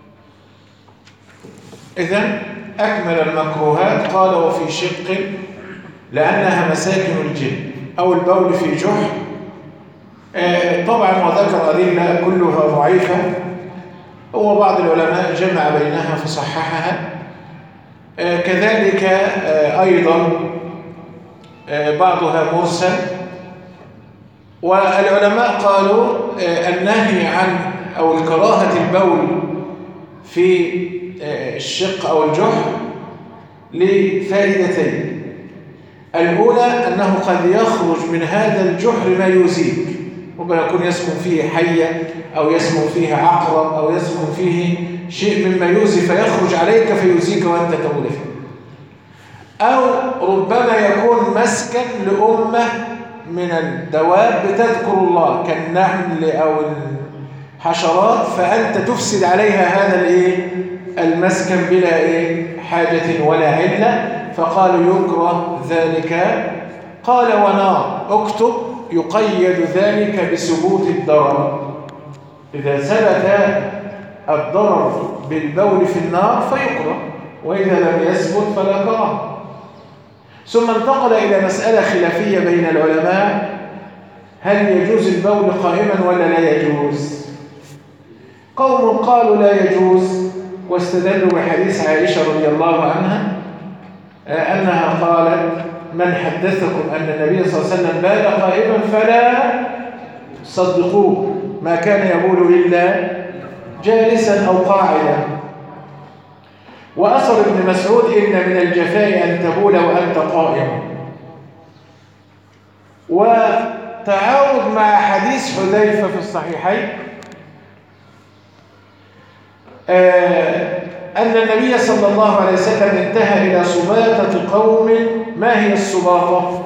إذن أكمل المكروهات. قال وفي شق لأنها مساكن الجن أو البول في جحر. آه طبعا وذكر أدلة كلها ضعيفة، وبعض العلماء جمع بينها فصححها. آه كذلك آه أيضا آه بعضها مرسل. والعلماء قالوا النهي عن أو الكراهة البول في الشق أو الجحر لفائدتين. الأولى أنه قد يخرج من هذا الجحر ما يؤذيك، ربما يكون يسكن فيه حية أو يسكن فيه عقرب أو يسكن فيه شيء مما يؤذي فيخرج عليك فيؤذيك وأنت تبول فيه، أو ربما يكون مسكن لأمة من الدواب بتذكر الله كالنحل أو الحشرات، فأنت تفسد عليها هذا الإيه؟ المسكن بلا إيه؟ حاجة ولا علة، فقالوا يكره ذلك. قال ونار اكتب يقيد ذلك بثبوت الضرر، إذا ثبت الضرر بالبول في النار فيكره، وإذا لم يثبت فلا كراهة. ثم انتقل إلى مسألة خلافية بين العلماء، هل يجوز البول قائما ولا لا يجوز؟ قوم قالوا لا يجوز واستدلوا بحديث عائشة رضي الله عنها أنها قالت من حدثكم أن النبي صلى الله عليه وسلم بال قائما فلا صدقوه، ما كان يبول إلا جالسا أو قاعدا. وأثر ابن مسعود إن من الجفاء أن تبول وأنت قائم. وتعاود مع حديث حذيفة في الصحيحين أن النبي صلى الله عليه وسلم انتهى إلى سباطة قوم. ما هي السباطة؟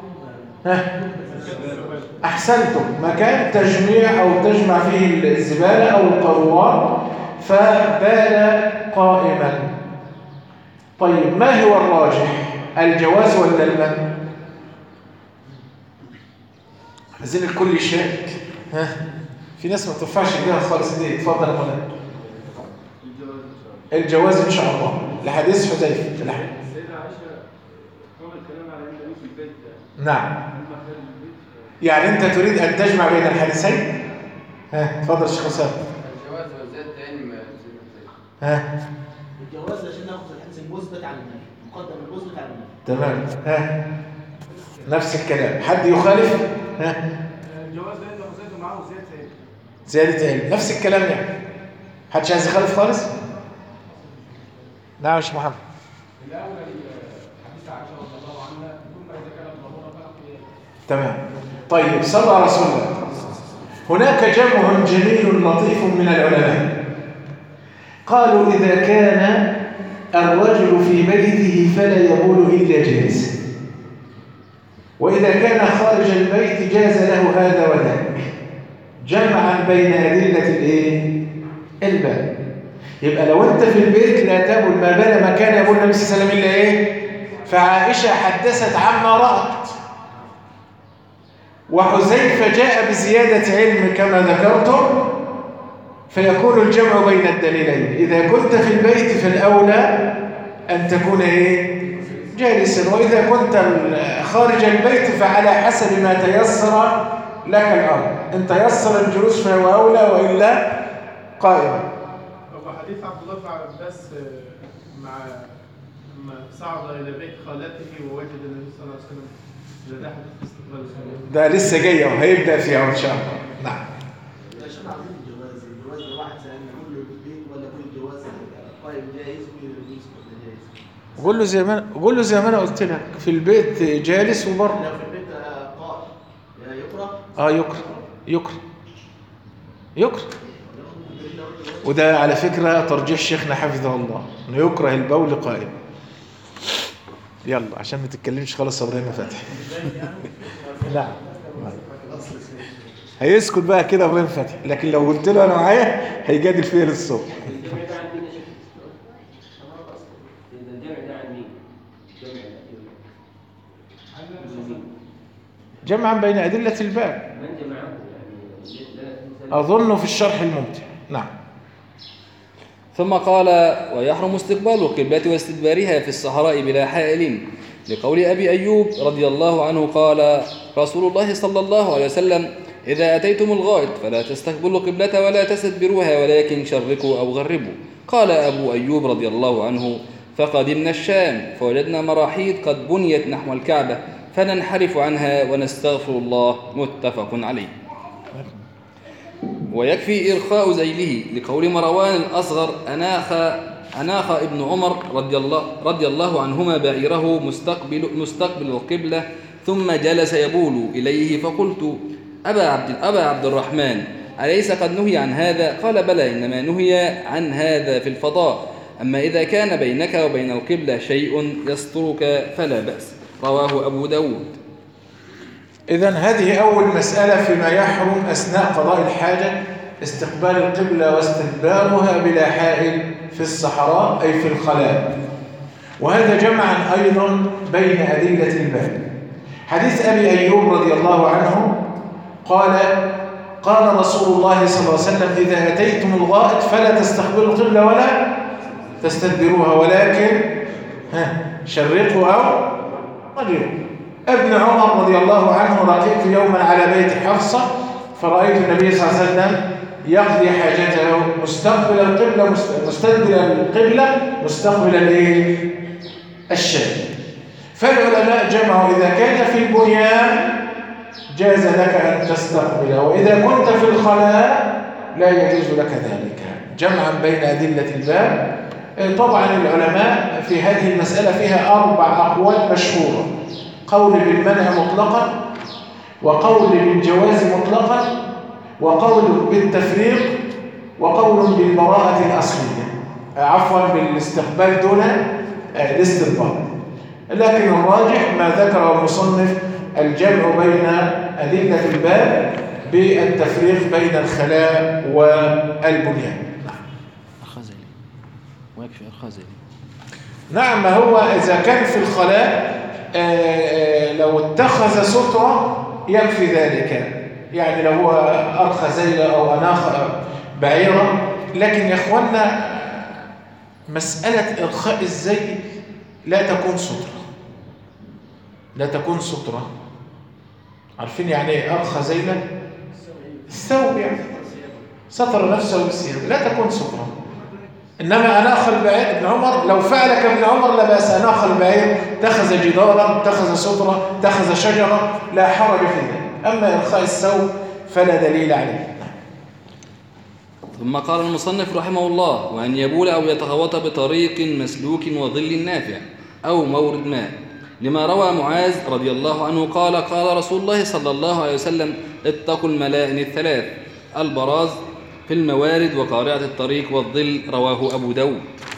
أحسنتم، مكان تجميع أو تجمع فيه الزبالة أو القاروات، فبال قائما. طيب ما هو الراجح، الجواز ولا المنع؟ عايزين الكل يشارك. ها في ناس ما تنفعش بيها خالص دي. اتفضل يا مولانا. الجواز ان شاء الله لحديث حذيفه. السيدة عائشة قام الكلام على النبي في البيت. نعم، يعني انت تريد ان تجمع بين الحديثين. ها اتفضل الشيخ اسامه. الجواز وزيادة علم ها الجواز عشان ناخذ الحديث المثبت عن النبي، مقدم المثبت عن النبي. تمام. ها نفس الكلام. حد يخالف؟ ها الجواز ده انت زيادة معاه وزيادة علم. زيادة علم، نفس الكلام يعني. حدش عايز يخالف خالص؟ نعم يا شيخ محمد. الأول حديث عائشة رضي الله عنها ثم إذا كان ضرورة فلا. تمام. طيب صلى على رسول الله. هناك جمع جميل لطيف من العلماء قالوا إذا كان الرجل في بيته فلا يبول إلا جالسا، وإذا كان خارج البيت جاز له هذا وذاك، جمعا بين أدلة الإيه؟ الباب. يبقى لو أنت في البيت لا تبول ما بال ما كان يبول النبي صلى الله عليه وسلم إلا إيه؟ فعائشة حدثت عما رأت، وحذيفة جاء بزيادة علم كما ذكرتم، فيكون الجمع بين الدليلين. إذا كنت في البيت فالأولى أن تكون إيه؟ جالسا، وإذا كنت خارج البيت فعلى حسب ما تيسر لك الأمر، إن تيسر الجلوس فهو أولى وإلا قائما. هو حديث عبد الله بن عباس مع لما صعد إلى بيت خالته ووجد النبي صلى الله عليه وسلم، ده حديث استقبال الصلاة. ده لسه جاي وهيبدأ فيها إن شاء الله. نعم. عشان عارفين الجواز، الجواز ده واحد سألنا كله البيت ولا كل جواز قائم جائز ولا جائز ولا جائز؟ قول له زي ما قول له زي ما أنا قلت لك، في البيت جالس وبره. لو في البيت قائم يقرأ؟ آه يكره يكره يكره. وده على فكرة ترجيح شيخنا حفظه الله، انه يكره البول قائم. يلا عشان ما تتكلمش خالص يا ابراهيم فتحي. نعم هيسكت بقى كده ابراهيم فتحي، لكن لو قلت له انا معايا هيجادل فيا للصبح. الجمع ده عن مين يا شيخ؟ الجمع ده عن مين؟ جمعا بين أدلة الباب. من جمعه يعني؟ أظن في الشرح الممتع. نعم. ثم قال ويحرم استقبال القبلة واستدبارها في الصحراء بلا حائل، لقول أبي أيوب رضي الله عنه قال رسول الله صلى الله عليه وسلم إذا أتيتم الغائط فلا تستقبلوا القبلة ولا تستدبروها ولكن شرقوا أو غربوا. قال أبو أيوب رضي الله عنه فقدمنا الشام فوجدنا مراحيض قد بنيت نحو الكعبة فننحرف عنها ونستغفر الله. متفق عليه. ويكفي إرخاء ذيله لقول مروان الأصغر أناخ أناخ ابن عمر رضي الله, رضي الله عنهما بعيره مستقبل, مستقبل القبلة ثم جلس يبول إليه، فقلت أبا عبد, أبا عبد الرحمن أليس قد نهي عن هذا؟ قال بلى، إنما نهي عن هذا في الفضاء، أما إذا كان بينك وبين القبلة شيء يسترك فلا بأس. رواه أبو داود. إذن هذه أول مسألة فيما يحرم أثناء قضاء الحاجة: استقبال القبلة واستدبارها بلا حائل في الصحراء أي في الخلاء. وهذا جمعا أيضا بين أدلة الباب. حديث أبي أيوب رضي الله عنه قال: قال رسول الله صلى الله عليه وسلم: إذا أتيتم الغائط فلا تستقبلوا القبلة ولا تستدبروها، ولكن شرقوا أو غربوا. ابن عمر رضي الله عنه: رأيت يوما على بيت حفصة فرأيت النبي صلى الله عليه وسلم يقضي حاجته مستقبل القبلة مستدبر القبلة مستقبل الشام. فالعلماء جمعوا: إذا كان في البنيان جاز لك أن تستقبل، وإذا كنت في الخلاء لا يجوز لك ذلك، جمعا بين أدلة الباب. طبعا العلماء في هذه المسألة فيها أربع أقوال مشهورة: قول بالمنع مطلقا، وقول بالجواز مطلقا، وقول بالتفريق، وقول بالبراءة الأصلية، عفوا بالاستقبال دون الاستدبار. لكن الراجح ما ذكره المصنف الجمع بين أدلة الباب بالتفريق بين الخلاء والبنيان. ويكفي الخزي. نعم، ما هو إذا كان في الخلاء لو اتخذ سترة يكفي ذلك، يعني لو هو أرخى زيلة أو أناخ بعيرة. لكن يا إخوانا مسألة إرخاء الزيل لا تكون سترة، لا تكون سترة. عارفين يعني إيه أرخى زيلة؟ الثوب، يعني ستر نفسه بالثياب، لا تكون سترة. إنما أناخ البعير ابن عمر لو فعل كابن عمر لا بأس. أناخ البعير، اتخذ جدارا، اتخذ سترة، اتخذ شجرة، لا حرج في ذلك. أما إرخاء الثوب فلا دليل عليه. ثم قال المصنف رحمه الله: وأن يبول أو يتغوط بطريق مسلوك وظل نافع أو مورد ماء، لما روى معاذ رضي الله عنه قال: قال رسول الله صلى الله عليه وسلم: اتقوا الملائن الثلاث: البراز في الموارد وقارعة الطريق والظل. رواه أبو داود.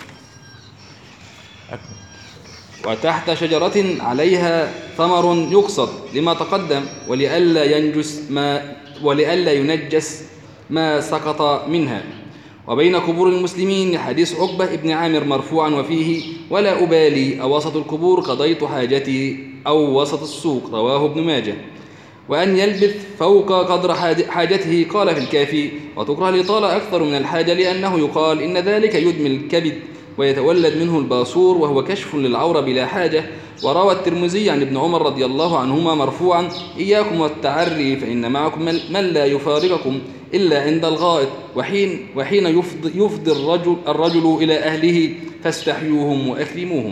وتحت شجرة عليها ثمر يقصد لما تقدم، ولئلا ينجس ما ولئلا ينجس ما سقط منها. وبين قبور المسلمين حديث عقبة ابن عامر مرفوعا وفيه: ولا أبالي أوسط القبور قضيت حاجتي أو وسط السوق. رواه ابن ماجه. وأن يلبث فوق قدر حاجته، قال في الكافي: وتكره الإطالة أكثر من الحاجة، لأنه يقال إن ذلك يدمي الكبد ويتولد منه الباصور، وهو كشف للعورة بلا حاجة. وروى الترمذي عن ابن عمر رضي الله عنهما مرفوعا: إياكم والتعري فإن معكم من لا يفارقكم إلا عند الغائط، وحين, وحين يفضي, يفضي الرجل, الرجل إلى أهله فاستحيوهم وأكرموهم.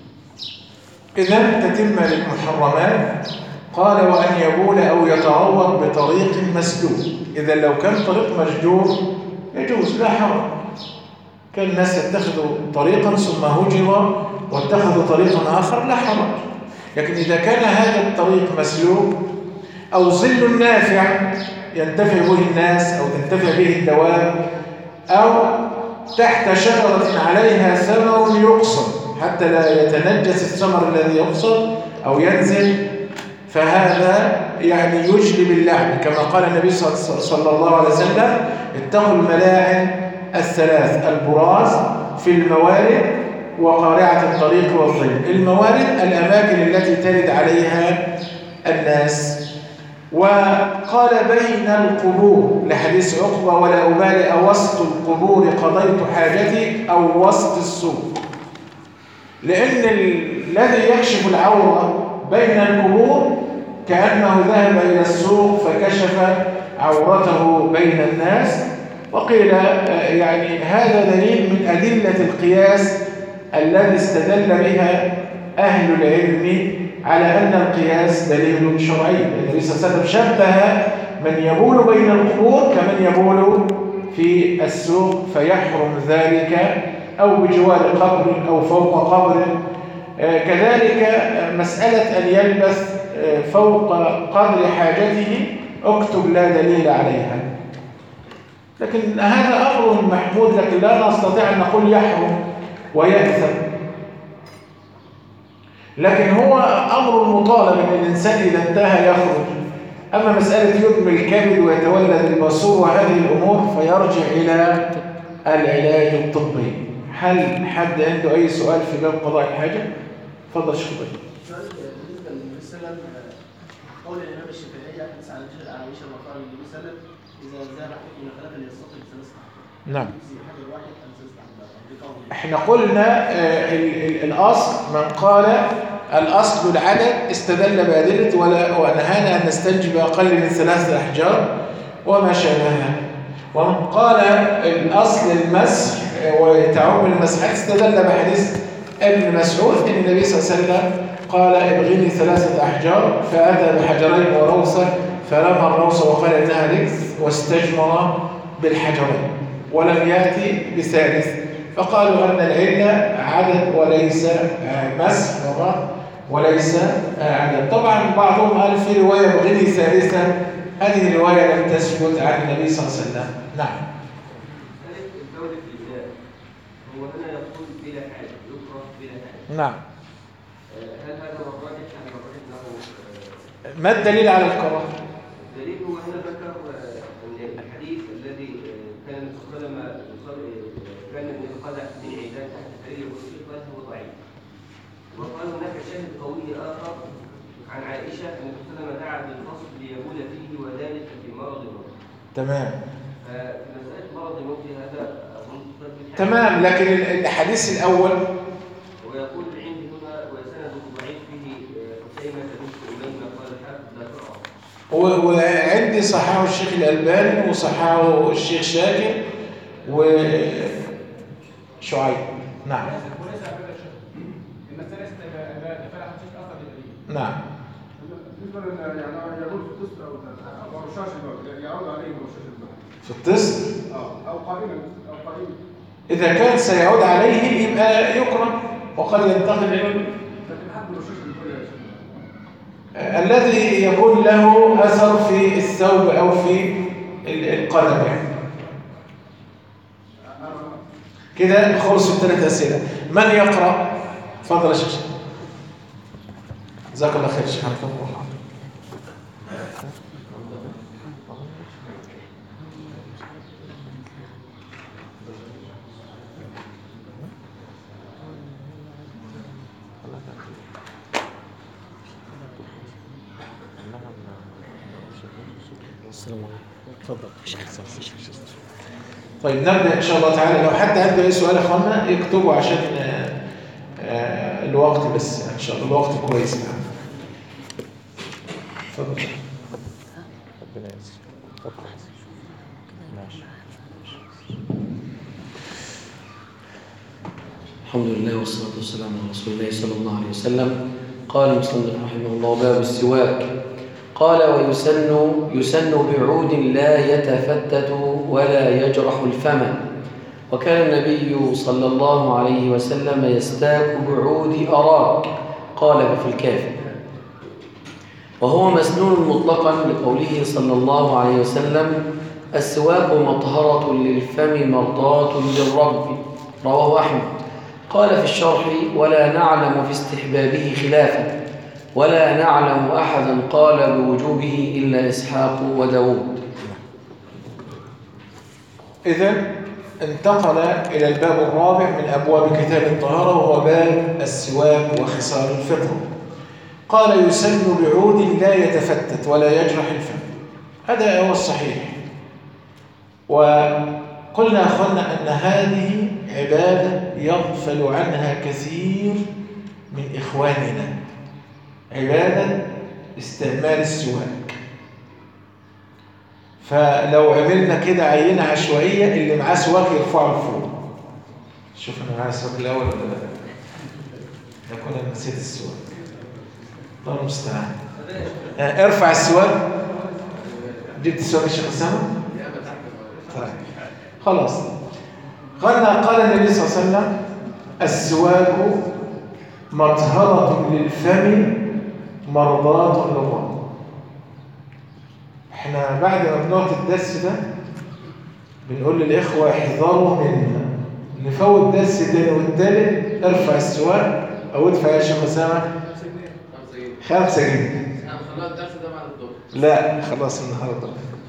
إذن تتم للمحرمات. قال: وأن يبول أو يتعوض بطريق مسدود. إذا لو كان طريق مشجور يجوز، لا حرج. كان الناس يتخذوا طريقا ثم هجر واتخذوا طريقا آخر، لا حرج. لكن إذا كان هذا الطريق مسلوك أو ظل نافع ينتفع به الناس أو تنتفع به الدواب، أو تحت شجرة عليها ثمر يقصد حتى لا يتنجس الثمر الذي يقصد أو ينزل، فهذا يعني يجلب اللعن، كما قال النبي صلى الله عليه وسلم: اتقوا الملاعن الثلاث: البراز في الموارد وقارعة الطريق والظل. الموارد الأماكن التي ترد عليها الناس. وقال: بين القبور لحديث عقبة: ولا أبالي أوسط القبور قضيت حاجتي أو وسط السوق، لأن الذي يكشف العورة بين القبور كأنه ذهب إلى السوق فكشف عورته بين الناس. وقيل يعني هذا دليل من أدلة القياس الذي استدل بها أهل العلم على أن القياس دليل شرعي. النبي صلى الله عليه وسلم شبه من يبول بين القبور كمن يبول في السوق فيحرم ذلك، أو بجوار قبر أو فوق قبر. كذلك مسألة أن يلبس فوق قدر حاجته اكتب لا دليل عليها، لكن هذا أمر محمود، لكن لا نستطيع أن نقول يحرم ويأثم، لكن هو أمر مطالب أن الإنسان إذا انتهى يخرج. أما مسألة يدمي الكبد ويتولد البصور وهذه الأمور فيرجع إلى العلاج الطبي. هل حد عنده أي سؤال في باب قضاء الحاجة؟ تفضل شيخ بدر. سؤال بالنسبه للنبي صلى الله عليه وسلم، قول الامام الشافعي حديث عن عائشه وقال النبي صلى الله عليه وسلم اذا زال حكم خلاف يستطيع ثلاثه احكام. نعم. حجر واحد ام ثلاثه احكام. احنا قلنا آه ال ال الأصل من قال الأصل العدد استدل بأدلة ولا ونهانا أن نستنجي بأقل من ثلاثة أحجار وما شابهها. ومن قال الأصل المسح وتعم المسحات استدل بحديث ابن مسعود ان النبي صلى الله عليه وسلم قال ابغني ثلاثة أحجار فأتى بحجرين وروثة فرمى الروثة وقال إنها ركز واستجمر بالحجرين ولم يأتي بثالث، فقالوا أن العلة عدد وليس مسح وليس عدد. طبعا بعضهم قال في رواية ابغني ثالثة، هذه الرواية لم تثبت عن النبي صلى الله عليه وسلم. نعم. هو هنا يقول بلا حاجة، يكره بلا حاجة. نعم. هل هذا هو الراجح أم الراجح له؟ ما الدليل على الكراهة؟ الدليل هو هنا ذكر أن الحديث الذي كان النبي صلى الله عليه وسلم كان من القدح من عيدان تحت السرير والشيء قال هو ضعيف. وقال هناك شاهد قوي آخر عن عائشة أن النبي صلى الله عليه وسلم دعا بالفصل ليبول فيه وذلك في مرض الموت. تمام. ففي مسألة مرض الموت هذا تمام، لكن الحديث الأول ويقول عندي هنا وسند ضعيف فيه حسيمة بنت أميمة قال الحافظ لا ترى، وعندي صححه الشيخ الألباني وصححه الشيخ شاكر وشعيب. نعم. نعم. بالنسبه يعني يقول في الطست او رشاش البول يعود عليه رشاش البول في الطست اه او قائما او قائما إذا كان سيعود عليه يبقى يكره وقد ينتقل إلى لكن حد رشاش البول يا شيخ الذي يكون له أثر في الثوب أو في القدم يعني. كده خلصوا الثلاث أسئلة. من يقرأ؟ تفضل يا شيخ. جزاك الله خير شيخ. طيب نبدأ إن شاء الله تعالى. لو حد عنده أي سؤال يا أخوانا يكتبوا عشان آه الوقت، بس إن شاء الله الوقت كويس يعني. تفضل. ربنا يسر. ماشي. الحمد لله والصلاة والسلام على رسول الله صلى الله عليه وسلم. قال المصنف رحمه الله باب السواك. قال ويسن يسن بعود لا يتفتت ولا يجرح الفم. وكان النبي صلى الله عليه وسلم يستاك بعود أراك، قال في الكافي. وهو مسنون مطلقا لقوله صلى الله عليه وسلم السواك مطهرة للفم مرضاة للرب، رواه أحمد. قال في الشرح ولا نعلم في استحبابه خلافا، ولا نعلم أحدا قال بوجوبه إلا إسحاق وداود. إذن انتقل إلى الباب الرابع من أبواب كتاب الطهارة، وهو باب السواك وخصال الفطر. قال يسن بعود لا يتفتت ولا يجرح الفم. هذا هو الصحيح. وقلنا أخوانا أن هذه عبادة يغفل عنها كثير من إخواننا، عبادة استعمال السواك. فلو عملنا كده عينة عشوائية اللي معاه سواك يرفعه لفوق. شوف انا معايا السواك الاول ولا لا؟ ده كنا نسيت السواك. الله المستعان. آه، ارفع السواك. جبت السواك يا شيخ اسامه؟ طيب خلاص. قال قال النبي صلى الله عليه وسلم: السواك مطهرة للفم مرضاة للرب. احنا بعد ما بنقعد الدرس ده بنقول للإخوة احذروا منا، نفوت درس تاني والتالت ارفع السواك او ادفع يا شيخ اسامه خمسة جنيه. خلوها الدرس ده بعد الظهر. لا خلاص النهارده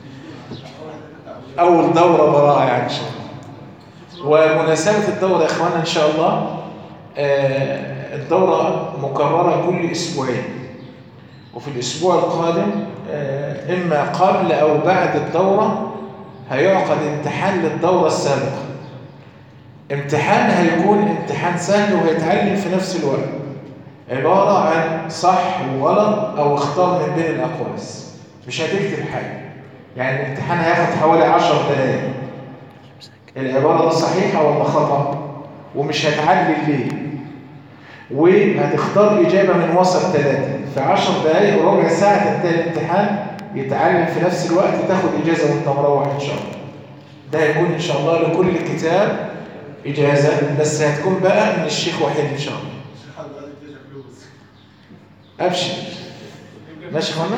اول دوره براءه يعني ان شاء الله. ومناسبه الدوره يا اخوانا ان شاء الله آه الدوره مكرره كل اسبوعين، وفي الاسبوع القادم آه اما قبل او بعد الدوره هيعقد امتحان للدوره السابقه. امتحان هيكون امتحان سهل وهيتعلم في نفس الوقت، عبارة عن صح وغلط أو اختار من بين الأقواس، مش هتكتب حاجة. يعني الامتحان هياخد حوالي عشر دقايق، العبارة دي صحيحة ولا خطأ، ومش هتعلل ليه، وهتختار إجابة من وسط ثلاثة في عشر دقايق وربع ساعة. تنتهي الامتحان يتعلم في نفس الوقت، تاخد إجازة وانت مروح إن شاء الله. ده هيكون إن شاء الله لكل كتاب إجازة، بس هتكون بقى من الشيخ وحيد إن شاء الله. أبشر ماشي خلنا؟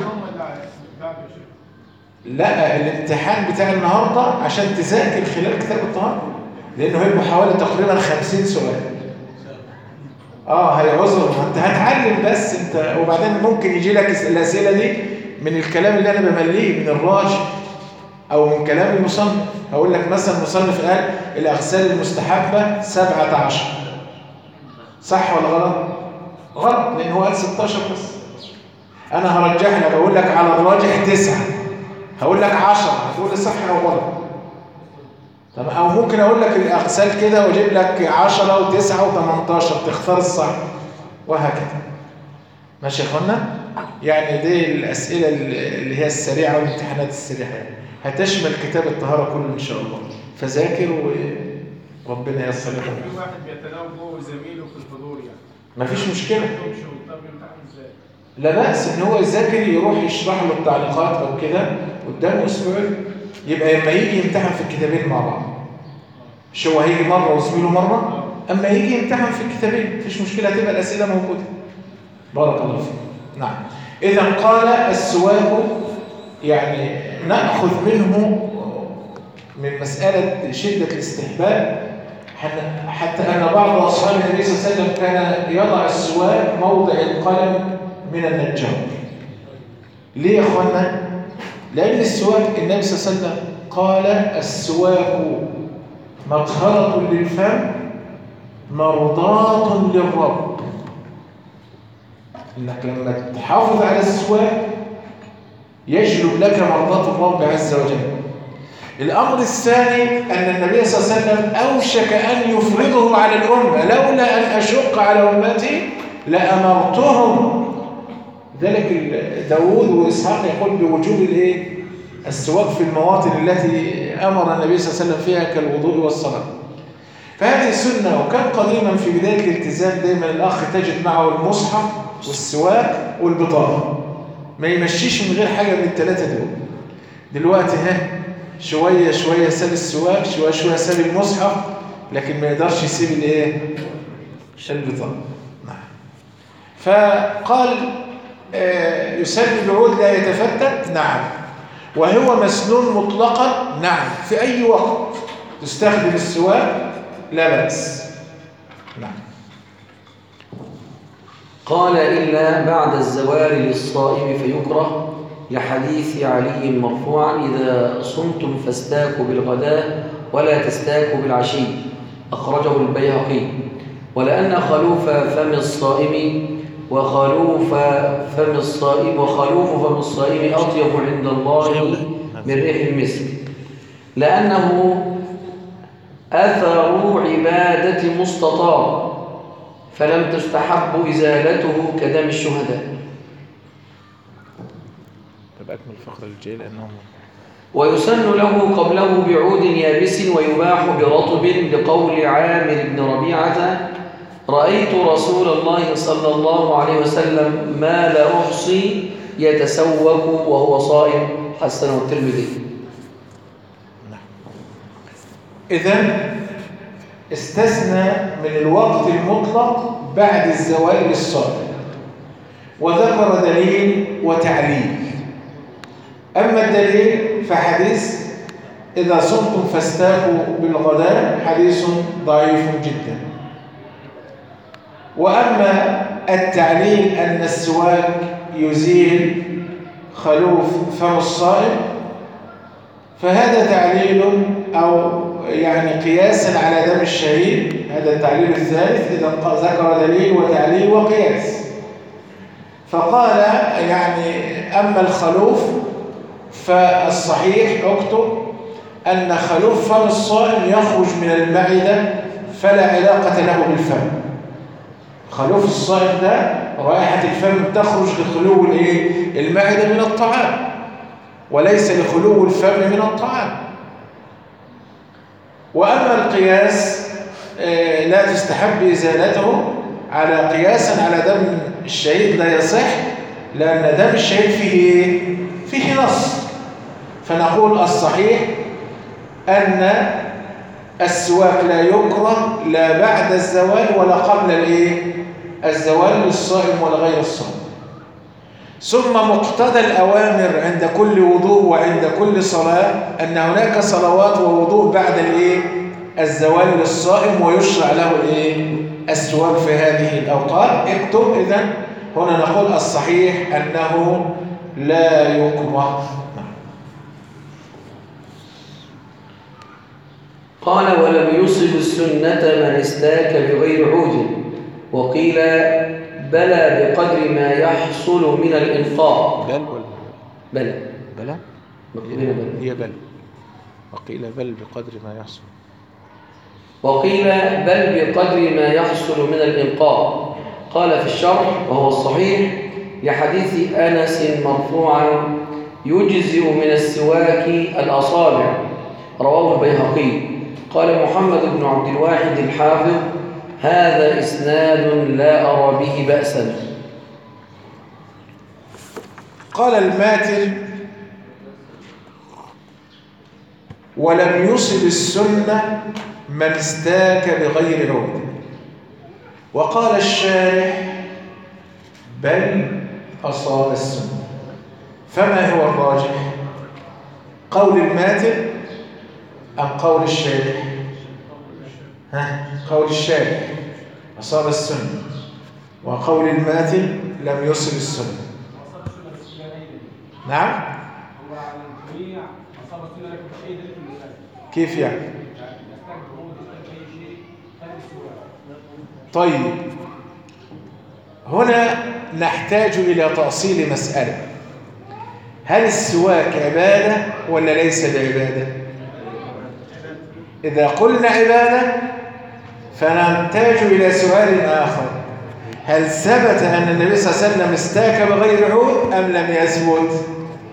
لا الامتحان بتاع النهاردة عشان تذاكر خلال كتاب الطهارة، لأنه هيبقى حوالي تقريبا خمسين سؤال. اه هيعذر، انت هتعلم بس انت، وبعدين ممكن يجي لك الأسئلة دي من الكلام اللي أنا بمليه من الراجل أو من كلام المصنف. هقول لك مثلا المصنف قال الأغسال المستحبة سبعة عشر، صح ولا غلط؟ غلط، لأن هو قال ستاشر بس. أنا هرجح لك، أقول لك على الراجح تسعة، هقول لك عشرة، هتقول لي صح أو غلط. طب أو ممكن أقول لك الأغسال كده وأجيب لك عشرة وتسعة وثمانتاشر، تختار الصح، وهكذا. ماشي يا أخوانا؟ يعني دي الأسئلة اللي هي السريعة والامتحانات السريعة هتشمل كتاب الطهارة كله إن شاء الله، فذاكر وربنا ييسر لك. في واحد بيتناوب هو وزميله في الحضور يعني. مفيش مشكلة. طب يمتحن ازاي؟ لا بأس إن هو يذاكر، يروح يشرح له التعليقات أو كده قدامه أسبوعين، يبقى لما يجي يمتحن في الكتابين مع بعض. مش هو هيجي مرة وزميله مرة، أما يجي يمتحن في الكتابين مفيش مشكلة، هتبقى الأسئلة موجودة. بارك الله فيك. نعم. إذا قال السواك يعني نأخذ منه من مسألة شدة الاستحباب، حتى أن بعض أصحاب النبي صلى الله عليه وسلم كان يضع السواك موضع القلم من النجار. ليه يا أخوانا؟ لأن السواك النبي صلى الله عليه وسلم قال السواك مطهرة للفم مرضاة للرب. إنك لما تحافظ على السواك يجلب لك مرضاة الرب عز وجل. الأمر الثاني أن النبي صلى الله عليه وسلم أوشك أن يفرضه على الأمة، لولا أن أشق على أمتي لأمرتهم. ذلك داود وإسحاق يقول بوجوب الإيه؟ السواك في المواطن التي أمر النبي صلى الله عليه وسلم فيها كالوضوء والصلاة. فهذه سنة، وكان قديما في بداية الالتزام دايما الأخ تجد معه المصحف والسواك والبطاقة، ما يمشيش من غير حاجة من الثلاثة دول. دلوقتي ها شوية شوية ساب السواك، شوية شوية ساب المصحف، لكن ما يقدرش يسيب الايه؟ البطاقة. نعم. فقال آه يسن العود لا يتفتت، نعم. وهو مسنون مطلقا، نعم. في أي وقت تستخدم السواك لا بأس. نعم. قال إلا بعد الزوال للصائم فيكره، لحديث علي مرفوعا إذا صمتم فاستاكوا بالغداء ولا تستاكوا بالعشي، أخرجه البيهقي. ولأن خلوف فم الصائم وخلوف فم الصائم وخلوف فم الصائم أطيب عند الله من ريح المسك، لأنه أثر عبادة مستطاب، فلم تستحب إزالته كدم الشهداء. طب أكمل فقر الجيل لأنهم ويسن له قبله بعود يابس ويباح برطب، لقول عامر بن ربيعة رأيت رسول الله صلى الله عليه وسلم ما لا أحصي يتسوق وهو صائم، حسنه الترمذي. إذن استثنى من الوقت المطلق بعد الزوال للصائم، وذكر دليل وتعليل. أما الدليل فحديث إذا صمتم فاستاكوا بالغداء، حديث ضعيف جدا. وأما التعليل أن السواك يزيل خلوف فم الصائم، فهذا تعليل أو يعني قياسا على دم الشهيد، هذا التعليل الثالث. إذا ذكر دليل وتعليل وقياس، فقال يعني أما الخلوف فالصحيح اكتب أن خلوف فم الصائم يخرج من المعدة فلا علاقة له بالفم. خلوف الصائم ده رائحة الفم تخرج لخلو المعدة من الطعام، وليس لخلو الفم من الطعام. وأما القياس لا تستحب إزالته على قياسا على دم الشهيد، لا يصح، لأن دم الشهيد فيه فيه نص. فنقول الصحيح أن السواك لا يكره لا بعد الزوال ولا قبل الايه الزوال للصائم ولا غير الصائم. ثم مقتضى الأوامر عند كل وضوء وعند كل صلاة أن هناك صلوات ووضوء بعد الايه الزوال للصائم، ويشرع له الايه السواك في هذه الأوقات. اكتب إذن هنا نقول الصحيح أنه لا يكره. قال ولم يصب السنة من استاك بغير عود، وقيل بلى بقدر ما يحصل من الإنقاء. بل ولا بلى بلى هي بل، وقيل بل بقدر ما يحصل وقيل بل بقدر ما يحصل من الإنقاء. قال في الشرح وهو الصحيح لحديث أنس مرفوعا يجزئ من السواك الأصابع، رواه البيهقي. قال محمد بن عبد الواحد الحافظ هذا إسناد لا أرى به بأسا. قال الماتن ولم يصب السنة من استاك بغير عود. وقال الشارح بل أصاب السنة. فما هو الراجح؟ قول الماتن أم قول الشارح؟ ها قول الشارح أصاب السنة، وقول الماتن لم يصب السنة. نعم كيف يعني؟ طيب هنا نحتاج إلى تأصيل مسألة: هل السواك عبادة ولا ليس بعبادة؟ إذا قلنا عبادة فنحتاج إلى سؤال آخر: هل ثبت أن النبي صلى الله عليه وسلم استاك بغير عود أم لم يثبت؟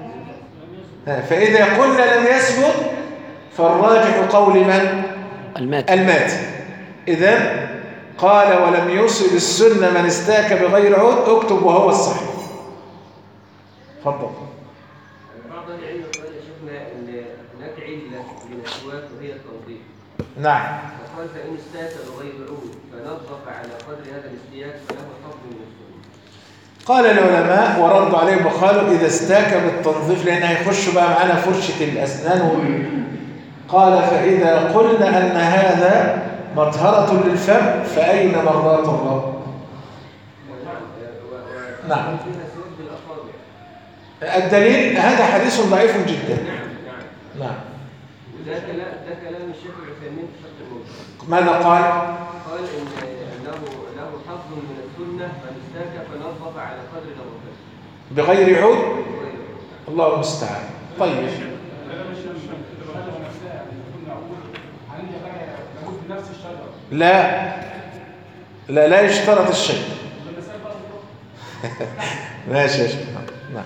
فإذا قلنا لم يثبت فالراجح قول من؟ الماتن. الماتن. إذن قال ولم يصب السنة من استاك بغير عود، اكتب وهو الصحيح. تفضل. بعض العلم قال شفنا ان هناك عله من السواك وهي التوظيف. نعم. فقال فان استاك بغير عود فنظف على قدر هذا الاستياك فله حكم من السنه. قال العلماء وردوا عليهم وقالوا اذا استاك بالتنظيف، لان هيخش بقى معانا فرشه الاسنان وال... قال فاذا قلنا ان هذا مطهره للفم فاين مرات الرب؟ نعم. الدليل هذا حديث ضعيف جدا. نعم. وده كلام ده كلام الشيخ العثيمين في شرح الموضوع. ماذا قال؟ قال ان انه له حظ من السنه من استاك فنظف على قدر نظافته بغير عود. الله المستعان. طيب لا لا لا يشترط الشيء. ماشي يا شيخ. نعم.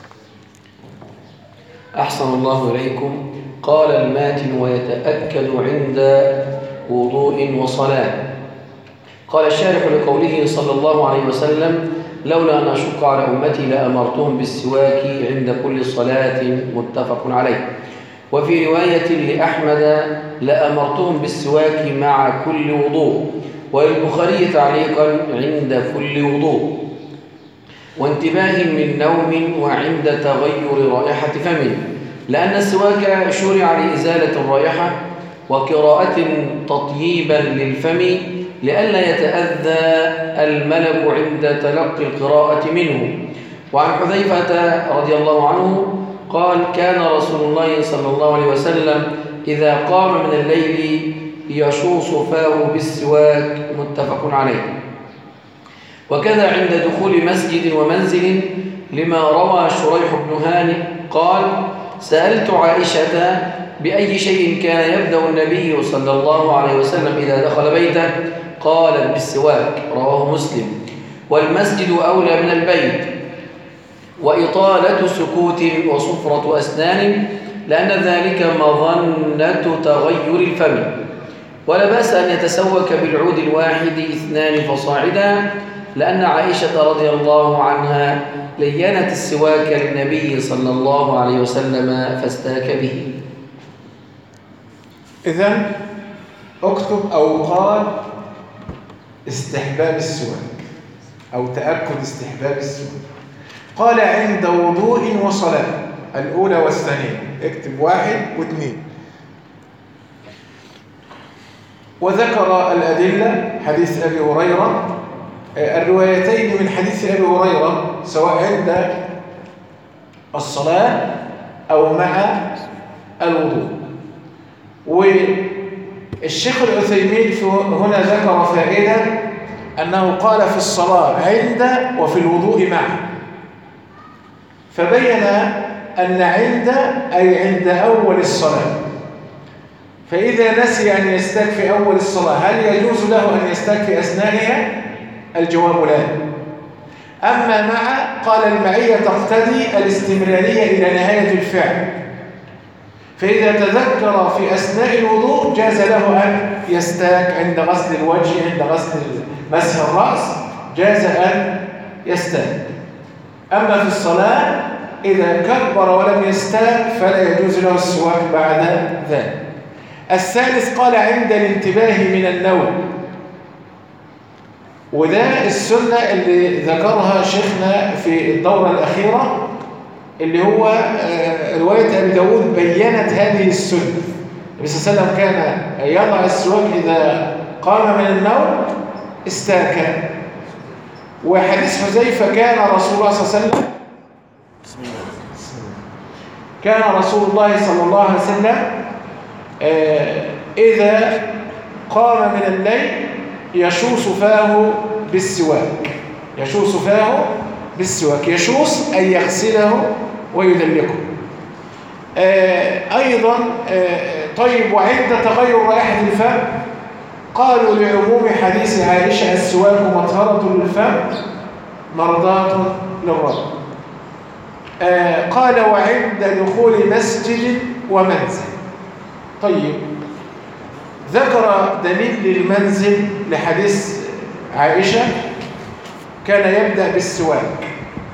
أحسن الله إليكم. قال الماتن ويتأكد عند وضوء وصلاة. قال الشارح لقوله صلى الله عليه وسلم: لولا أن أشق على أمتي لأمرتهم بالسواك عند كل صلاة، متفق عليه. وفي رواية لأحمد: لأمرتهم بالسواك مع كل وضوء. وللبخاري تعليقا: عند كل وضوء، وانتباه من نوم، وعند تغير رائحة فمه، لأن السواك شرع لإزالة الرائحة وقراءة تطييبا للفم لئلا يتأذى الملك عند تلقي القراءة منه. وعن حذيفة رضي الله عنه قال: كان رسول الله صلى الله عليه وسلم إذا قام من الليل يشوص فاه بالسواك، متفق عليه. وكذا عند دخول مسجد ومنزل، لما روى شريح بن هانئ قال: سألت عائشة بأي شيء كان يبدأ النبي صلى الله عليه وسلم إذا دخل بيته؟ قالت: بالسواك، رواه مسلم. والمسجد أولى من البيت، وإطالة سكوت وصفرة أسنان، لأن ذلك مظنة تغير الفم. ولا بأس أن يتسوك بالعود الواحد اثنان فصاعدا، لأن عائشة رضي الله عنها لينت السواك للنبي صلى الله عليه وسلم فاستاك به. إذن اكتب أو قال استحباب السواك أو تأكد استحباب السواك. قال: عند وضوء وصلاة، الأولى والثانية، اكتب واحد واثنين. وذكر الأدلة حديث أبي هريرة، الروايتين من حديث أبي هريرة سواء عند الصلاة أو مع الوضوء. والشيخ العثيمين هنا ذكر فائدة أنه قال في الصلاة عند وفي الوضوء معا، فبين أن عند أي عند أول الصلاة، فإذا نسي أن يستاك في أول الصلاة هل يجوز له أن يستاك في أثنائها؟ الجواب لا. أما مع، قال: المعية تقتضي الاستمرارية إلى نهاية الفعل، فإذا تذكر في أثناء الوضوء جاز له أن يستاك عند غسل الوجه، عند غسل مسح الرأس جاز أن يستاك. أما في الصلاة إذا كبر ولم يستاك فلا يجوز له السواك بعد ذلك. الثالث قال: عند الانتباه من النوم، وده السنة اللي ذكرها شيخنا في الدورة الأخيرة، اللي هو رواية أبي داود بيّنت هذه السنة. النبي صلى الله عليه وسلم كان يضع السواك إذا قام من النوم استاك. وحديث حذيفة: كان رسول الله صلى الله عليه وسلم كان رسول الله صلى الله عليه وسلم إذا قام من الليل يشوص فاه بالسواك، يشوص فاه بالسواك، يشوص أي يغسله ويدلكه. أيضا طيب، وعند تغير رائحة الفم قالوا لعموم حديث عائشة: السواك مطهرة للفم مرضاة للرب. قال: وعند دخول مسجد ومنزل. طيب، ذكر دليل للمنزل لحديث عائشة كان يبدأ بالسواك،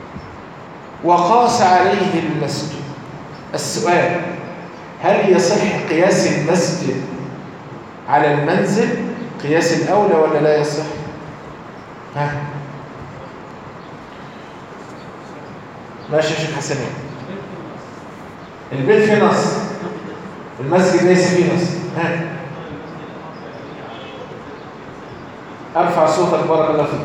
وقاس عليه المسجد. السؤال: هل يصح قياس المسجد على المنزل قياس الأولى ولا لا يصح؟ ها ماشي يا شيخ حسنين. البيت في نص، المسجد ليس فيه نص. ها ارفع صوتك بارك الله فيك.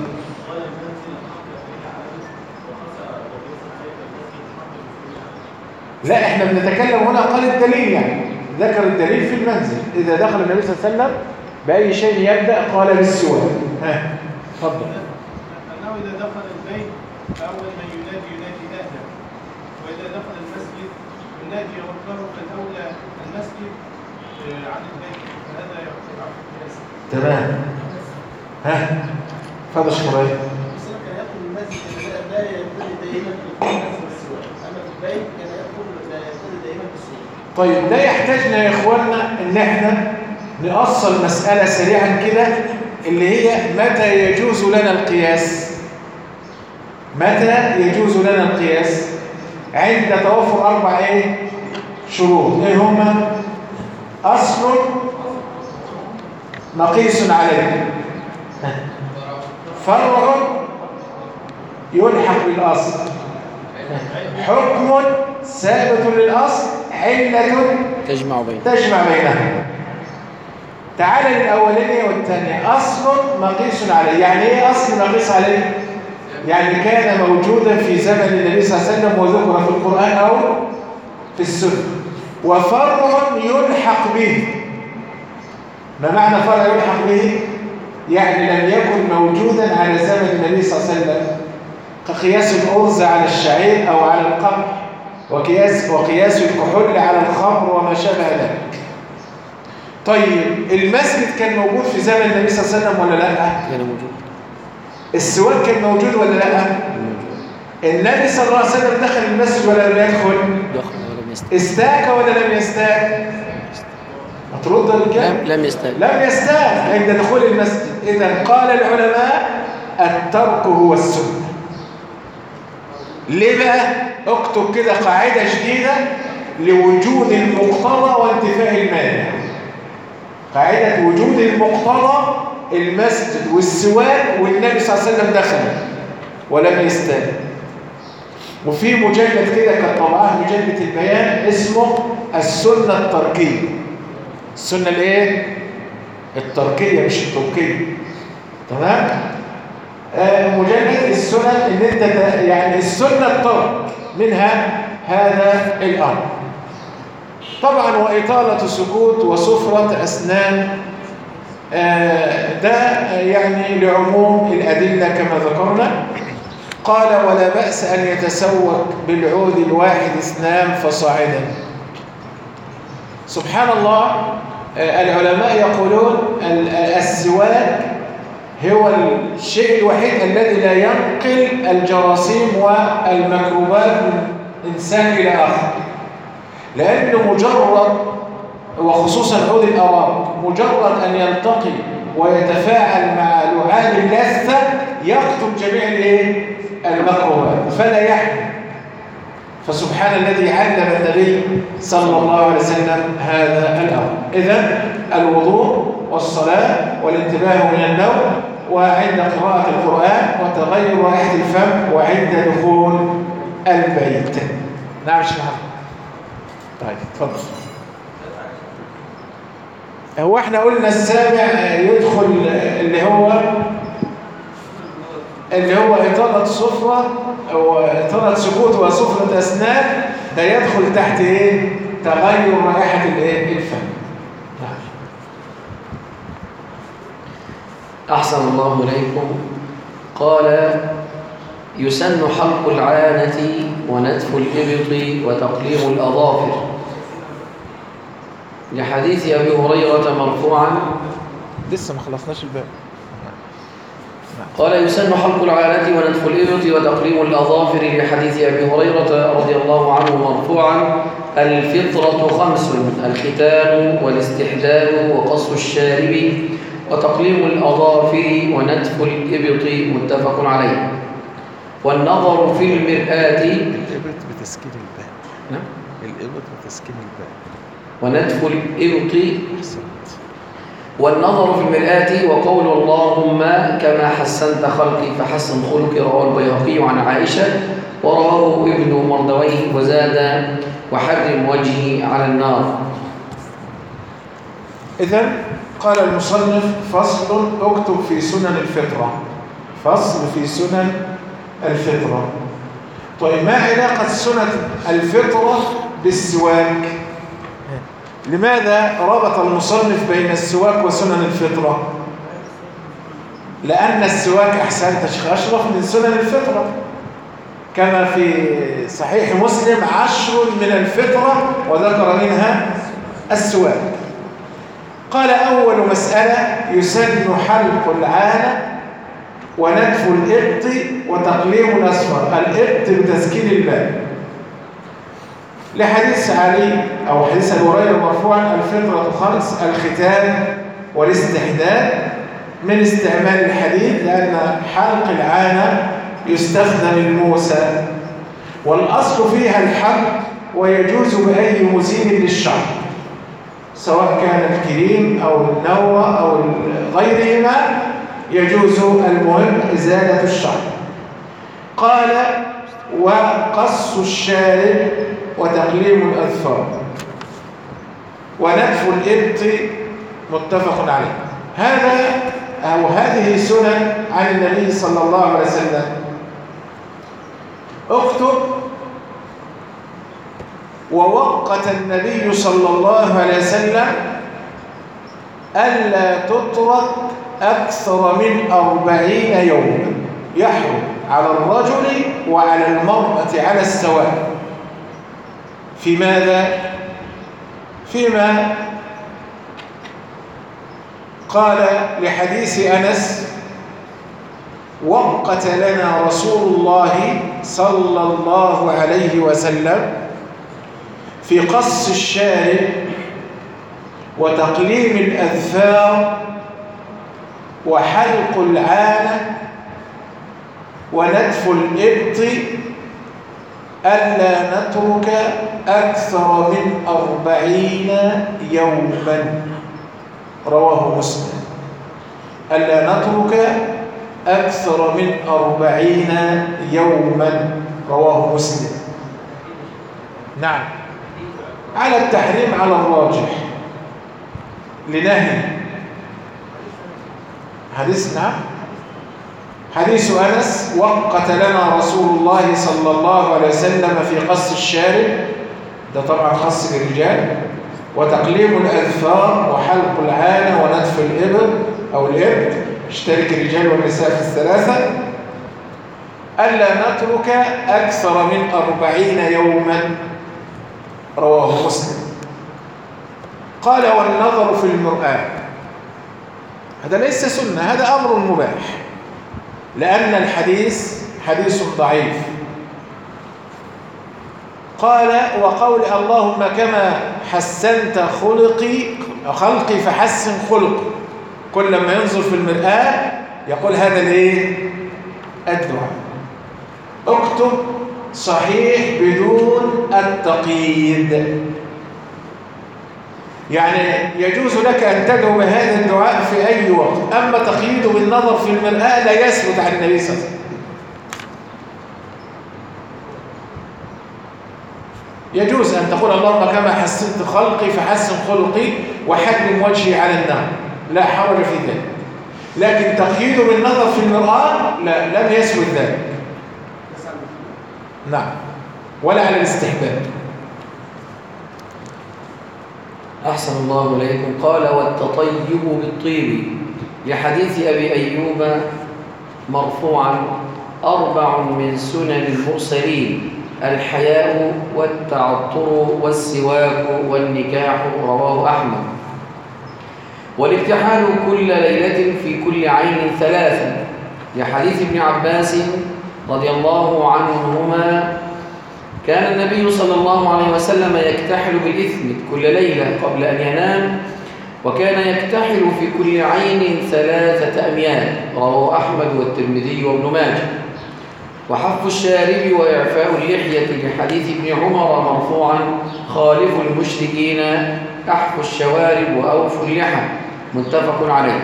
لا، احنا بنتكلم هنا، قال الدليل، يعني ذكر الدليل في المنزل. اذا دخل النبي صلى الله عليه وسلم باي شيء يبدا قال بالسواك. ها اتفضل. انه اذا دخل البيت فاول من ينادي ينادي اهله، واذا دخل المسجد ينادي ربه، فالاولى المسجد عن البيت، فهذا يعتبر قياسا. تمام. ها اتفضل يا شيخ ابراهيم. الانسان كان يدخل المسجد لا يقتدي دائما بالسواك، اما في البيت كان يدخل لا يقتدي دائما بالسواك. طيب، ده يحتاجنا يا اخواننا ان احنا نأصل مسألة سريعا كده اللي هي متى يجوز لنا القياس؟ متى يجوز لنا القياس؟ عند توفر أربع إيه؟ شروط. إيه هما؟ أصل نقيس عليه، فرع يلحق بالأصل، حكم ثابت للأصل، علة تجمع بين تجمع بينها. تعال للأولانية والثانية. أصل مقيس عليه، يعني إيه أصل مقيس عليه؟ يعني كان موجودا في زمن النبي صلى الله عليه وسلم وذكر في القرآن أو في السنة. وفرع يلحق به. ما معنى فرع يلحق به؟ يعني لم يكن موجودا على زمن النبي صلى الله عليه وسلم، كقياس الأرز على الشعير أو على القمح، وقياس وقياس الكحول على الخمر وما شابه ذلك. طيب المسجد كان موجود في زمن النبي صلى الله عليه وسلم ولا لا؟ كان موجود. السواك كان موجود ولا لا؟ النبي صلى الله عليه وسلم دخل المسجد ولا لم يدخل؟ دخل ولم يستاك. استاك ولا لم يستاك؟ هترد الكلام؟ لم يستاك. لم يستاك عند دخول المسجد. إذا قال العلماء الترك هو السنة. ليه بقى؟ اكتب كده قاعدة جديدة لوجود المقتضى وانتفاء المانع. قاعدة وجود المقتضى، المسجد والسواك والنبي صلى الله عليه وسلم دخل ولم يستاك. وفي مجلد كده كان طبعاه مجلة البيان اسمه السنة التركية. السنة الايه؟ التركية مش التركية. تمام؟ آه مجلد السنة ان انت يعني السنة الترك منها هذا الامر. طبعا وإطالة سكوت وصفرة أسنان آه ده يعني لعموم الأدلة كما ذكرنا. قال ولا بأس أن يتسوق بالعود الواحد اثنان فصاعدا. سبحان الله. آه العلماء يقولون السواك هو الشيء الوحيد الذي لا ينقل الجراثيم والميكروبات من إنسان إلى آخر، لأنه مجرد وخصوصا عود الأراك مجرد أن يلتقي ويتفاعل مع لعاب اللثة يقتل جميع الميكروبات فلا يحمل. فسبحان الذي علم النبي صلى الله عليه وسلم هذا الأمر. إذن الوضوء والصلاة والانتباه من النوم وعند قراءة القرآن وتغير رائحة الفم وعند دخول البيت. نعم شيخ محمد. طيب اتفضل. هو احنا قلنا السابع يدخل اللي هو اللي هو إطالة صفرة أو إطالة سكوت وصفرة أسنان، ده يدخل تحت إيه؟ تغير رائحة الإيه؟ الفم. أحسن الله إليكم. قال يسن حلق العانة ونتف الإبط وتقليم الأظافر، لحديث أبي هريرة مرفوعا. لسه ما خلصناش الباب. قال يسن حلق العانة ونتف الإبط وتقليم الأظافر، لحديث أبي هريرة رضي الله عنه مرفوعا: الفطرة خمس: الختان والاستحداد وقص الشارب وتقليم الأظافر ونتف الإبط، متفق عليه. والنظر في المرآة. الإبط بتسكين الباء. نعم. الإبط بتسكين الباء. ونتف الإبط. والنظر في المرآة وقول اللهم كما حسنت خلقي فحسن خلقي، رواه البيهقي عن عائشة ورواه ابن مردويه، وزاد وحرم وجهي على النار. إذن قال المصنف فصل اكتب في سنن الفطرة. فصل في سنن الفطرة. طيب ما علاقة سنن الفطرة بالسواك؟ لماذا ربط المصنف بين السواك وسنن الفطرة؟ لأن السواك أحسنت شيخ أشرف من سنن الفطرة، كما في صحيح مسلم عشر من الفطرة وذكر منها السواك. قال أول مسألة يسن حلق العانة ونتف الإبط وتقليم الأصفر. الإبط بتسكين الباء، لحديث علي أو حديث أبي هريرة مرفوعا: الفطرة خمس: الختان والاستحداد من استعمال الحديد، لأن حلق العانة يستخدم الموسى، والأصل فيها الحلق، ويجوز بأي مزيل للشعر سواء كان الكريم أو النورة أو غيرهما، يجوز، المهم إزالة الشعر. قال وقص الشارب وتقليم الأظفار ونتف الإبط، متفق عليه. هذا أو هذه سنن عن النبي صلى الله عليه وسلم. اكتب: ووقت النبي صلى الله عليه وسلم ألا تترك أكثر من أربعين يوما، يحرم على الرجل وعلى المرأة على السواء. في ماذا؟ فيما قال لحديث أنس: وقت لنا رسول الله صلى الله عليه وسلم في قص الشارب وتقليم الأظفار وحلق العانة ونتف الإبط ألا نترك أكثر من أربعين يوما، رواه مسلم. ألا نترك أكثر من أربعين يوما، رواه مسلم. نعم، على التحريم على الراجح لنهي حديث. نعم، حديث أنس: وقت لنا رسول الله صلى الله عليه وسلم في قص الشارب، ده طبعا خاص بالرجال، وتقليم الأظفار وحلق العانة ونتف الإبط أو الإبط، اشترك الرجال والنساء في الثلاثة، ألا نترك أكثر من أربعين يوما، رواه مسلم. قال: والنظر في المرآة، هذا ليس سنة، هذا أمر مباح، لأن الحديث حديث ضعيف. قال: وقول اللهم كما حسنت خلقي خلقي فحسن خلقي، كل لما ينظر في المرآة يقول هذا الايه؟ الدعاء. اكتب صحيح بدون التقييد، يعني يجوز لك أن تدعو بهذا الدعاء في أي وقت، أما تقييده بالنظر في المرآة لا يثبت عن النبي صلى الله عليه وسلم. يجوز أن تقول اللهم كما حسنت خلقي فحسن خلقي وحرم وجهي على النار، لا حرج في ذلك، لكن تقييده بالنظر في المرآة لا، لم يثبت ذلك. نعم، ولا على الاستحباب. أحسن الله إليكم. قال: والتطيب بالطيب، لحديث أبي أيوب مرفوعا: أربع من سنن المرسلين: الحياء والتعطر والسواك والنكاح، رواه أحمد. والابتحال كل ليلة في كل عين ثلاثا، لحديث ابن عباس رضي الله عنهما: كان النبي صلى الله عليه وسلم يكتحل بالإثم كل ليلة قبل أن ينام، وكان يكتحل في كل عين ثلاثة أميال، رواه أحمد والترمذي وابن ماجه. وحف الشارب وإعفاء اللحية، لحديث ابن عمر مرفوعا: خالفوا المشركين أحفوا الشوارب وأوفوا اللحى، متفق عليه.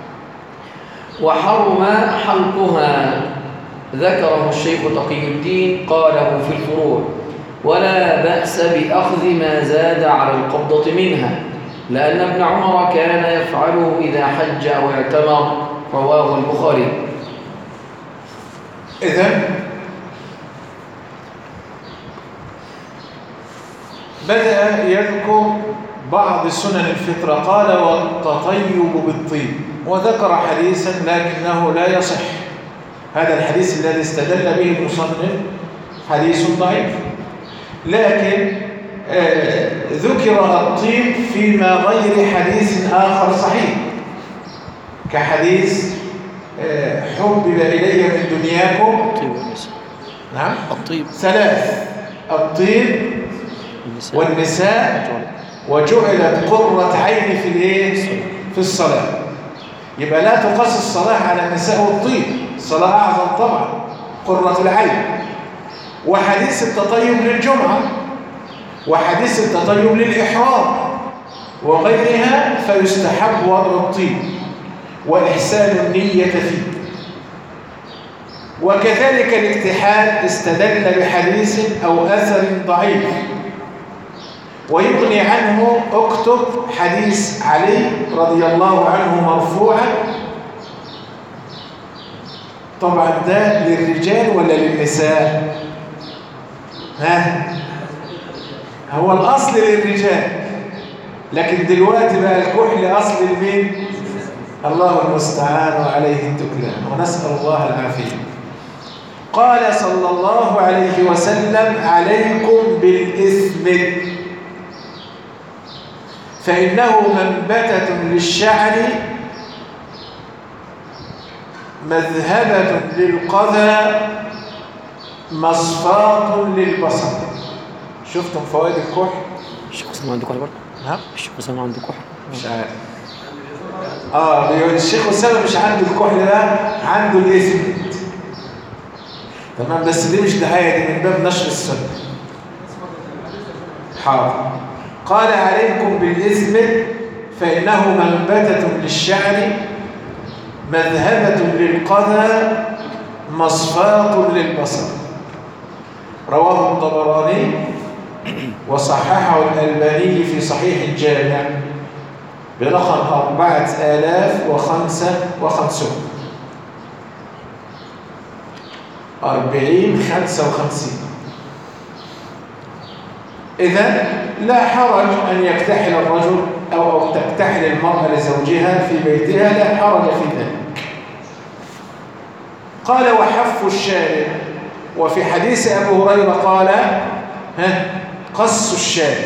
وحرم حلقها، ذكره الشيخ تقي الدين، قاله في الفروع: ولا بأس بأخذ ما زاد على القبضة منها، لأن ابن عمر كان يفعله إذا حج أو اعتمر، رواه البخاري. إذن بدأ يذكر بعض سنن الفطرة. قال: والتطيب بالطيب، وذكر حديثا لكنه لا يصح. هذا الحديث الذي استدل به المصنف حديث ضعيف، لكن آه ذكر الطيب فيما غير حديث آخر صحيح، كحديث آه حبب إلي من دنياكم الطيب والنساء. نعم، الطيب ثلاث: الطيب والنساء وجعلت قرة عيني في الايه؟ في الصلاة. يبقى لا تقاس الصلاة على النساء والطيب، الصلاة أعظم طبعا، قرة العين. وحديث التطيب للجمعة، وحديث التطيب للإحرام وغيرها، فيستحب وضع الطيب وإحسان النية فيه. وكذلك الاكتحال استدل بحديث أو أثر ضعيف، ويغني عنه اكتب حديث علي رضي الله عنه مرفوعا. طبعا ده للرجال ولا للنساء؟ ها، هو الأصل للرجال، لكن دلوقتي بقى الكحل أصل لمين؟ الله المستعان وعليه التكلان، ونسأل الله العافية. قال صلى الله عليه وسلم: عليكم بالإثم فإنه منبتة للشعر مذهبة للقذى مصفاة للبصر. شفتم فوائد الكحل؟ الشيخ أسامة عنده كحل برضه؟ نعم؟ الشيخ أسامة عنده كحل؟ مش عارف. اه بيقول الشيخ أسامة مش عنده الكحل ده، عنده الإثم. تمام، بس دي مش دعاية، دي من باب نشر السنة. حاضر. قال: عليكم بالإثم فإنه منبتة للشعر مذهبة للقذى مصفاة للبصر. رواه الطبراني وصححه الألباني في صحيح الجامع برقم أربعة آلاف وخمسة وخمسون أربعين خمسة وخمسين. إذن لا حرج أن يكتحل الرجل أو تكتحل المرأة لزوجها في بيتها، لا حرج في ذلك. قال: وحف الشارب. وفي حديث أبو هريرة قال: ها قص الشارب.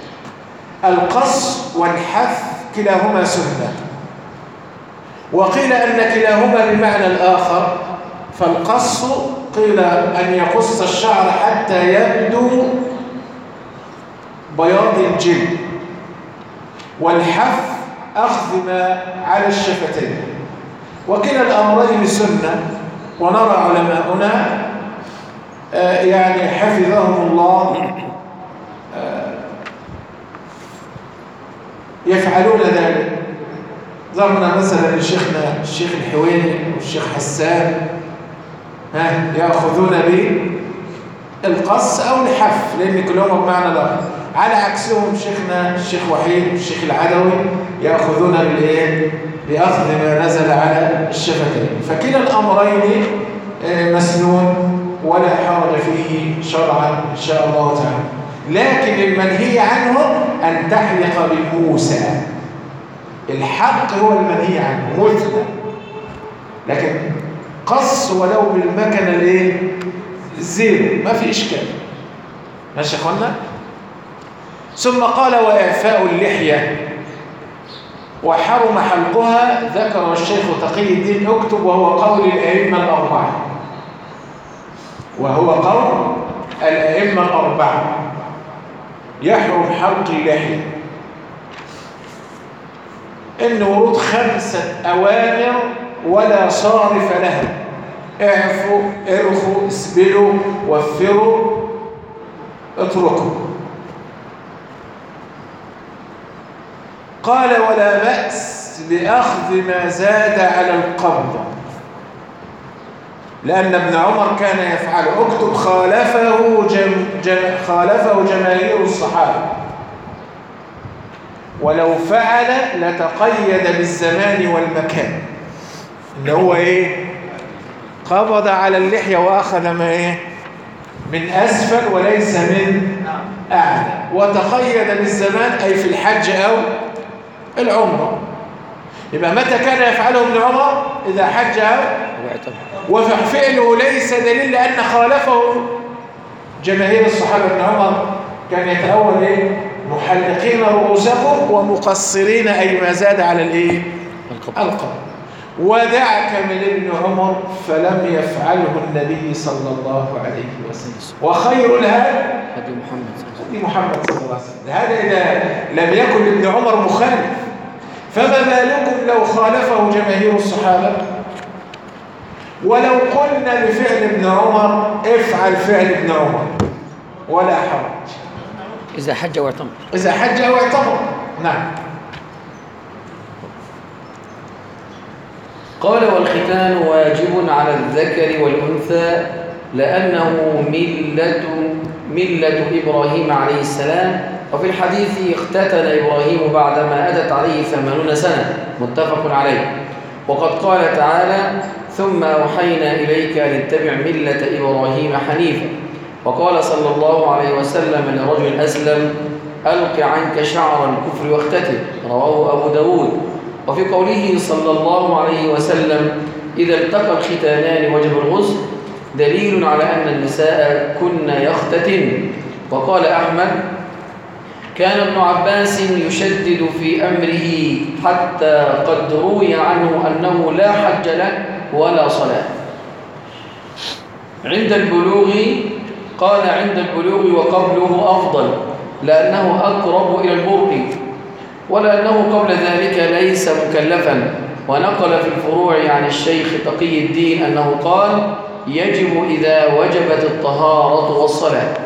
القص والحف كلاهما سنة، وقيل أن كلاهما بمعنى الآخر. فالقص قيل أن يقص الشعر حتى يبدو بياض الجلد، والحف أخذ ما على الشفتين. وكلا الأمرين سنة، ونرى علماؤنا آه يعني حفظهم الله آه يفعلون ذلك. ذكرنا مثلا لشيخنا الشيخ الحويني والشيخ حسان، ها يأخذون بالقص أو الحف، لأن كلهم بمعنى الآخر. على عكسهم شيخنا الشيخ وحيد والشيخ العدوي يأخذون بالإيه؟ بأخذ ما نزل على الشفتين. فكلا الأمرين مسنون ولا حرج فيه شرعا إن شاء الله تعالى. لكن المنهي عنه أن تحلق بالموسى. الحق هو المنهي عنه مثلى، لكن قص ولو بالمكنة الايه؟ زيرو، ما في إشكال. ماشي يا اخوانا؟ ثم قال: وإعفاء اللحية وحرم حلقها. ذكر الشيخ تقي الدين اكتب، وهو قول الأئمة الأربعة، وهو قول الأئمة الأربعة يحرم حلق اللحية. إن ورود خمسة أوامر ولا صارف لها: اعفوا، ارخوا، اسبلوا، وفروا، اتركوا. قال: ولا بأس بأخذ ما زاد على القبضة، لأن ابن عمر كان يفعل. اكتب: خالفه جم جم خالفه جماهير الصحابة، ولو فعل لتقيد بالزمان والمكان. إن هو إيه؟ قبض على اللحية وأخذ ما إيه؟ من أسفل وليس من أعلى، وتقيد بالزمان أي في الحج أو العمرة. يبقى متى كان يفعله ابن عمر؟ إذا حج أو وفعله ليس دليل، لأن خالفه جماهير الصحابة. ابن عمر كان يتأول إيه؟ محلقين رؤوسكم ومقصرين، أي ما زاد على الإيه؟ القبر. ودعك من ابن عمر فلم يفعله النبي صلى الله عليه وسلم. وخير الهدي هدي محمد هدي محمد صلى الله عليه وسلم. هذا إذا لم يكن ابن عمر مخالف، فما بالكم لو خالفه جماهير الصحابة؟ ولو قلنا لفعل ابن عمر افعل فعل ابن عمر ولا حرج إذا حج واعتمر إذا حج أو اعتمر. نعم. قال والختان واجب على الذكر والأنثى لأنه ملة ملة إبراهيم عليه السلام. وفي الحديث اختتن إبراهيم بعدما أتت عليه ثمانون سنة متفق عليه. وقد قال تعالى ثم أوحينا إليك أن اتبع ملة إبراهيم حنيفا. وقال صلى الله عليه وسلم لرجل أسلم ألق عنك شعر الكفر واختتن، رواه أبو داود. وفي قوله صلى الله عليه وسلم إذا التقى الختانان وجب الغسل دليل على أن النساء كن يختتن. وقال أحمد كان ابن عباس يشدد في أمره حتى قد روي عنه أنه لا حج له ولا صلاة. عند البلوغ قال عند البلوغ وقبله أفضل لأنه أقرب إلى البرء، ولأنه قبل ذلك ليس مكلفا. ونقل في الفروع عن الشيخ تقي الدين أنه قال يجب إذا وجبت الطهارة والصلاة.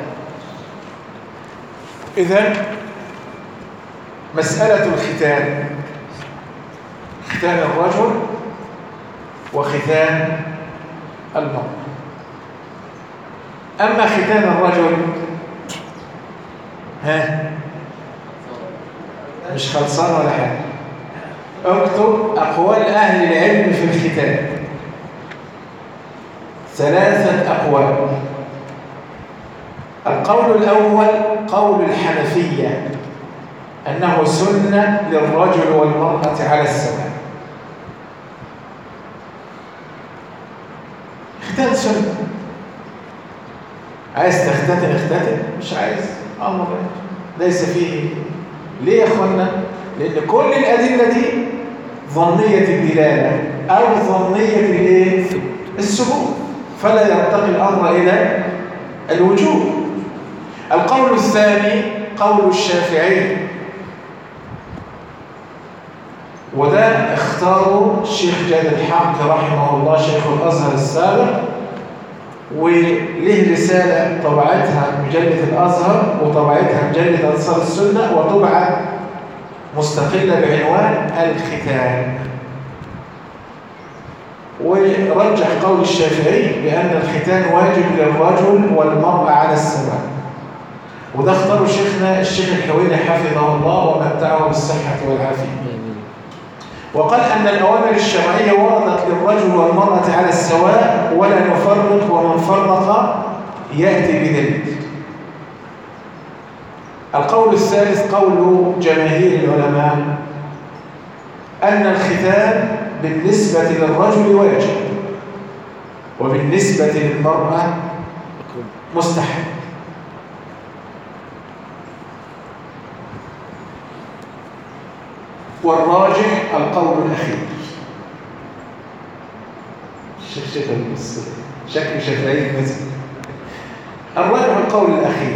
إذن مسألة الختان، ختان الرجل وختان المرأة. أما ختان الرجل ها مش خلصان ولا حاجة. اكتب أقوال أهل العلم في الختان، ثلاثة أقوال. القول الأول قول الحنفية أنه سنة للرجل والمرأة على السواء. ختان سنة، عايز تختتن اختتن، مش عايز أمر ليس فيه. ليه يا أخوانا؟ لأن كل الأدلة دي ظنية الدلالة أو ظنية الايه؟ الثبوت، فلا يرتقي الأمر إلى الوجوب. القول الثاني قول الشافعي، وده اختاره الشيخ جاد الحق رحمه الله شيخ الأزهر السابق، وله رسالة طبعتها مجلة الأزهر وطبعتها مجلة أنصار السنة وطبعت مستقلة بعنوان الختان. ورجح قول الشافعي بأن الختان واجب للرجل والمرأة على السواء، وده اختاره شيخنا الشيخ الحويني حفظه الله ومتعه بالصحة والعافية. وقال أن الأوامر الشرعية وردت للرجل والمرأة على السواء ولا نفرق، ومن فرق يأتي بدليل. القول الثالث قول جماهير العلماء أن الختان بالنسبة للرجل واجب وبالنسبة للمرأة مستحب. والراجح القول الأخير. الشيخ شكل بس شكل شفعي مثل الراجح القول الأخير.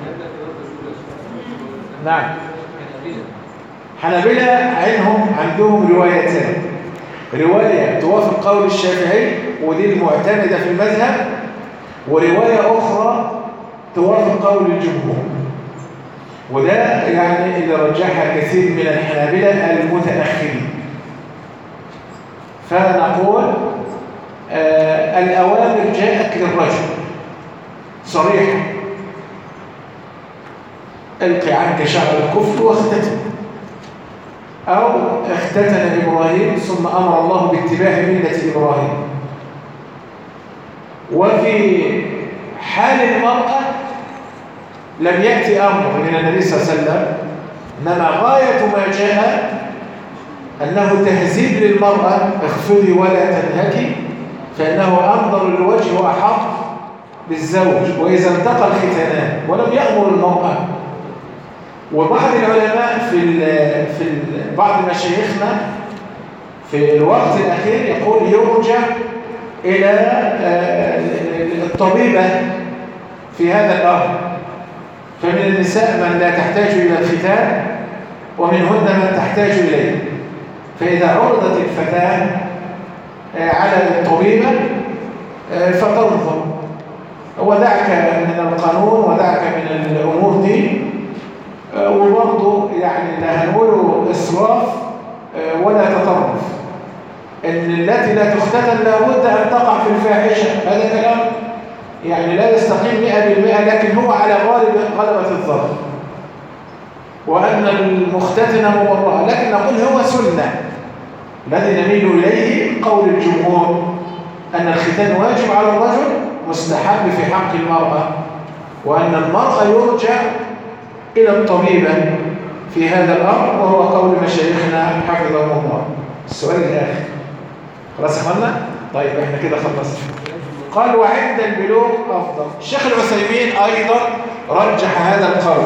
نعم. حنابلة عينهم عندهم روايتان، رواية توافق قول الشافعي ودي المعتمدة في المذهب، ورواية أخرى توافق قول الجمهور، وده يعني اللي رجحها كثير من الحنابلة المتأخرين. فنقول آه الأوامر جاءت للرجل صريحة، ألقي عنك شعر الكفر واختتن، أو اختتن إبراهيم ثم أمر الله باتباع ملة إبراهيم. وفي حال المرأة لم يأتي أمر من النبي صلى الله عليه وسلم، إنما غاية ما جاء أنه تهذيب للمرأة، اخفضي ولا تنهكي فإنه أنظر للوجه وأحق بالزوج، وإذا التقى الختانان، ولم يأمر المرأة. وبعض العلماء في ال في ال بعض مشايخنا في الوقت الأخير يقول يرجع إلى الطبيبة في هذا الأمر، فمن النساء من لا تحتاج إلى الختان ومنهن من تحتاج إليه، فإذا عرضت الفتاة على الطبيبة فتنظر، ودعك من القانون ودعك من الأمور دي، وبرضه يعني لا هنقوله إسراف ولا تطرف، إن التي لا تختتن لابد أن تقع في الفاحشة. هذا كلام يعني لا يستقيم مئة بالمئة، لكن هو على غالب غلبة الظن، وأن المختتنة مبرأة، لكن نقول هو سنة. الذي نميل إليه قول الجمهور أن الختان واجب على الرجل، مستحب في حق المرأة، وأن المرأة يرجع إلى الطبيبة في هذا الأمر، وهو قول مشايخنا حفظهم الله. السؤال الآخر خلاص يا اخوانا؟ طيب احنا كده خلصنا. قال وعند البلوغ أفضل. الشيخ العثيمين أيضا رجح هذا القول.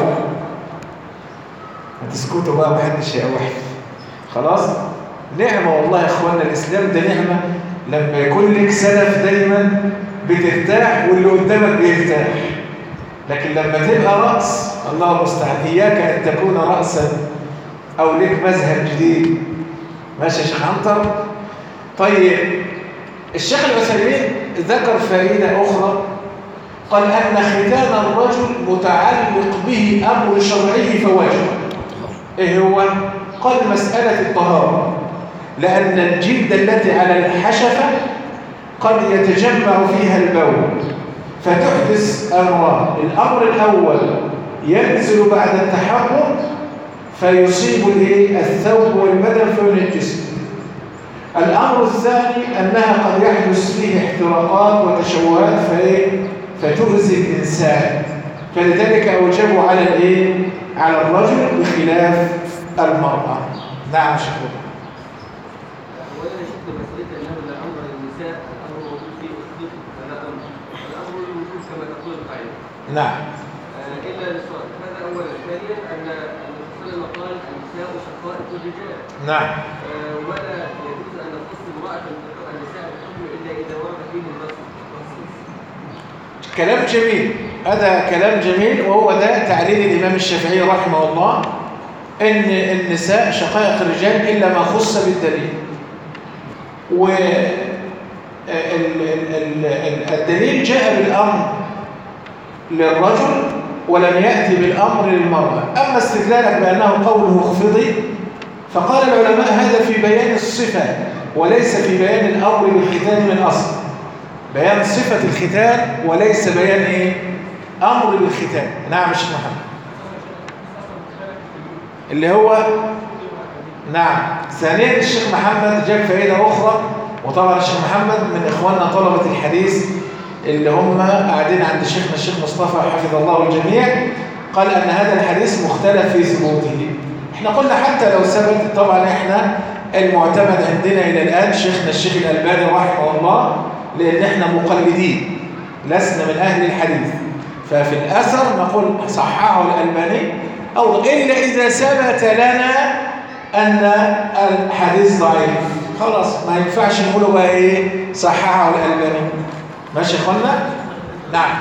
هتسكتوا بقى محدش يقوح. خلاص؟ نعمة والله يا اخوانا، الإسلام ده نعمة لما يكون لك سلف دايما بترتاح واللي قدامك بيرتاح. لكن لما تبقى رأس، الله المستعان، إياك أن تكون رأسا أو لك مذهب جديد. ماشي يا شيخ عنتر؟ طيب الشيخ العثيمين ذكر فائدة أخرى، قال أن ختان الرجل متعلق به أمر شرعي فواجب. إيه هو؟ قال مسألة الطهارة، لأن الجلد التي على الحشفة قد يتجمع فيها البول فتحدث أمران. الأمر الأول ينزل بعد التحرك فيصيب الثوب والبدن فينجسه. الأمر الثاني أنها قد يحدث فيه احتراقات وتشوهات فتؤذي الإنسان، فلذلك أوجبوا على الإيه؟ على الرجل بخلاف المرأة. نعم شكرا. وأنا شفت مسألة أنه لا أمر للنساء الأمر موجود فيه الصدق فلا أمر، الأمر موجود كما تقول القاعدة. نعم. إلا للصوت. هذا أولا. ثانيا أن الرسول قال النساء شقائق الرجال. نعم. ولا يجوز أن نخص امرأة النساء الحكم إلا إذا ورد فيه النص. كلام جميل، هذا كلام جميل، وهو ده تعليل الإمام الشافعي رحمه الله، إن النساء شقائق الرجال إلا ما خص بالدليل. والدليل جاء بالأمر للرجل ولم يأتي بالأمر للمرأة. أما استدلالك بأنه قوله اخفضي، فقال العلماء هذا في بيان الصفة وليس في بيان الأمر بالختان من أصل. بيان صفة الختان وليس بيان إيه؟ أمر بالختان. نعم يا شيخ محمد. اللي هو نعم. ثانيا الشيخ محمد جاب فائدة أخرى، وطبعا الشيخ محمد من إخواننا طلبة الحديث اللي هم قاعدين عند شيخنا الشيخ مصطفى حفظ الله الجميع، قال أن هذا الحديث مختلف في ثبوته. احنا قلنا حتى لو ثبت، طبعا احنا المعتمد عندنا إلى الآن شيخنا الشيخ الألباني رحمه الله، لأن احنا مقلدين لسنا من أهل الحديث، ففي الأثر نقول صححه الألباني، أو إلا إذا ثبت لنا أن الحديث ضعيف خلاص ما ينفعش نقوله بقى إيه صححه الألباني. ماشي يا اخوانا؟ نعم.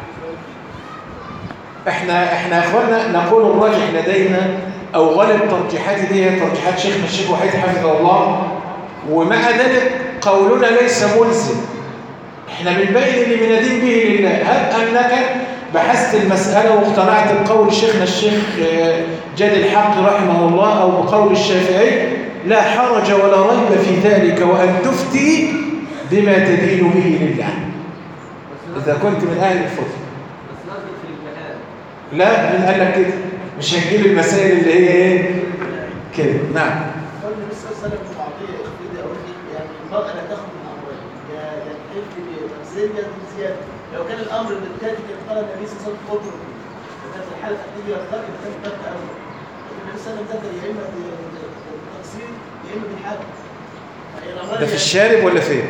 احنا احنا يا اخوانا نقول الراجح لدينا او غالب ترجيحاتي دي هي ترجيحات شيخنا الشيخ وحيد حفظه الله، ومع ذلك قولنا ليس ملزم. احنا بنبين اللي بندين به لله. هل انك بحثت المساله واقتنعت بقول شيخنا الشيخ جاد الحق رحمه الله او بقول الشافعي، لا حرج ولا ريب في ذلك، وان تفتي بما تدين به لله إذا كنت من أهل الفضل. بس لازم في الامتحان. لا، من قال لك كده؟ مش هنجيب المسائل اللي هي إيه؟ كده. نعم. قال النبي صلى الله عليه وسلم معطية إخفيدي أو يعني المرأة لا تخرج من أمرين، يا يا تحفي بتفسير يا زيادة. لو كان الأمر بالكاتب كان قال النبي صلى الله عليه وسلم خطر، فكانت الحالة تحتاج إلى الطلاق يبقى كان الطلاق أولى. النبي صلى الله عليه وسلم ذكر يا إما بالتقصير يا إما بالحد. ده في الشارب ولا فين؟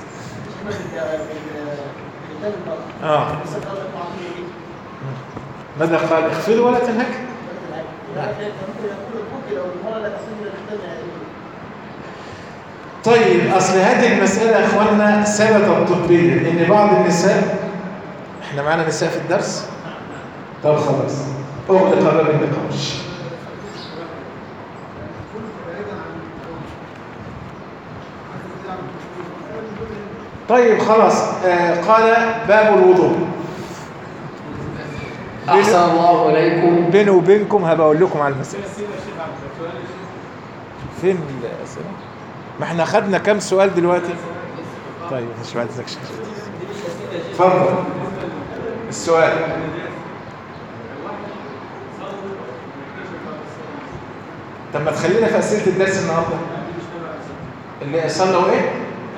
اه ماذا قال؟ اخفضوا ولا تنهك؟ طيب اصل هذه المساله يا اخواننا ثبتت طبيا ان بعض النساء، احنا معانا نساء في الدرس؟ طب خلاص اغلق باب النقاش. طيب خلاص. آه قال باب الوضوء. أحسن الله إليكم. بيني وبينكم هبقى أقول لكم على المسألة. فين الأسئلة؟ ما احنا خدنا كام سؤال دلوقتي؟ طيب مش بعد ذاك شيء. اتفضل السؤال. طب ما تخلينا في أسئلة الدرس النهارده. اللي صلى وإيه؟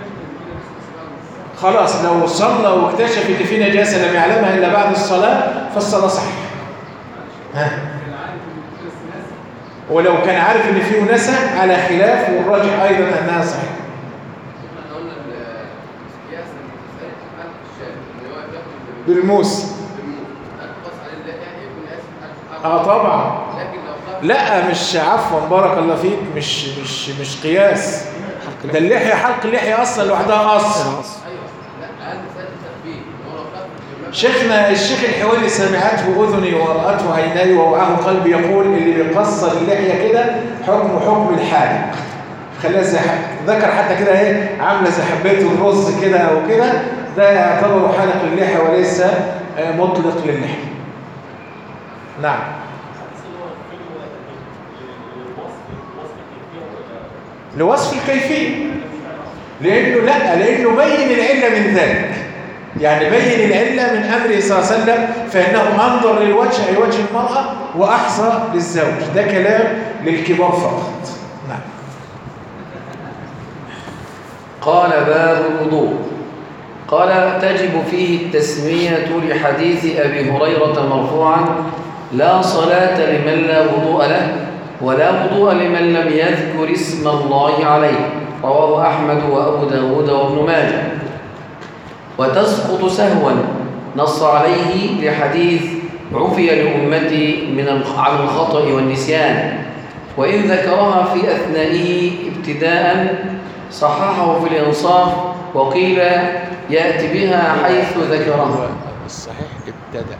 خلاص لو صلى واكتشف ان في نجاسه لم يعلمها الا بعد الصلاه فالصلاه صحيحه. ها. ولو كان عارف ان فيه نسى على خلاف والراجح ايضا انها صحيحه. بالموس. اه طبعا. لا مش عفوا بارك الله فيك مش مش مش قياس. ده اللحيه حلق اللحيه اصلا لوحدها اصل. شيخنا الشيخ الحوالي سمعته اذني ورأته عيناي ووعاه قلبي يقول اللي بيقصر اللحيه كده حكم حكم الحالق. خليها زي ذكر حتى كده ايه عامله زي حبايه الرز كده او كده ده يعتبر حلق للحيه وليس مطلق للحيه. نعم. لوصف الكيفيه لانه لا لانه بين العله من ذلك. يعني بين العلة من أمره صلى الله عليه وسلم فإنه أنظر للوجه أي وجه المرأة وأحصى للزوج. ده كلام للكبار فقط. نعم. قال باب الوضوء. قال تجب فيه التسمية لحديث أبي هريرة مرفوعا لا صلاة لمن لا وضوء له ولا وضوء لمن لم يذكر اسم الله عليه. رواه أحمد وأبو داود وابن ماجه. وتسقط سهوا نص عليه لحديث عفي لأمتي من عن الخطأ والنسيان وإن ذكرها في أثنائه ابتداء صححه في الإنصاف وقيل يأتي بها حيث ذكرها. الصحيح ابتدأ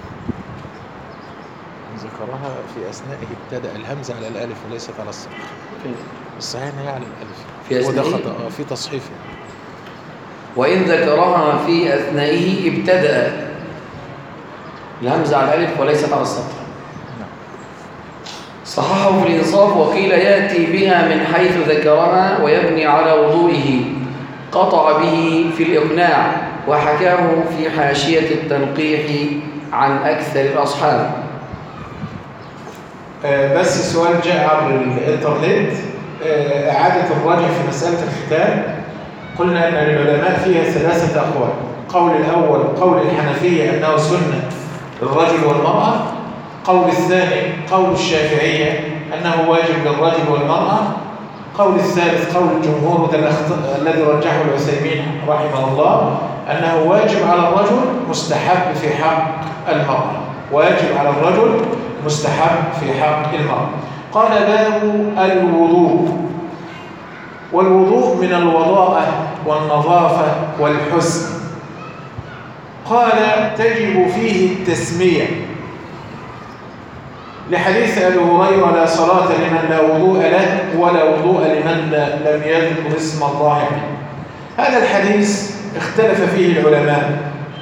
ذكرها في أثنائه ابتدأ الهمزة على الألف وليست على السطر. الصحيح هي على الألف في أثنائه وده خطأ في تصحيفه. وإن ذكرها في أثنائه ابتدأ الهمزة على الألف وليست على السطر. صححه في الإنصاف وقيل يأتي بها من حيث ذكرها ويبني على وضوئه قطع به في الإقناع وحكاه في حاشية التنقيح عن أكثر الأصحاب. آه بس سؤال جاء عبر الإنترنت. آه إعادة الراجع في مسألة الختان. قلنا أن للعلماء فيها ثلاثة أقوال. قول الأول قول الحنفية أنه سنة للرجل والمرأة. قول الثاني قول الشافعية أنه واجب للرجل والمرأة. قول الثالث قول الجمهور الذي رجحه العثيمين رحمه الله أنه واجب على الرجل مستحب في حق المرأة. واجب على الرجل مستحب في حق المرأة. قال باب الوضوء. والوضوء من الوضاءة والنظافة والحسن. قال تجب فيه التسمية لحديث أبي هريرة لا صلاة لمن لا وضوء له ولا وضوء لمن لم يذكر اسم الله عليه. هذا الحديث اختلف فيه العلماء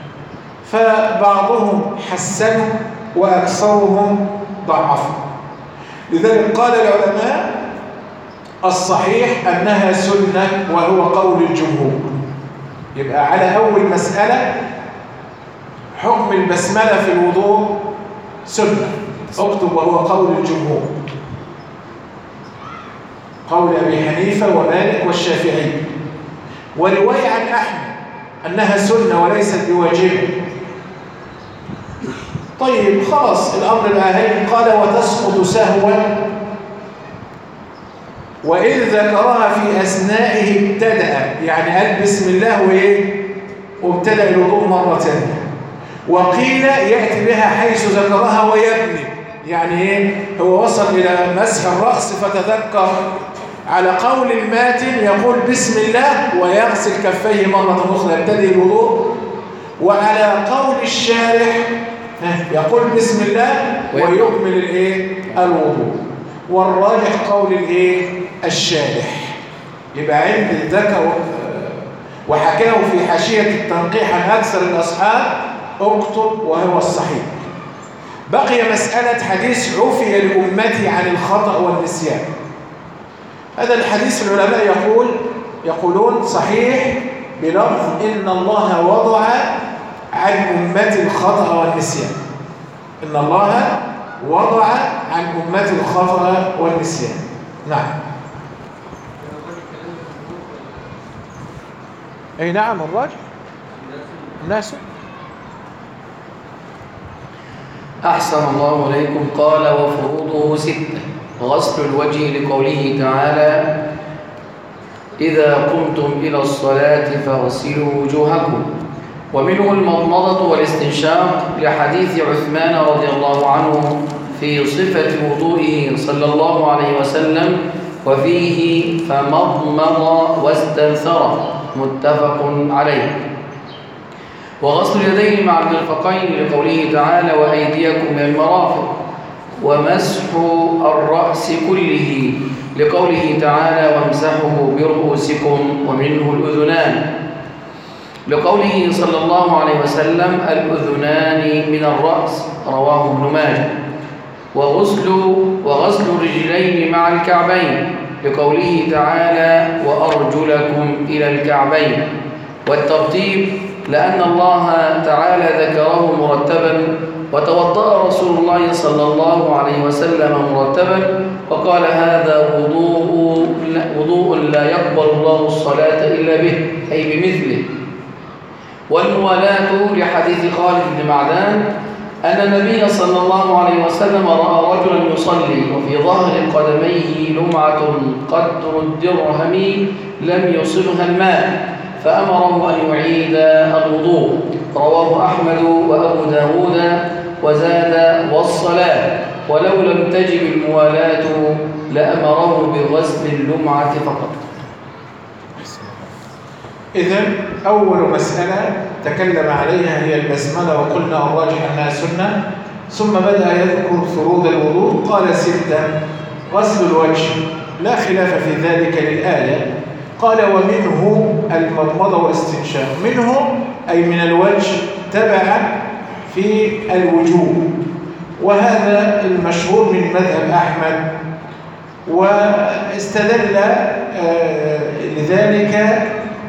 فبعضهم حسنوا وأكثرهم ضعفوا. لذلك قال العلماء الصحيح أنها سنة وهو قول الجمهور. يبقى على أول مسألة حكم البسملة في الوضوء سنة. اكتب وهو قول الجمهور قول أبي حنيفة ومالك والشافعي. ورواية عن أحمد أنها سنة وليست بواجبة. طيب خلاص الأمر بقى هين. قال وتسقط سهوا وإن ذكرها في أثنائه ابتدأ يعني قال بسم الله وإيه وابتدأ الوضوء مرة ثانية. وقيل يأتي بها حيث ذكرها ويبني يعني إيه هو وصل إلى مسح الرأس فتذكر على قول الماتن يقول بسم الله ويغسل كفيه مرة أخرى يبتدئ الوضوء. وعلى قول الشارح يقول بسم الله ويكمل الإيه الوضوء. والراجح قول الإيه الشارح. يبقى عند ذكر وحكاه في حاشية التنقيح عن أكثر الأصحاب اكتب وهو الصحيح. بقي مسألة حديث عفي لأمتي عن الخطأ والنسيان. هذا الحديث العلماء يقول يقولون صحيح بلفظ إن الله وضع عن أمتي الخطأ والنسيان. إن الله وضع عن أمتي الخطأ والنسيان. نعم. أي نعم الراجح الناس. أحسن الله إليكم. قال وفروضه ستة. غسل الوجه لقوله تعالى إذا قمتم إلى الصلاة فاغسلوا وجوهكم، ومنه المضمضة والاستنشاق لحديث عثمان رضي الله عنه في صفة وضوئه صلى الله عليه وسلم وفيه فمضمض واستنثر متفق عليه. وغسل اليدين مع المرفقين لقوله تعالى وأيديكم إلى المرافق، ومسح الرأس كله لقوله تعالى وامسحوا برؤوسكم ومنه الأذنان لقوله صلى الله عليه وسلم الأذنان من الرأس رواه ابن ماجه. وغسل وغسل الرجلين مع الكعبين لقوله تعالى وأرجلكم إلى الكعبين. والترتيب لأن الله تعالى ذكره مرتبا، وتوضأ رسول الله صلى الله عليه وسلم مرتبا وقال هذا وضوء وضوء لا يقبل الله الصلاة إلا به أي بمثله. والموالاة لحديث خالد بن معدان أن النبي صلى الله عليه وسلم رأى رجلا يصلي وفي ظهر قدميه لمعة قدر الدرهم لم يصبها الماء فأمره أن يعيد الوضوء. رواه أحمد وأبو داود وزاد والصلاة، ولو لم تجب الموالاة لأمره بغسل اللمعة فقط. إذن أول مسألة تكلم عليها هي البسملة، وقلنا الراجح أنها سنة. ثم بدأ يذكر فروض الوضوء قال ستة. غسل الوجه لا خلاف في ذلك للآية. قال ومنه المضمضة والاستنشاق. منه أي من الوجه تبعا في الوجوب، وهذا المشهور من مذهب أحمد، واستدل لذلك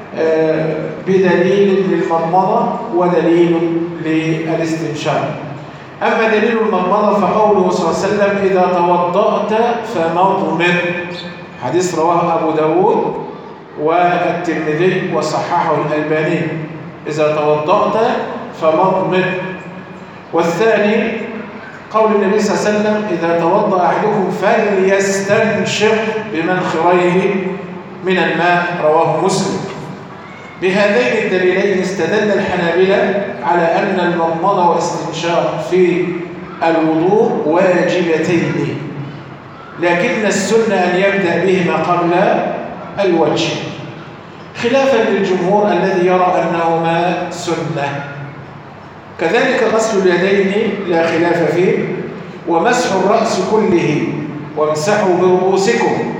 بدليل للمضمضة ودليل للاستنشاق. أما دليل المضمضة فقوله صلى الله عليه وسلم إذا توضأت فمضمض، حديث رواه أبو داود والترمذي وصححه الألباني، إذا توضأت فمضمض. والثاني قول النبي صلى الله عليه وسلم إذا توضأ أحدكم فليستنشق بمنخريه من الماء، رواه مسلم. بهذين الدليلين استدل الحنابلة على أن المضمضة والاستنشاق في الوضوء واجبتين، لكن السنة أن يبدأ بهما قبل الوجه، خلافا للجمهور الذي يرى أنهما سنة. كذلك غسل اليدين لا خلاف فيه، ومسح الرأس كله وامسحوا برؤوسكم.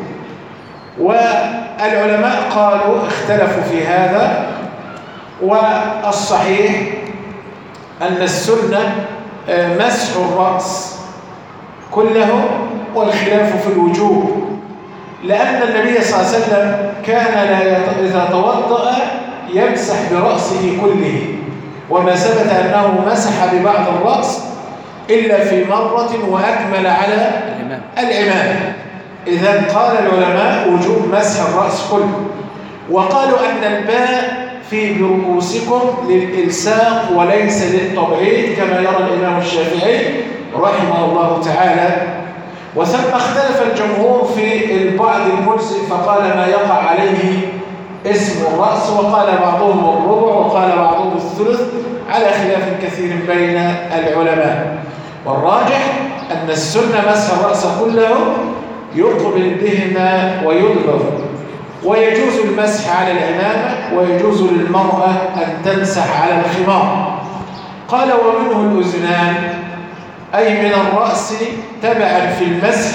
والعلماء قالوا اختلفوا في هذا، والصحيح أن السنة مسح الرأس كله، والخلاف في الوجوب، لأن النبي صلى الله عليه وسلم كان لا يت... إذا توضأ يمسح برأسه كله، وما ثبت أنه مسح ببعض الرأس إلا في مرة وأكمل على الإمام. إذن قال العلماء وجوب مسح الرأس كله، وقالوا أن الباء في برؤوسكم للإلساق وليس للتبعيد كما يرى الإمام الشافعي رحمه الله تعالى. وثم اختلف الجمهور في البعض المجزئ فقال ما يقع عليه اسم الرأس، وقال بعضهم الربع وقال بعضهم الثلث، على خلاف كثير بين العلماء. والراجح أن السنة مسح الرأس كله يقبل بهما ويدبر، ويجوز المسح على العمامة، ويجوز للمرأة أن تمسح على الخمار. قال ومنه الأذنان أي من الرأس تبعا في المسح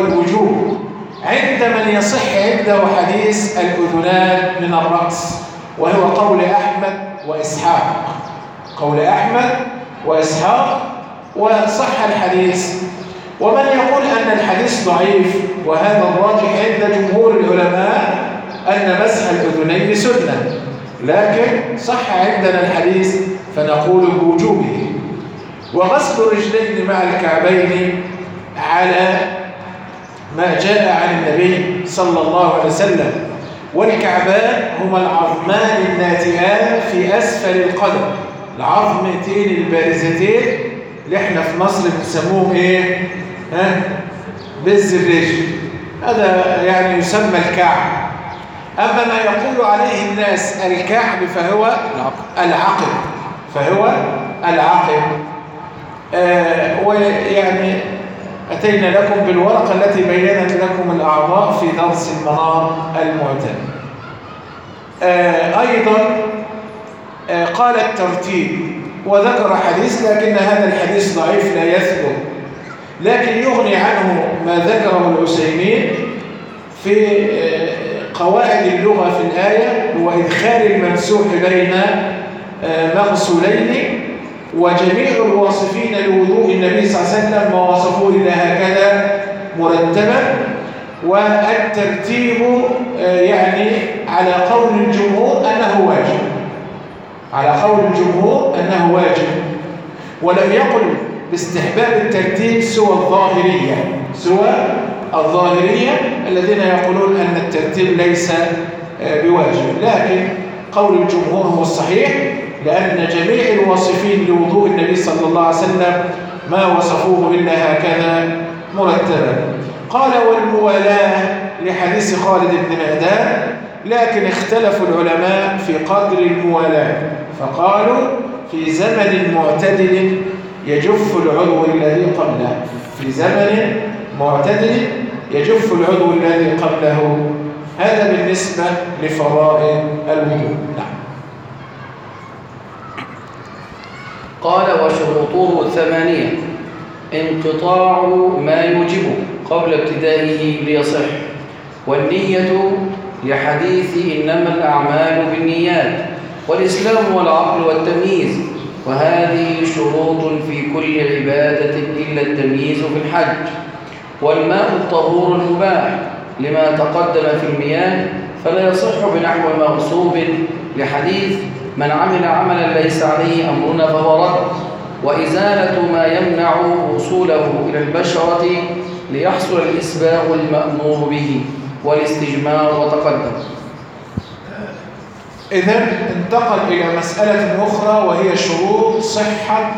والوجوب، عند من يصح عنده حديث الأذنان من الرأس، وهو قول أحمد وإسحاق، قول أحمد وإسحاق، وصح الحديث. ومن يقول أن الحديث ضعيف، وهذا الراجح عند جمهور العلماء أن مسح الأذنين سنة، لكن صح عندنا الحديث فنقول بوجوبه. وغسل الرجلين مع الكعبين على ما جاء عن النبي صلى الله عليه وسلم. والكعبان هما العظمان الناتئان في أسفل القدم، العظمتين البارزتين اللي احنا في مصر بنسموهم ايه؟ ها؟ بز الرجل، هذا يعني يسمى الكعب. أما ما يقول عليه الناس الكعب فهو العقب، فهو العقب. آه ويعني أتينا لكم بالورقة التي بيّنت لكم الأعضاء في درس المنار المعتاد. آه أيضا آه قال الترتيب وذكر حديث، لكن هذا الحديث ضعيف لا يثبت، لكن يغني عنه ما ذكره العثيمين في آه قواعد اللغة في الآية، هو إدخال الممسوح بين آه مغسولين، وجميع الواصفين لوضوء النبي صلى الله عليه وسلم ما وصفوه إلا هكذا مرتبا. والترتيب يعني على قول الجمهور أنه واجب، على قول الجمهور أنه واجب، ولم يقل باستحباب الترتيب سوى الظاهرية، سوى الظاهرية الذين يقولون أن الترتيب ليس بواجب، لكن قول الجمهور هو الصحيح، لأن جميع الواصفين لوضوء النبي صلى الله عليه وسلم ما وصفوه إلا هكذا مرتبا. قال والموالاة لحديث خالد بن معدان، لكن اختلفوا العلماء في قدر الموالاة، فقالوا في زمن معتدل يجف العضو الذي قبله، في زمن معتدل يجف العضو الذي قبله. هذا بالنسبة لفرائض الوضوء. نعم. قال وشروطه ثمانية: انقطاع ما يوجبه قبل ابتدائه ليصح، والنية لحديث إنما الأعمال بالنيات، والإسلام والعقل والتمييز، وهذه شروط في كل عبادة إلا التمييز في الحج. والماء الطهور المباح لما تقدم في المياه، فلا يصح بنحو مغصوب لحديث من عمل عملا ليس عليه أمرنا فهو رد، وإزالة ما يمنع وصوله إلى البشرة ليحصل الإسباغ المأمور به والاستجمار وتقدم. إذن انتقل إلى مسألة أخرى وهي شروط صحة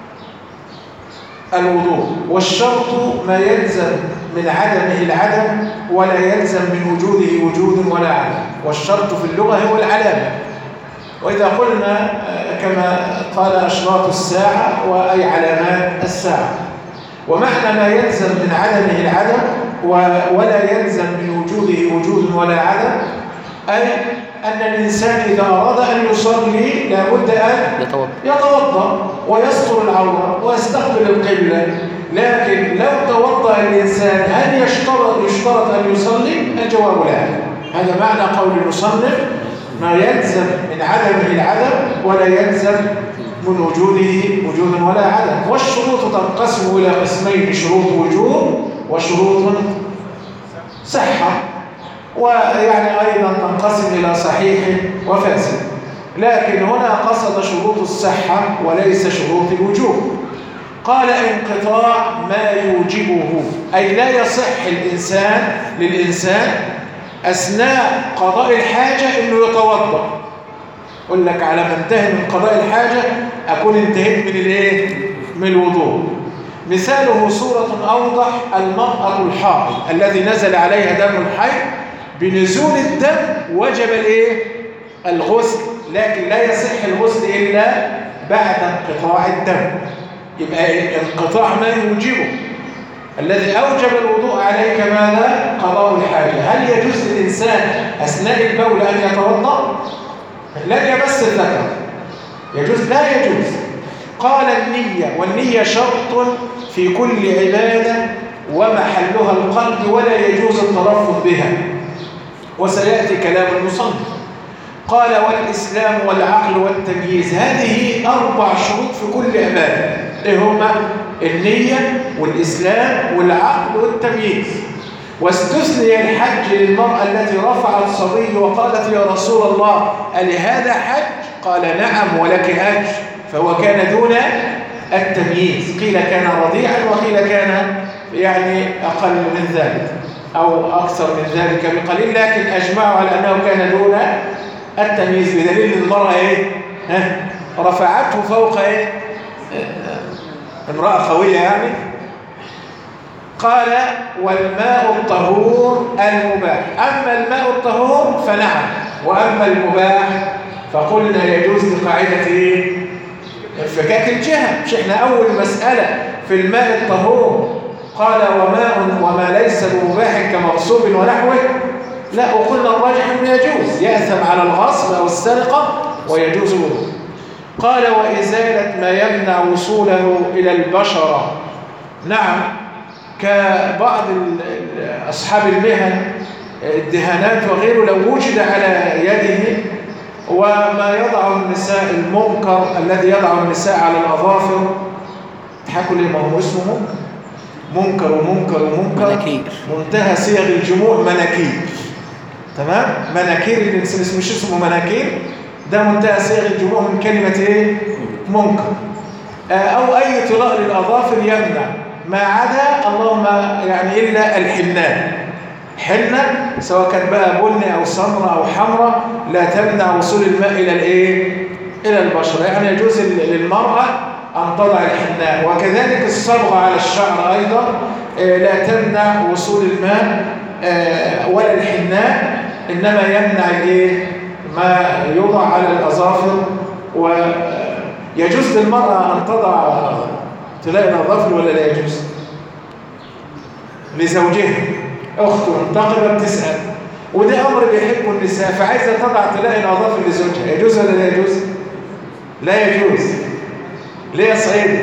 الوضوء. والشرط ما يلزم من عدمه العدم ولا يلزم من وجوده وجود ولا عدم، والشرط في اللغة هو العلامة. وإذا قلنا كما قال أشراط الساعة وأي علامات الساعة، ومعنى ما يلزم من عدمه العدم ولا يلزم من وجوده وجود ولا عدم، أي أن الإنسان إذا أراد أن يصلي لابد أن يتوضأ ويستر العورة ويستقبل القبلة. لكن لو توضأ الإنسان هل يشترط يشترط أن يصلي؟ الجواب لا. هذا معنى قول المصنف: ما يلزم من عدمه العدم ولا يلزم من وجوده وجود ولا عدم. والشروط تنقسم إلى قسمين: شروط وجود وشروط صحة، ويعني أيضا تنقسم إلى صحيح وفاسد، لكن هنا قصد شروط الصحة وليس شروط الوجوب. قال انقطاع ما يوجبه، أي لا يصح الإنسان للإنسان أثناء قضاء الحاجة إنه يتوضأ. أقول لك على ما انتهي من قضاء الحاجة أكون انتهيت من الإيه؟ من الوضوء. مثاله صورة أوضح: المرأة الحائض الذي نزل عليها دم الحيض، بنزول الدم وجب الإيه؟ الغسل، لكن لا يصح الغسل إلا بعد انقطاع الدم. يبقى انقطاع ما يوجبه، الذي أوجب الوضوء عليك ماذا؟ قضاء الحاجة. هل يجوز للإنسان أثناء البول أن يتوضأ؟ لن يمس الذكر، يجوز؟ لا يجوز. قال النية، والنية شرط في كل عبادة ومحلها القلب ولا يجوز التلفظ بها، وسيأتي كلام المصنف. قال والإسلام والعقل والتمييز. هذه أربع شروط في كل عبادة. إيه هما؟ النية والإسلام والعقل والتمييز. واستثني الحج للمرأة التي رفعت صبي وقالت يا رسول الله ألهذا حج؟ قال نعم ولك أجر، فهو كان دون التمييز. قيل كان رضيعا وقيل كان يعني أقل من ذلك أو أكثر من ذلك بقليل، لكن أجمعوا على أنه كان دون التمييز بدليل المرأة إيه؟ ها؟ رفعته فوق إيه؟ امرأة قوية يعني. قال والماء الطهور المباح. أما الماء الطهور فنعم، وأما المباح فقلنا يجوز لقاعدة إيه؟ انفكاك الجهة. مش إحنا أول مسألة في الماء الطهور قال وماء وما ليس بمباح كمغصوب ونحوه؟ لا، وقلنا الراجح انه يجوز، يأثم على الغصب أو السرقة ويجوز الوضوء. قال وإزالة ما يمنع وصوله إلى البشرة. نعم، كبعض أصحاب المهن الدهانات وغيره لو وجد على يده، وما يضع النساء المنكر الذي يضع النساء على الأظافر. تحكوا ليه؟ ما هو اسمه منكر منكر ومنكر ومنكر، مناكير. منتهى صيغ الجموع مناكير. تمام؟ مناكير اللي مش اسمه مناكير، ده منتهى صيغ الجموع من كلمة ايه؟ منكر. أو أي طلاء للأظافر يمنع، ما عدا اللهم يعني إلا الحنان. حنة سواء كان بقى بني أو سمرة أو حمرة لا تمنع وصول الماء إلى الإيه؟ إلى البشرة. يعني يجوز للمرأة أن تضع الحناء. وكذلك الصبغة على الشعر أيضا لا تمنع وصول الماء ولا الحناء، إنما يمنع الإيه؟ ما يوضع على الأظافر. ويجوز للمرأة أن تضع تلاقي الأظافر ولا لا يجوز؟ لزوجها أخته منتقبة بتسأل، وده أمر بيحبه النساء، فعايزة تضع تلاقي الأظافر لزوجها، يجوز ولا لا يجوز؟ لا يجوز. ليه يا سعيد؟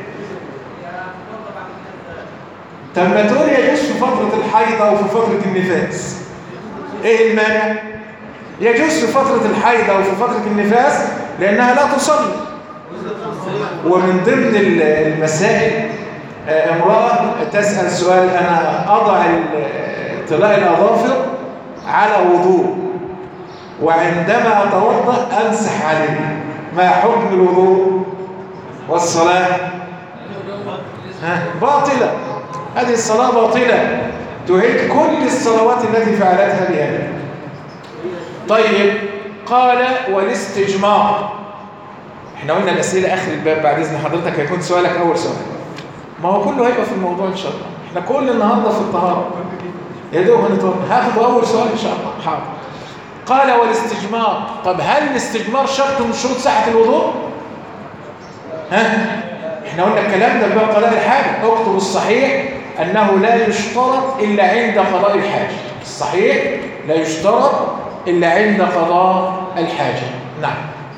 طب ما تقول يجوز في فترة الحيضة وفي فترة النفاس. ايه المانع؟ يجوز في فترة الحيضة وفي فترة النفاس لأنها لا تصلي. ومن ضمن المسائل امرأة تسأل سؤال: أنا أضع طلاء الأظافر على وضوء وعندما أتوضأ أمسح عليه، ما حكم الوضوء والصلاة؟ ها؟ باطلة. هذه الصلاة باطلة، تعيد كل الصلوات التي فعلتها بهذا. طيب، قال والاستجمار. احنا قلنا الأسئلة آخر الباب، بعد إذن حضرتك هيكون سؤالك أول سؤال. ما هو كله هيبقى في الموضوع إن شاء الله. احنا كل النهاردة في الطهارة يا دوب هنتوضأ. هاخد أول سؤال إن شاء الله. حاضر. قال والاستجمار. طب هل الاستجمار شرط من شروط صحة الوضوء؟ ها؟ احنا قلنا الكلام ده في باب قضاء الحاجة. اكتب الصحيح أنه لا يشترط إلا عند قضاء الحاجة. الصحيح لا يشترط إلا عند قضاء الحاجة. نعم.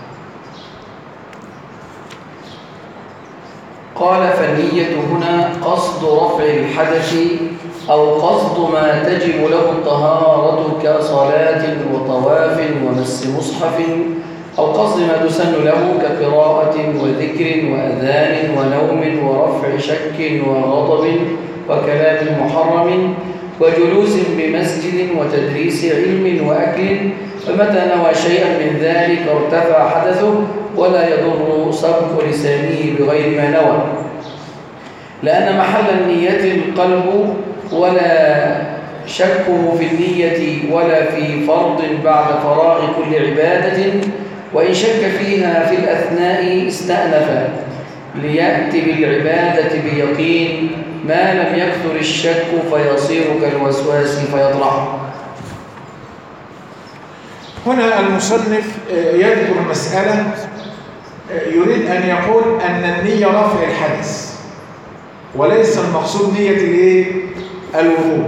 قال فالنية هنا قصد رفع الحدث أو قصد ما تجب له الطهارة كصلاة وطواف ومس مصحف، أو قصد ما تسن له كقراءة وذكر وأذان ونوم ورفع شك وغضب وكلام محرم وجلوس بمسجد وتدريس علم وأكل. فمتى نوى شيئا من ذلك ارتفع حدثه ولا يضر سبق لسانه بغير ما نوى، لأن محل النية القلب ولا شكه في النية ولا في فرض بعد فراغ كل عبادة، وإن شك فيها في الأثناء استأنف ليأتي بالعبادة بيقين ما لم يكثر الشك فيصير كالوسواس فيطرحه. هنا المصنف يذكر مسألة يريد أن يقول أن النية رفع الحدث وليس المقصود نية الايه؟ الوضوء.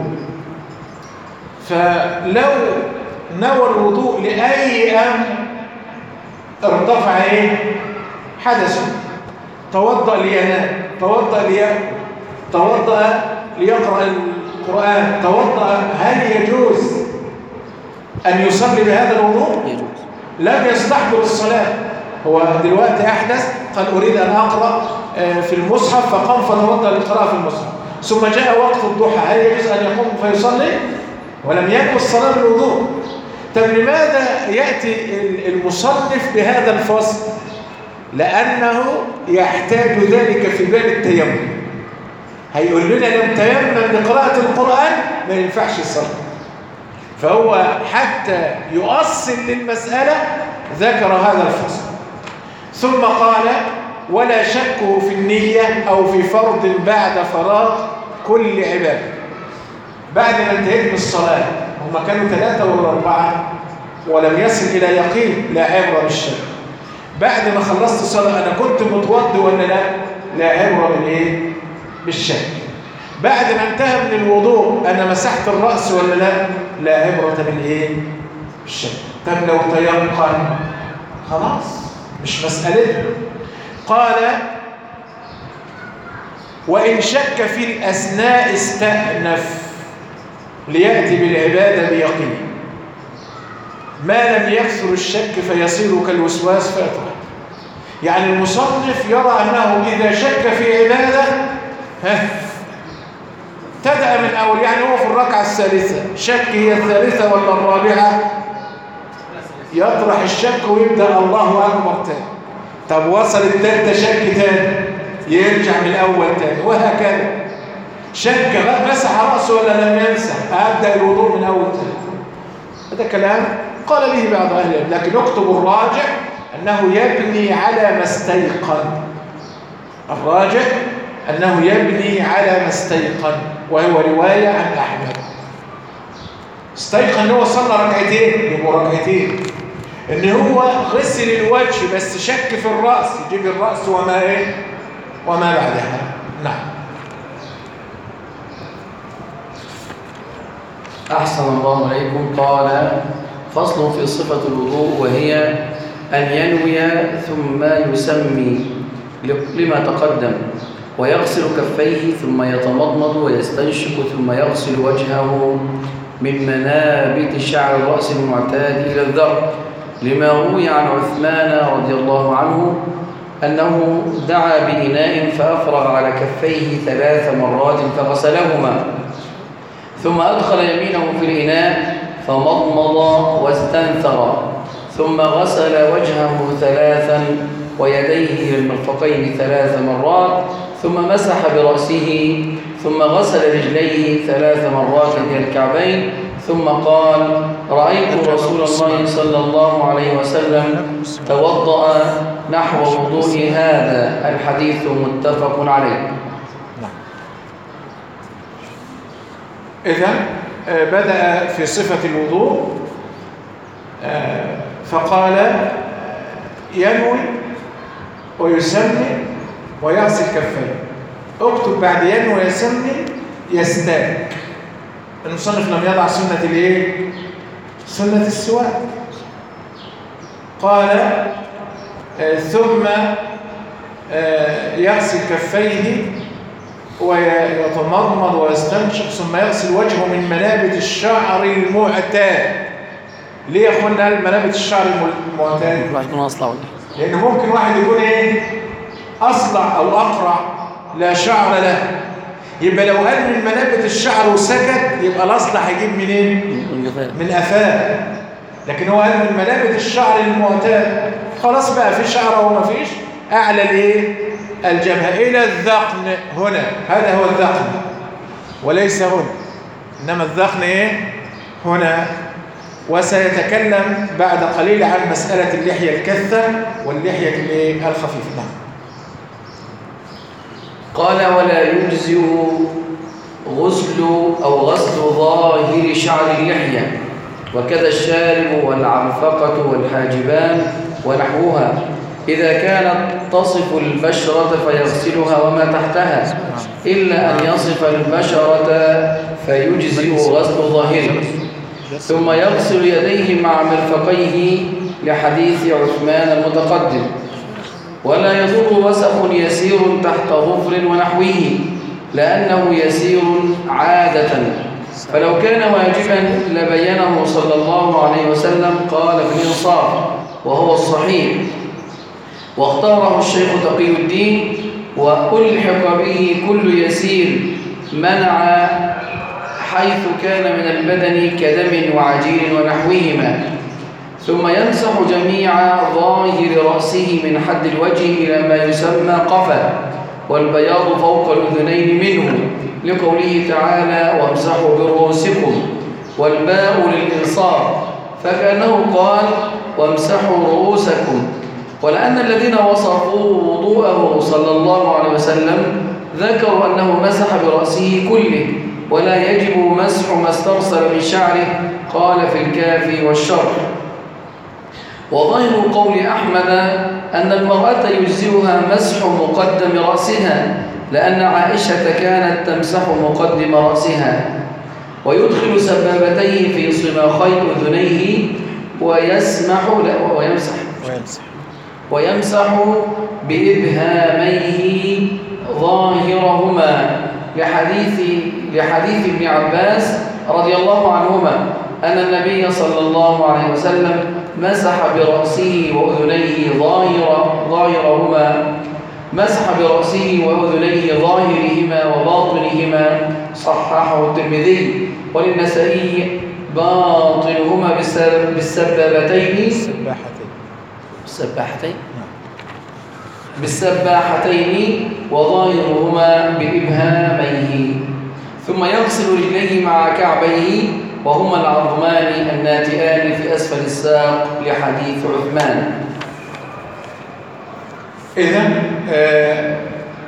فلو نوى الوضوء لأي أمر ارتفع ايه؟ حدثه. توضأ لينام، توضأ ليأكل، توضأ ليقرأ القرآن، توضأ، هل يجوز أن يصلي بهذا الوضوء؟ يجوز. لم يستحضر الصلاة، هو دلوقتي أحدث قال أريد أن أقرأ في المصحف فقام فتوضأ للقراءة في المصحف، ثم جاء وقت الضحى، هل يجوز أن يقوم فيصلي؟ ولم يكن الصلاة بالوضوء. طب لماذا يأتي المصنف بهذا الفصل؟ لأنه يحتاج ذلك في باب التيمم. هيقول لنا لم تيمم لقراءة القرآن ما ينفعش الصلاة، فهو حتى يؤصل للمسألة ذكر هذا الفصل. ثم قال ولا شك في النية أو في فرض بعد فراغ كل عبادة. بعد ما انتهيت من الصلاة، هم كانوا ثلاثة ولا أربعة ولم يصل إلى يقين، لا عبرة بالشك. بعد ما خلصت الصلاة أنا كنت متوضي ولا لا؟ لا عبرة بالإيه؟ بالشك. بعد ما انتهى من الوضوء أنا مسحت الرأس ولا لا؟ لا عبرة بالإيه؟ بالشك. طب لو تيقن خلاص مش مسألته. قال وإن شك في الأثناء استأنف ليأتي بالعبادة بيقين، ما لم يكثر الشك فيصير كالوسواس فيطرح. يعني المصنف يرى أنه إذا شك في عبادة ها تبدأ من أول، يعني هو في الركعة الثالثة شك هي الثالثة ولا الرابعة، يطرح الشك ويبدأ الله أكبر تاني. طب وصل الثالثة شك تاني يرجع من الأول تاني، وهكذا. شك مسح رأسه ولا لم يمسح، أبدأ الوضوء من أول تاني. هذا كلام قال به بعض أهل العلم، لكن اكتب الراجع أنه يبني على ما استيقن. الراجع أنه يبني على ما استيقن، وهو رواية عن أحمد. استيقن أنه صلى ركعتين، يبقوا ركعتين. إن هو غسل الوجه بس شك في الرأس، يجيب الرأس وما إيه وما بعدها. نعم. أحسن الله عليكم. قال فصل في صفة الوضوء، وهي أن ينوي ثم يسمي لما تقدم، ويغسل كفيه ثم يتمضمض ويستنشق ثم يغسل وجهه من منابت شعر الرأس المعتاد إلى الذرع، لما روي عن عثمان رضي الله عنه أنه دعا بإناء فأفرغ على كفيه ثلاث مرات فغسلهما، ثم أدخل يمينه في الإناء فمضمض واستنثر، ثم غسل وجهه ثلاثا ويديه إلى المرفقين ثلاث مرات، ثم مسح برأسه، ثم غسل رجليه ثلاث مرات إلى الكعبين، ثم قال رأيت رسول الله صلى الله عليه وسلم توضأ نحو وضوء هذا. الحديث متفق عليه. إذن بدأ في صفة الوضوء فقال ينوي ويسمي ويغسل كفيه. اكتب بعد ينوي ويسمي يستاك. المصنف لم يضع سنة الايه؟ سنة السواك. قال ثم يغسل كفيه ويتمضمض ويستنشق ثم يغسل وجهه من منابت الشعر المعتاد. ليه قلنا منابت الشعر المعتاد؟ يكون أصلع ولا؟ لأن ممكن واحد يكون إيه؟ أصلع أو أقرع لا شعر له، يبقى لو قال من منابت الشعر وسكت يبقى الأصلع هيجيب منين؟ من قفاه. لكن هو قال من منابت الشعر المعتاد، خلاص بقى في شعر أو ما فيش، أعلى الإيه؟ الجبهة إلى الذقن. هنا هذا هو الذقن وليس هنا، إنما الذقن إيه؟ هنا. وسيتكلم بعد قليل عن مسألة اللحية الكثة واللحية الإيه؟ الخفيفة. نعم. قال ولا يجزئ غسل أو غسل ظاهر شعر اللحية، وكذا الشارب والعنفقة والحاجبان ونحوها، إذا كانت تصف البشرة فيغسلها وما تحتها، إلا أن يصف البشرة فيجزئ غسل ظاهره، ثم يغسل يديه مع مرفقيه لحديث عثمان المتقدم. ولا يضر وسخ يسير تحت ظفر ونحوه، لأنه يسير عادة، فلو كان واجبا لبينه صلى الله عليه وسلم. قال بالإنصاف وهو الصحيح، واختاره الشيخ تقي الدين، وألحق به كل يسير منع حيث كان من البدن كدم وعجين ونحوهما، ثم يمسح جميع ظاهر رأسه من حد الوجه إلى ما يسمى قفا، والبياض فوق الأذنين منه، لقوله تعالى وامسحوا برؤوسكم، والباء للإنصار، فكأنه قال وامسحوا رؤوسكم. ولأن الذين وصفوا وضوءه صلى الله عليه وسلم ذكروا أنه مسح برأسه كله، ولا يجب مسح ما استرسل من شعره، قال في الكافي والشرح. وظاهر قول أحمد أن المرأة يجزئها مسح مقدم رأسها، لأن عائشة كانت تمسح مقدم رأسها، ويدخل سبابتيه في صماخي أذنيه ويسمح ويمسح ويمسح ويمسح بإبهاميه ظاهرهما، لحديث لحديث ابن عباس رضي الله عنهما أن النبي صلى الله عليه وسلم مسح برأسه وأذنيه ظاهر ظاهرهما مسح برأسه وأذنيه ظاهرهما وباطنهما، صححه الترمذي. وللنسائي باطنهما بالسبابتين السباحتين بالسباحتين بالسباحتين وظاهرهما بإبهاميه، ثم يغسل رجليه مع كعبيه، وهما العظمان الناتئان في أسفل الساق، لحديث عثمان. إذن آه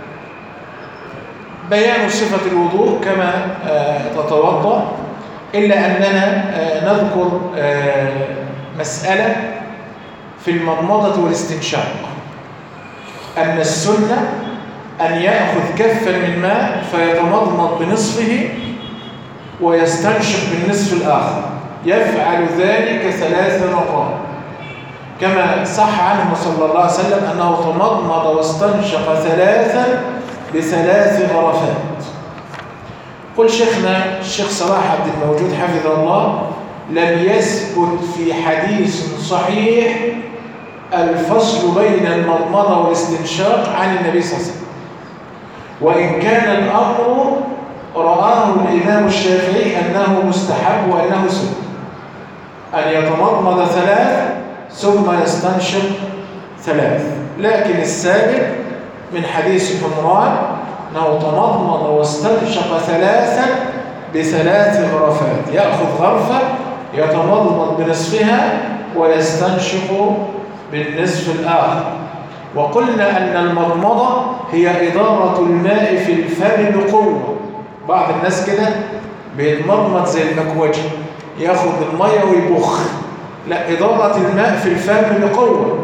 بيان صفة الوضوء كما آه تتوضأ، إلا أننا آه نذكر آه مسألة في المضمضة والاستنشاق، أن السنة أن يأخذ كفا من ماء فيتمضمض بنصفه ويستنشق بالنصف الآخر، يفعل ذلك ثلاث مرات، كما صح عنه صلى الله عليه وسلم أنه تمضمض واستنشق ثلاثا بثلاث غرفات. قل شيخنا الشيخ صلاح عبد الموجود حفظه الله لم يثبت في حديث صحيح الفصل بين المضمضة والاستنشاق عن النبي صلى الله عليه وسلم، وإن كان الأمر رآه الإمام الشافعي أنه مستحب وأنه سنة أن يتمضمض ثلاث ثم يستنشق ثلاث، لكن الثابت من حديث حمران أنه تمضمض واستنشق ثلاثا بثلاث غرفات، يأخذ غرفة يتمضمض بنصفها ويستنشق بالنصف الآخر. وقلنا أن المضمضة هي إدارة الماء في الفم بقوة. بعض الناس كده بيتمضمض زي المكوجي، ياخد المية ويبخ، لا، إدارة الماء في الفم بقوة.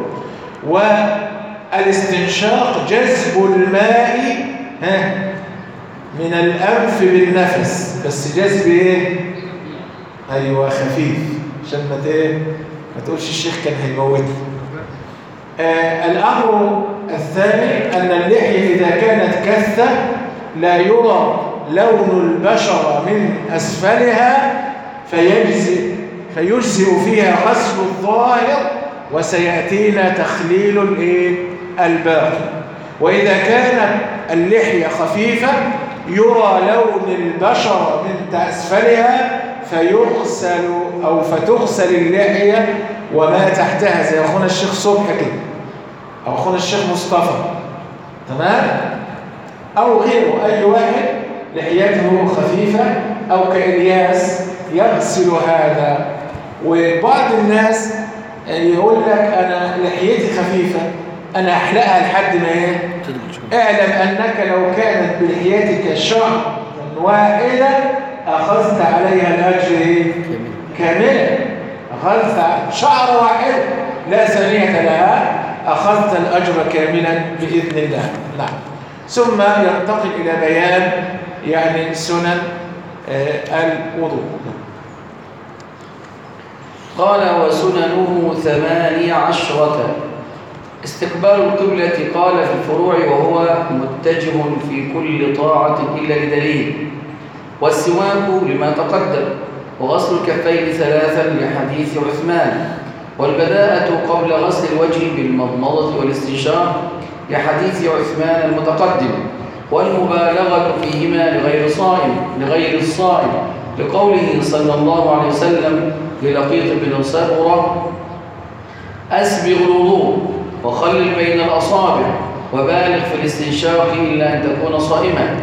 والاستنشاق جذب الماء ها من الأنف بالنفس، بس جذب ايه؟ ايوه خفيف، عشان ما ايه ما تقولش الشيخ كان هيموتني. آه الأمر الثاني أن اللحية إذا كانت كثة لا يرى لون البشرة من أسفلها فيجزئ فيجزئ فيها غسل الظاهر، وسيأتينا تخليل الايه الباقي. وإذا كانت اللحية خفيفة يرى لون البشرة من أسفلها فيغسل أو فتغسل اللحية وما تحتها، زي أخونا الشيخ صبح كده، أو أخونا الشيخ مصطفى، تمام؟ أو غيره، أي واحد لحيته خفيفة، أو كإلياس يغسل هذا. وبعض الناس يقول لك أنا لحيتي خفيفة، أنا أحلقها لحد ما إيه؟ اعلم أنك لو كانت بلحيتك شعر واحدة أخذت عليها الأجر كاملا، أخذت شعر واحد لا ثانية لها، أخذت الأجر كاملا بإذن الله. نعم. ثم ينتقل إلى بيان يعني سنن الوضوء. قال وسننه ثمانية عشرة: استقبال القبلة قال في الفروع وهو متجه في كل طاعة إلا لدليل، والسواك لما تقدم، وغسل الكفين ثلاثا لحديث عثمان، والبداءة قبل غسل الوجه بالمضمضة والاستنشاق لحديث عثمان المتقدم، والمبالغة فيهما لغير صائم لغير الصائم لقوله صلى الله عليه وسلم للقيط بن صبرة: أسبغ الوضوء وخلل بين الأصابع وبالغ في الاستنشاق إلا أن تكون صائما.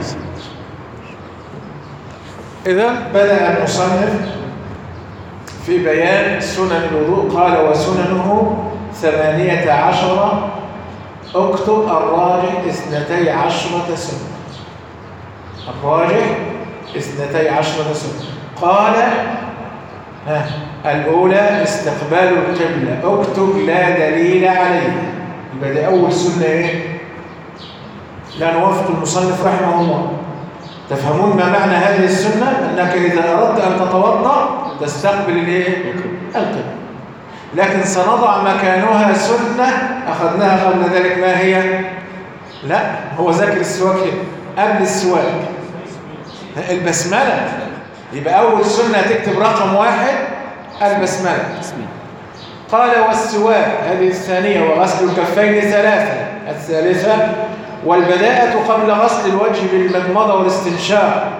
إذا بدأ المصنف في بيان سنن الوضوء. قال: وسننه ثمانية عشر، اكتب الراجح اثنتي عشرة سنة. الراجح اثنتي عشرة سنة. قال: ها الأولى استقبال القبلة، اكتب لا دليل عليه. يبقى دي أول سنة إيه؟ لا نوافق المصنف رحمه الله. تفهمون ما معنى هذه السنة؟ أنك إذا أردت أن تتوضأ تستقبل الإيه؟ القبلة. لكن سنضع مكانها سنة أخذناها قبل ذلك، ما هي؟ لا، هو ذكر السواك هنا قبل السواك البسملة. يبقى أول سنة تكتب رقم واحد البسملة. قال: والسواك هذه الثانية، وغسل الكفين ثلاثة الثالثة، والبداءة قبل غسل الوجه بالمضمضة والاستنشاق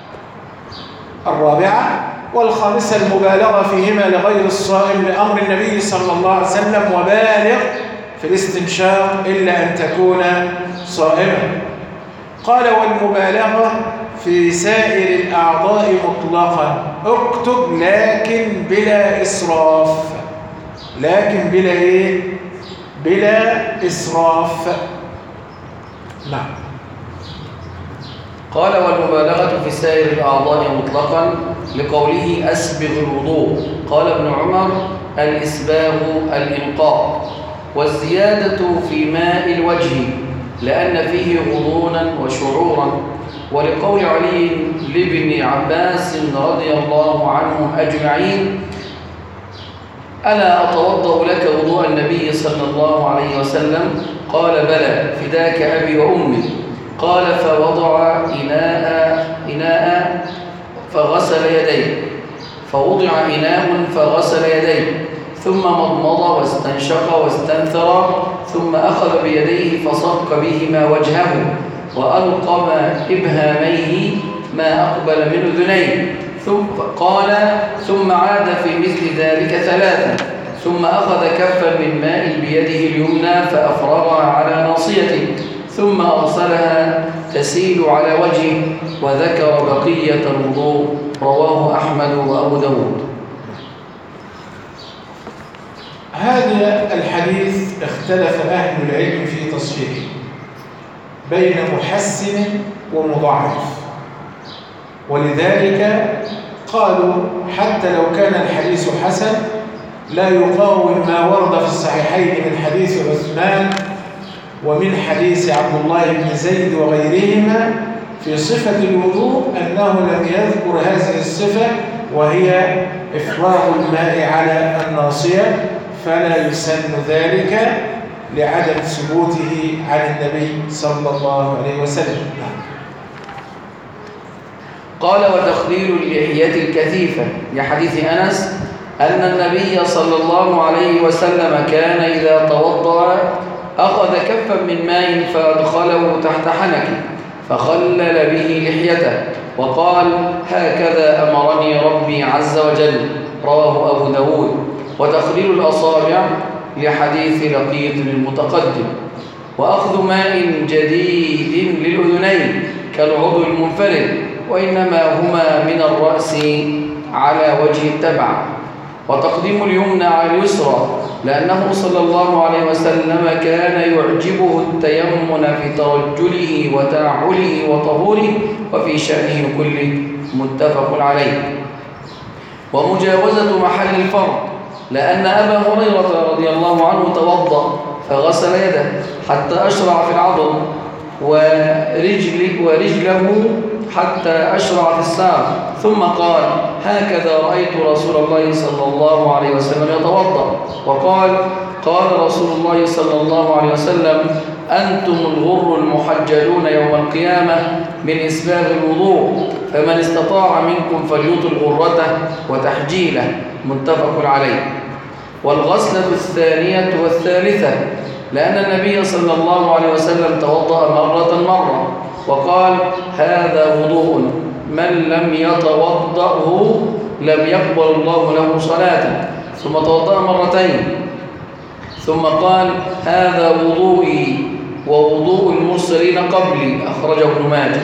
الرابعة، والخامسة المبالغة فيهما لغير الصائم لأمر النبي صلى الله عليه وسلم: وبالغ في الاستنشاق إلا أن تكون صائما. قال: والمبالغة في سائر الأعضاء مطلقا، اكتب لكن بلا إسراف. لكن بلا إيه؟ بلا إسراف. نعم. قال: والمبالغة في سائر الأعضاء مطلقا لقوله أسبغ الوضوء. قال ابن عمر: الإسباغ الإنقاء، والزيادة في ماء الوجه لأن فيه غضونا وشعورا. ولقول علي لابن عباس رضي الله عنهم أجمعين: ألا أتوضأ لك وضوء النبي صلى الله عليه وسلم؟ قال: بلى، فداك أبي وأمي. قال: فوضع إناء إناء فغسل يديه، فوضع إناء فغسل يديه، ثم مضمض واستنشق واستنثر، ثم أخذ بيديه فصك بهما وجهه، وألقم إبهاميه ما أقبل من أذنيه. ثم قال: ثم عاد في مثل ذلك ثلاثا، ثم أخذ كفا من ماء بيده اليمنى فأفرغها على ناصيته، ثم أرسلها تسيل على وجهه، وذكر بقية الوضوء. رواه أحمد وأبو داود. هذا الحديث اختلف أهل العلم في تصحيحه بين محسن ومضاعف، ولذلك قالوا حتى لو كان الحديث حسن لا يقاوم ما ورد في الصحيحين من حديث عثمان ومن حديث عبد الله بن زيد وغيرهما في صفة الوضوء أنه لم يذكر هذه الصفة، وهي إفراغ الماء على الناصية، فلا يسن ذلك لعدم ثبوته عن النبي صلى الله عليه وسلم. قال: وتخليل اللحية الكثيفة لحديث أنس أن النبي صلى الله عليه وسلم كان إذا توضأ أخذ كفا من ماء فأدخله تحت حنكه فخلل به لحيته، وقال: هكذا أمرني ربي عز وجل. رواه أبو داود. وتخليل الأصابع لحديث لقيط المتقدم. وأخذ ماء جديد للأذنين كالعضو المنفرد، وإنما هما من الرأس على وجه التبع. وتقديم اليمنى على اليسرى لأنه صلى الله عليه وسلم كان يعجبه التيمن في ترجله وتنعله وطهوره وفي شأنه كله، متفق عليه. ومجاوزة محل الفرض لأن أبا هريرة رضي الله عنه توضأ فغسل يده حتى أشرع في العضل ورجل ورجله حتى أشرع في الساق، ثم قال: هكذا رأيت رسول الله صلى الله عليه وسلم يتوضأ. وقال: قال رسول الله صلى الله عليه وسلم: أنتم الغر المحجلون يوم القيامة من إسباغ الوضوء، فمن استطاع منكم فليطل غرته وتحجيله، متفق عليه. والغسلة الثانية والثالثة، لأن النبي صلى الله عليه وسلم توضأ مرة مرة وقال هذا وضوء من لم يتوضأه لم يقبل الله له صلاته، ثم توضأ مرتين ثم قال هذا وضوئي ووضوء المرسلين قبلي، أخرجه ابن ماجه.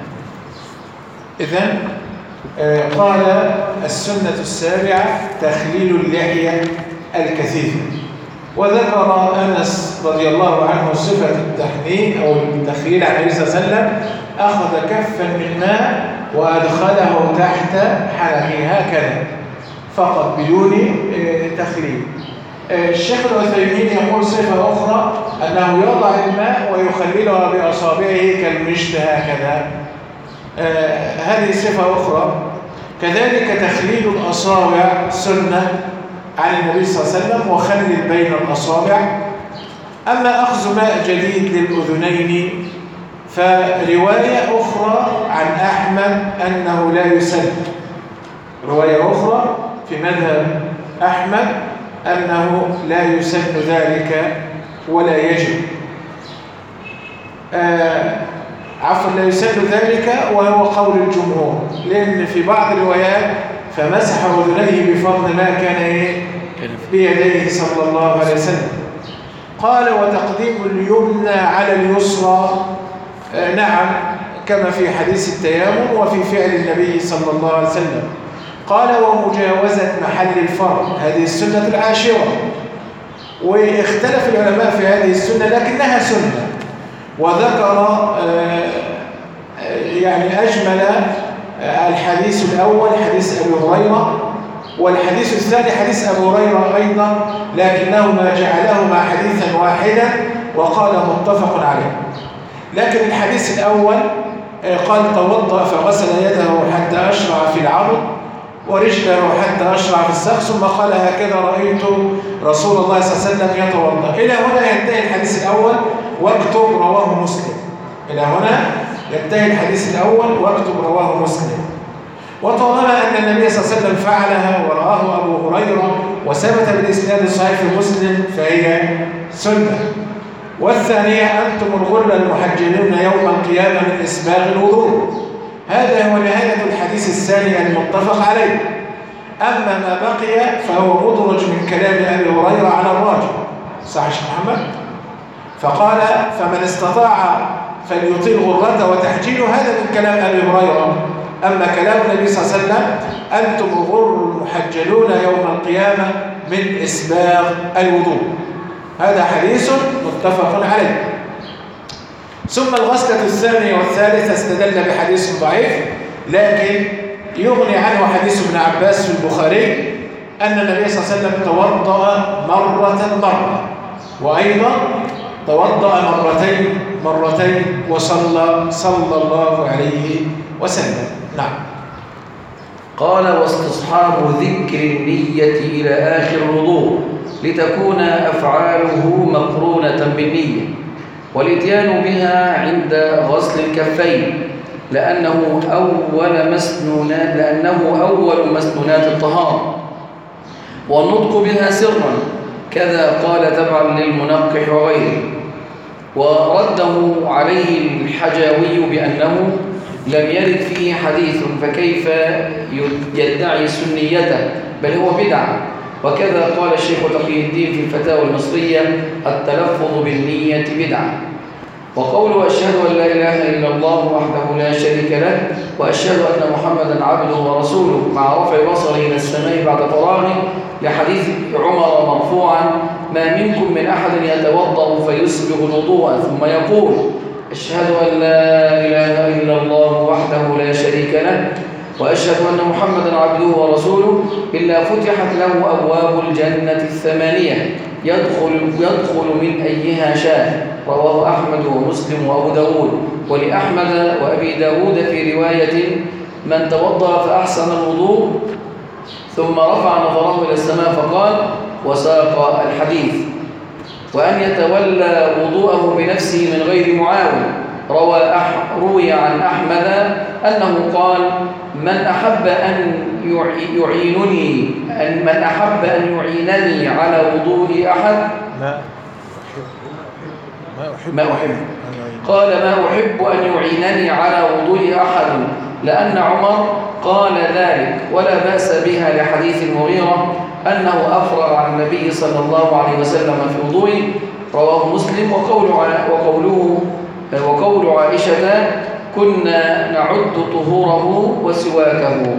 إذن قال السنة السابعة تخليل اللحية الكثيفة. وذكر أنس رضي الله عنه صفة التحليل أو التخليل عن النبي صلى الله عليه وسلم: أخذ كفا من ماء وأدخله تحت حلقه هكذا فقط بدون تخليل. الشيخ العثيمين يقول صفة أخرى أنه يضع الماء ويخللها بأصابعه كالمشط هكذا. آه هذه صفة أخرى. كذلك تخليل الأصابع سنة عن النبي صلى الله عليه وسلم، وخلل بين الأصابع. أما أخذ ماء جديد للأذنين فرواية أخرى عن أحمد أنه لا يسن. رواية أخرى في مذهب أحمد أنه لا يسن ذلك ولا يجب. آه عفوا لا يسن ذلك وهو قول الجمهور، لأن في بعض الروايات فمسح أذنيه بفضل ما كان بيديه صلى الله عليه وسلم. قال وتقديم اليمنى على اليسرى آه نعم كما في حديث التيامن وفي فعل النبي صلى الله عليه وسلم. قال ومجاوزة محل الفرض، هذه السنة العاشرة. واختلف العلماء في هذه السنة لكنها سنة. وذكر يعني أجمل الحديث الأول حديث أبي هريرة، والحديث الثاني حديث أبي هريرة أيضا، لكنهما جعلهما حديثا واحدا وقال متفق عليه. لكن الحديث الأول قال توضأ فغسل يده حتى أشرع في العرض ورجله حتى أشرع في الساق، ثم قال هكذا رأيت رسول الله صلى الله عليه وسلم يتوضأ. إلى هنا ينتهي الحديث الأول واكتب رواه مسلم. إلى هنا ينتهي الحديث الأول واكتب رواه مسلم. وطالما أن النبي صلى الله عليه وسلم فعلها ورآه أبو هريرة وثبت بالإسناد الصحيح في مسلم فهي سنة. والثانية أنتم الغر المحجلون يوم القيامة من إسباغ الوضوء. هذا هو نهاية الحديث الثاني المتفق عليه. أما ما بقي فهو مدرج من كلام أبي هريرة على الراجح. صح يا شيخ محمد؟ فقال فمن استطاع فليطيل غرته وتحجيله، هذا من كلام أبي هريرة. أما كلام النبي صلى الله عليه وسلم أنتم الغر المحجلون يوم القيامة من إسباغ الوضوء، هذا حديث متفق عليه. ثم الغسلة الثانية والثالثة استدل بحديث ضعيف، لكن يغني عنه حديث ابن عباس في البخاري أن النبي صلى الله عليه وسلم توضأ مرة مرة، وأيضا توضأ مرتين مرتين وصلى صلى الله عليه وسلم. نعم. قال واستصحاب ذكر النية إلى آخر الوضوء لتكون أفعاله مقرونة بالنية، والإتيان بها عند غسل الكفين لأنه أول مسنونات لأنه أول مسنونات الطهارة، والنطق بها سرا كذا قال تبعا للمنقح وغيره. ورده عليه الحجاوي بأنه لم يرد فيه حديث فكيف يدعي سنيته بل هو بدعة. وكذا قال الشيخ تقي الدين في الفتاوى المصرية التلفظ بالنية بدعة. وقوله أشهد أن لا إله إلا الله وحده لا شريك له وأشهد أن محمدا عبده ورسوله مع رفع بصره إلى السماء بعد فراغه لحديث عمر مرفوعا ما منكم من أحد يتوضأ فيسبغ الوضوء ثم يقول أشهد أن لا إله إلا الله وحده لا شريك له وأشهد أن محمدا عبده ورسوله إلا فتحت له أبواب الجنة الثمانية يدخل, يدخل من أيها شاء. رواه أحمد ومسلم وأبو داود. ولأحمد وأبي داود في رواية من توضأ فأحسن الوضوء ثم رفع نظره إلى السماء فقال وساق الحديث. وأن يتولى وضوءه بنفسه من غير معاون. روى أح... روي عن أحمد أنه قال من أحب أن يعي- يعينني أن من أحب أن يعينني على وضوء أحد ما ما أحب ما أحب قال ما أحب أن يعينني على وضوء أحد لأن عمر قال ذلك ولا بأس بها لحديث المغيرة أنه أفرغ عن النبي صلى الله عليه وسلم في وضوءه رواه مسلم. وقول وقوله وقول عائشة كنا نعد طهوره وسواكه.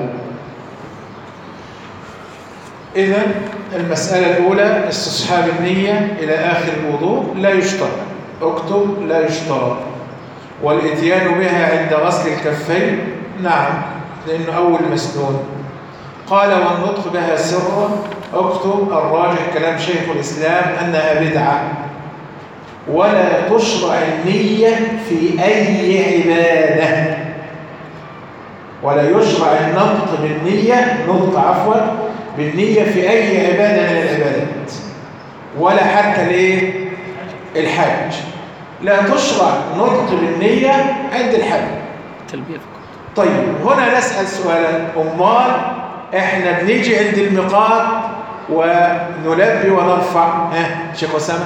إذن المسألة الأولى استصحاب النية إلى آخر الوضوء لا يشترط، اكتب لا يشترط. والإتيان بها عند غسل الكفين نعم لأنه أول مسنون. قال والنطق بها سرا اكتب الراجح كلام شيخ الإسلام أنها بدعة ولا تشرع النية في أي عبادة، ولا يشرع النطق بالنية نطق عفوا بالنية في أي عبادة من العبادات ولا حتى الايه الحج. لا تشرع نطق بالنية عند الحج. تلبية. طيب هنا نسأل سؤالا، أمال احنا بنيجي عند الميقات ونلبي ونرفع ها شيخ أسامة؟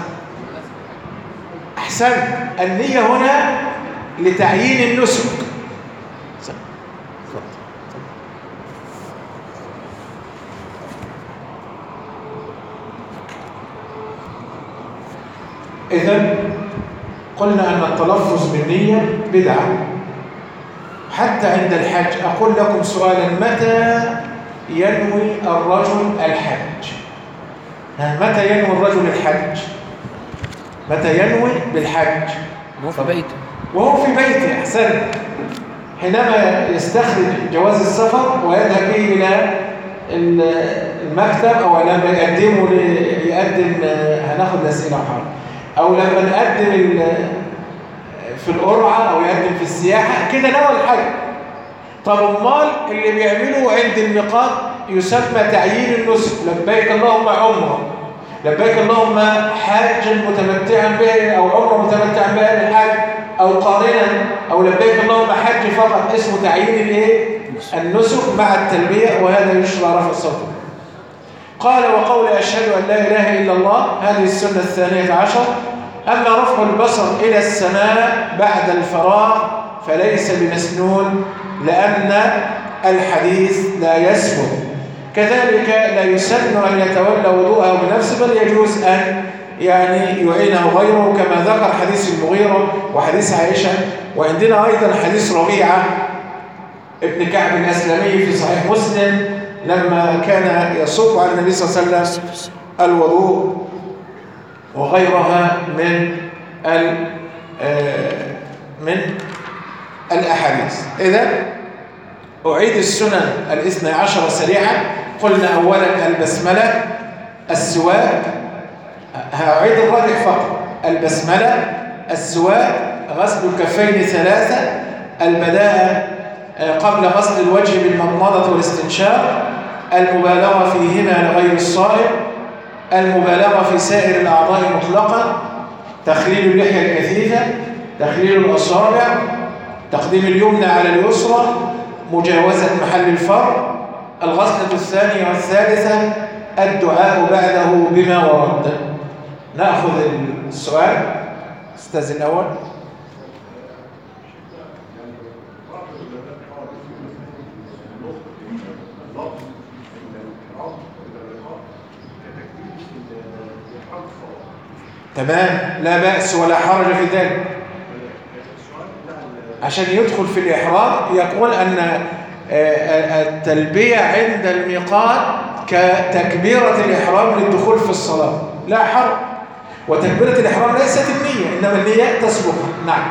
أحسن. النية هنا لتعيين النسك. إذن قلنا أن التلفظ بالنية بدعة حتى عند الحج. أقول لكم سؤالا، متى ينوي الرجل الحج؟ متى ينوي الرجل الحج؟ متى ينوي بالحج؟ وهو في بيته. وهو في بيته. أحسن. حينما يستخرج جواز السفر ويذهب به إلى المكتب أو لما يقدمه يقدم هناخد الأسئلة حاضر أو لما نقدم في القرعة أو يقدم في السياحة كده نوى الحج. طب امال اللي بيعمله عند الميقات يسمى تعيين النسك، لبيك اللهم عمره، لبيك اللهم حاجا متمتعا به أو عمره متمتعا به للحج أو قارنا أو لبيك اللهم حج فقط، اسمه تعيين الايه؟ النسك مع التلبية، وهذا يشرع رفع الصوت. قال وقول أشهد أن لا إله إلا الله هذه السنة الثانية عشر. أما رفع البصر إلى السماء بعد الفراغ فليس بمسنون لأن الحديث لا يثبت. كذلك لا يسن أن يتولى وضوءه بنفسه بل يجوز أن يعني يعينه غيره كما ذكر حديث المغيرة وحديث عائشة. وعندنا أيضا حديث ربيعة ابن كعب الأسلمي في صحيح مسلم لما كان يصب على النبي صلى الله عليه وسلم الوضوء وغيرها من من الأحاديث. إذا أعيد السنن الاثنى عشر سريعا. قلنا أولا البسملة، السواك، هأعيد الراجح فقط: البسملة، السواك، غسل الكفين ثلاثة، البداءة قبل غسل الوجه بالمضمضة والاستنشاق، المبالغة فيهما لغير الصائم، المبالغة في سائر الأعضاء مطلقا، تخليل اللحية الكثيفة، تخليل الأصابع، تقديم اليمنى على اليسرى، مجاوزة محل الفرق، الغسلة الثانية والثالثة، الدعاء بعده بما ورد. نأخذ السؤال أستاذ الأول. تمام، لا بأس ولا حرج في ذلك. عشان يدخل في الإحرام يقول أن التلبية عند الميقات كتكبيرة الإحرام للدخول في الصلاة، لا حرج. وتكبيرة الإحرام ليست النية إنما النية تسبقها. نعم.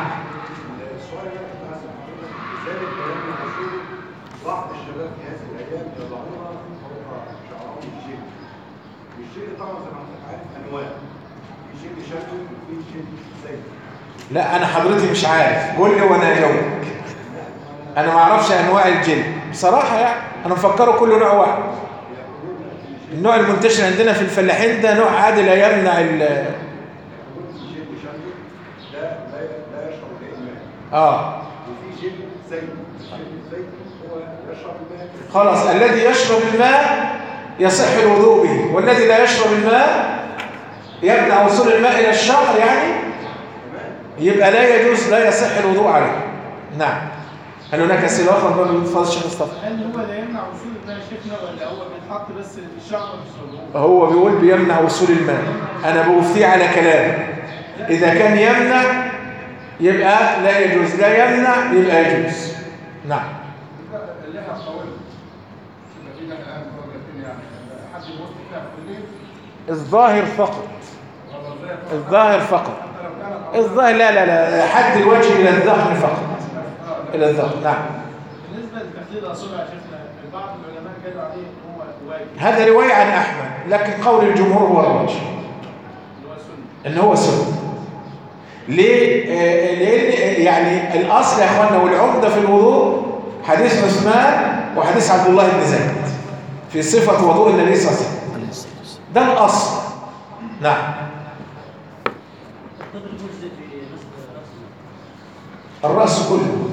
بعض الشباب في هذه الأيام يضعون فوق شعرهم الجلد. والجلد طبعا زي ما انت عارف أنواع، في جلد شكل وفي جلد زي. لا أنا حضرتي مش عارف، قول لي وأنا أجاوبك. أنا ما أعرفش أنواع الجلد بصراحة، يعني أنا مفكره كله نوع واحد. النوع المنتشر عندنا في الفلاحين ده نوع عادي لا يمنع ال جلد شكل ده لا يشرب الماء. آه. وفي جلد زي، الجلد زي هو يشرب الماء خلاص الذي يشرب الماء يصح الوضوء به، والذي لا يشرب الماء يمنع وصول الماء إلى الشعر يعني يبقى لا يجوز، لا يصح الوضوء عليه. نعم. هل هناك أسئلة أخرى قبل الفاظ الشيخ مصطفى؟ هل هو لا يمنع وصول الماء شيخنا ولا هو بيتحط بس الشعر مش موجود؟ هو بيقول بيمنع وصول الماء، أنا بوفيه على كلام. إذا كان يمنع يبقى لا يجوز، لا يمنع يبقى يجوز. نعم. اللحى الطويلة يبقى في لحى الآن درجتين يعني حد يبص فيها في الليل الظاهر فقط، الظاهر فقط، الظاهر لا لا لا حد الوجه إلى الذقن فقط، إلى الذقن. نعم. بالنسبة لتحديد الأصابع يا شيخنا بعض العلماء قالوا عليه إن هو واجب. هذا رواية عن أحمد، لكن قول الجمهور هو الراجح إن هو سنة. ليه؟ آه لأن يعني الأصل يا أخوانا والعمدة في الوضوء حديث عثمان وحديث عبد الله بن زيد في صفة وضوء النبي صلى الله عليه وسلم، ده الأصل. نعم. الرأس كله،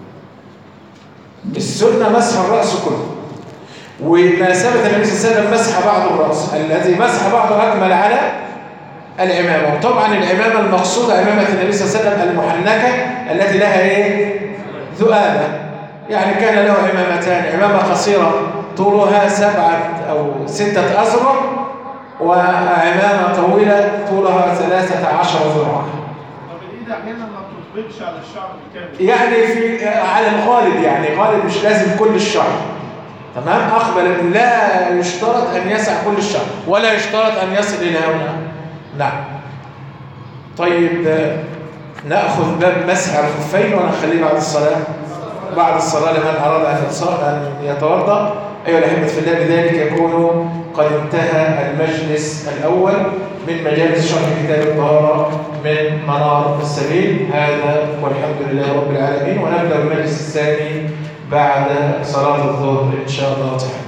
السنة مسح الرأس كله، وما ثبت النبي صلى الله عليه وسلم مسح بعض الرأس، الذي مسح بعضه أكمل على العمامة. وطبعا العمامة المقصودة عمامة النبي صلى الله عليه وسلم المحنكة التي لها ايه؟ ذؤابة، يعني كان له عمامتان، عمامة قصيرة طولها سبعة أو ستة أذرع، وعمامة طويلة طولها ثلاثة عشر ذراعا. طب الإيد أحيانا ما بتطبقش على الشعر بالكامل. يعني في على الغالب، يعني غالب مش لازم كل الشعر. تمام. أقبل لا يشترط أن يسع كل الشعر ولا يشترط أن يصل إلى هنا. نعم. طيب نأخذ باب مسح الخفين ونخليه بعد الصلاة، بعد الصلاة لمن أراد أن يتوضأ. أيها الأحبة في الله، بذلك يكون قد انتهى المجلس الأول من مجالس شرح كتاب الطهارة من منار السبيل هذا، والحمد لله رب العالمين. ونبدأ المجلس الثاني بعد صلاة الظهر إن شاء الله تعالى.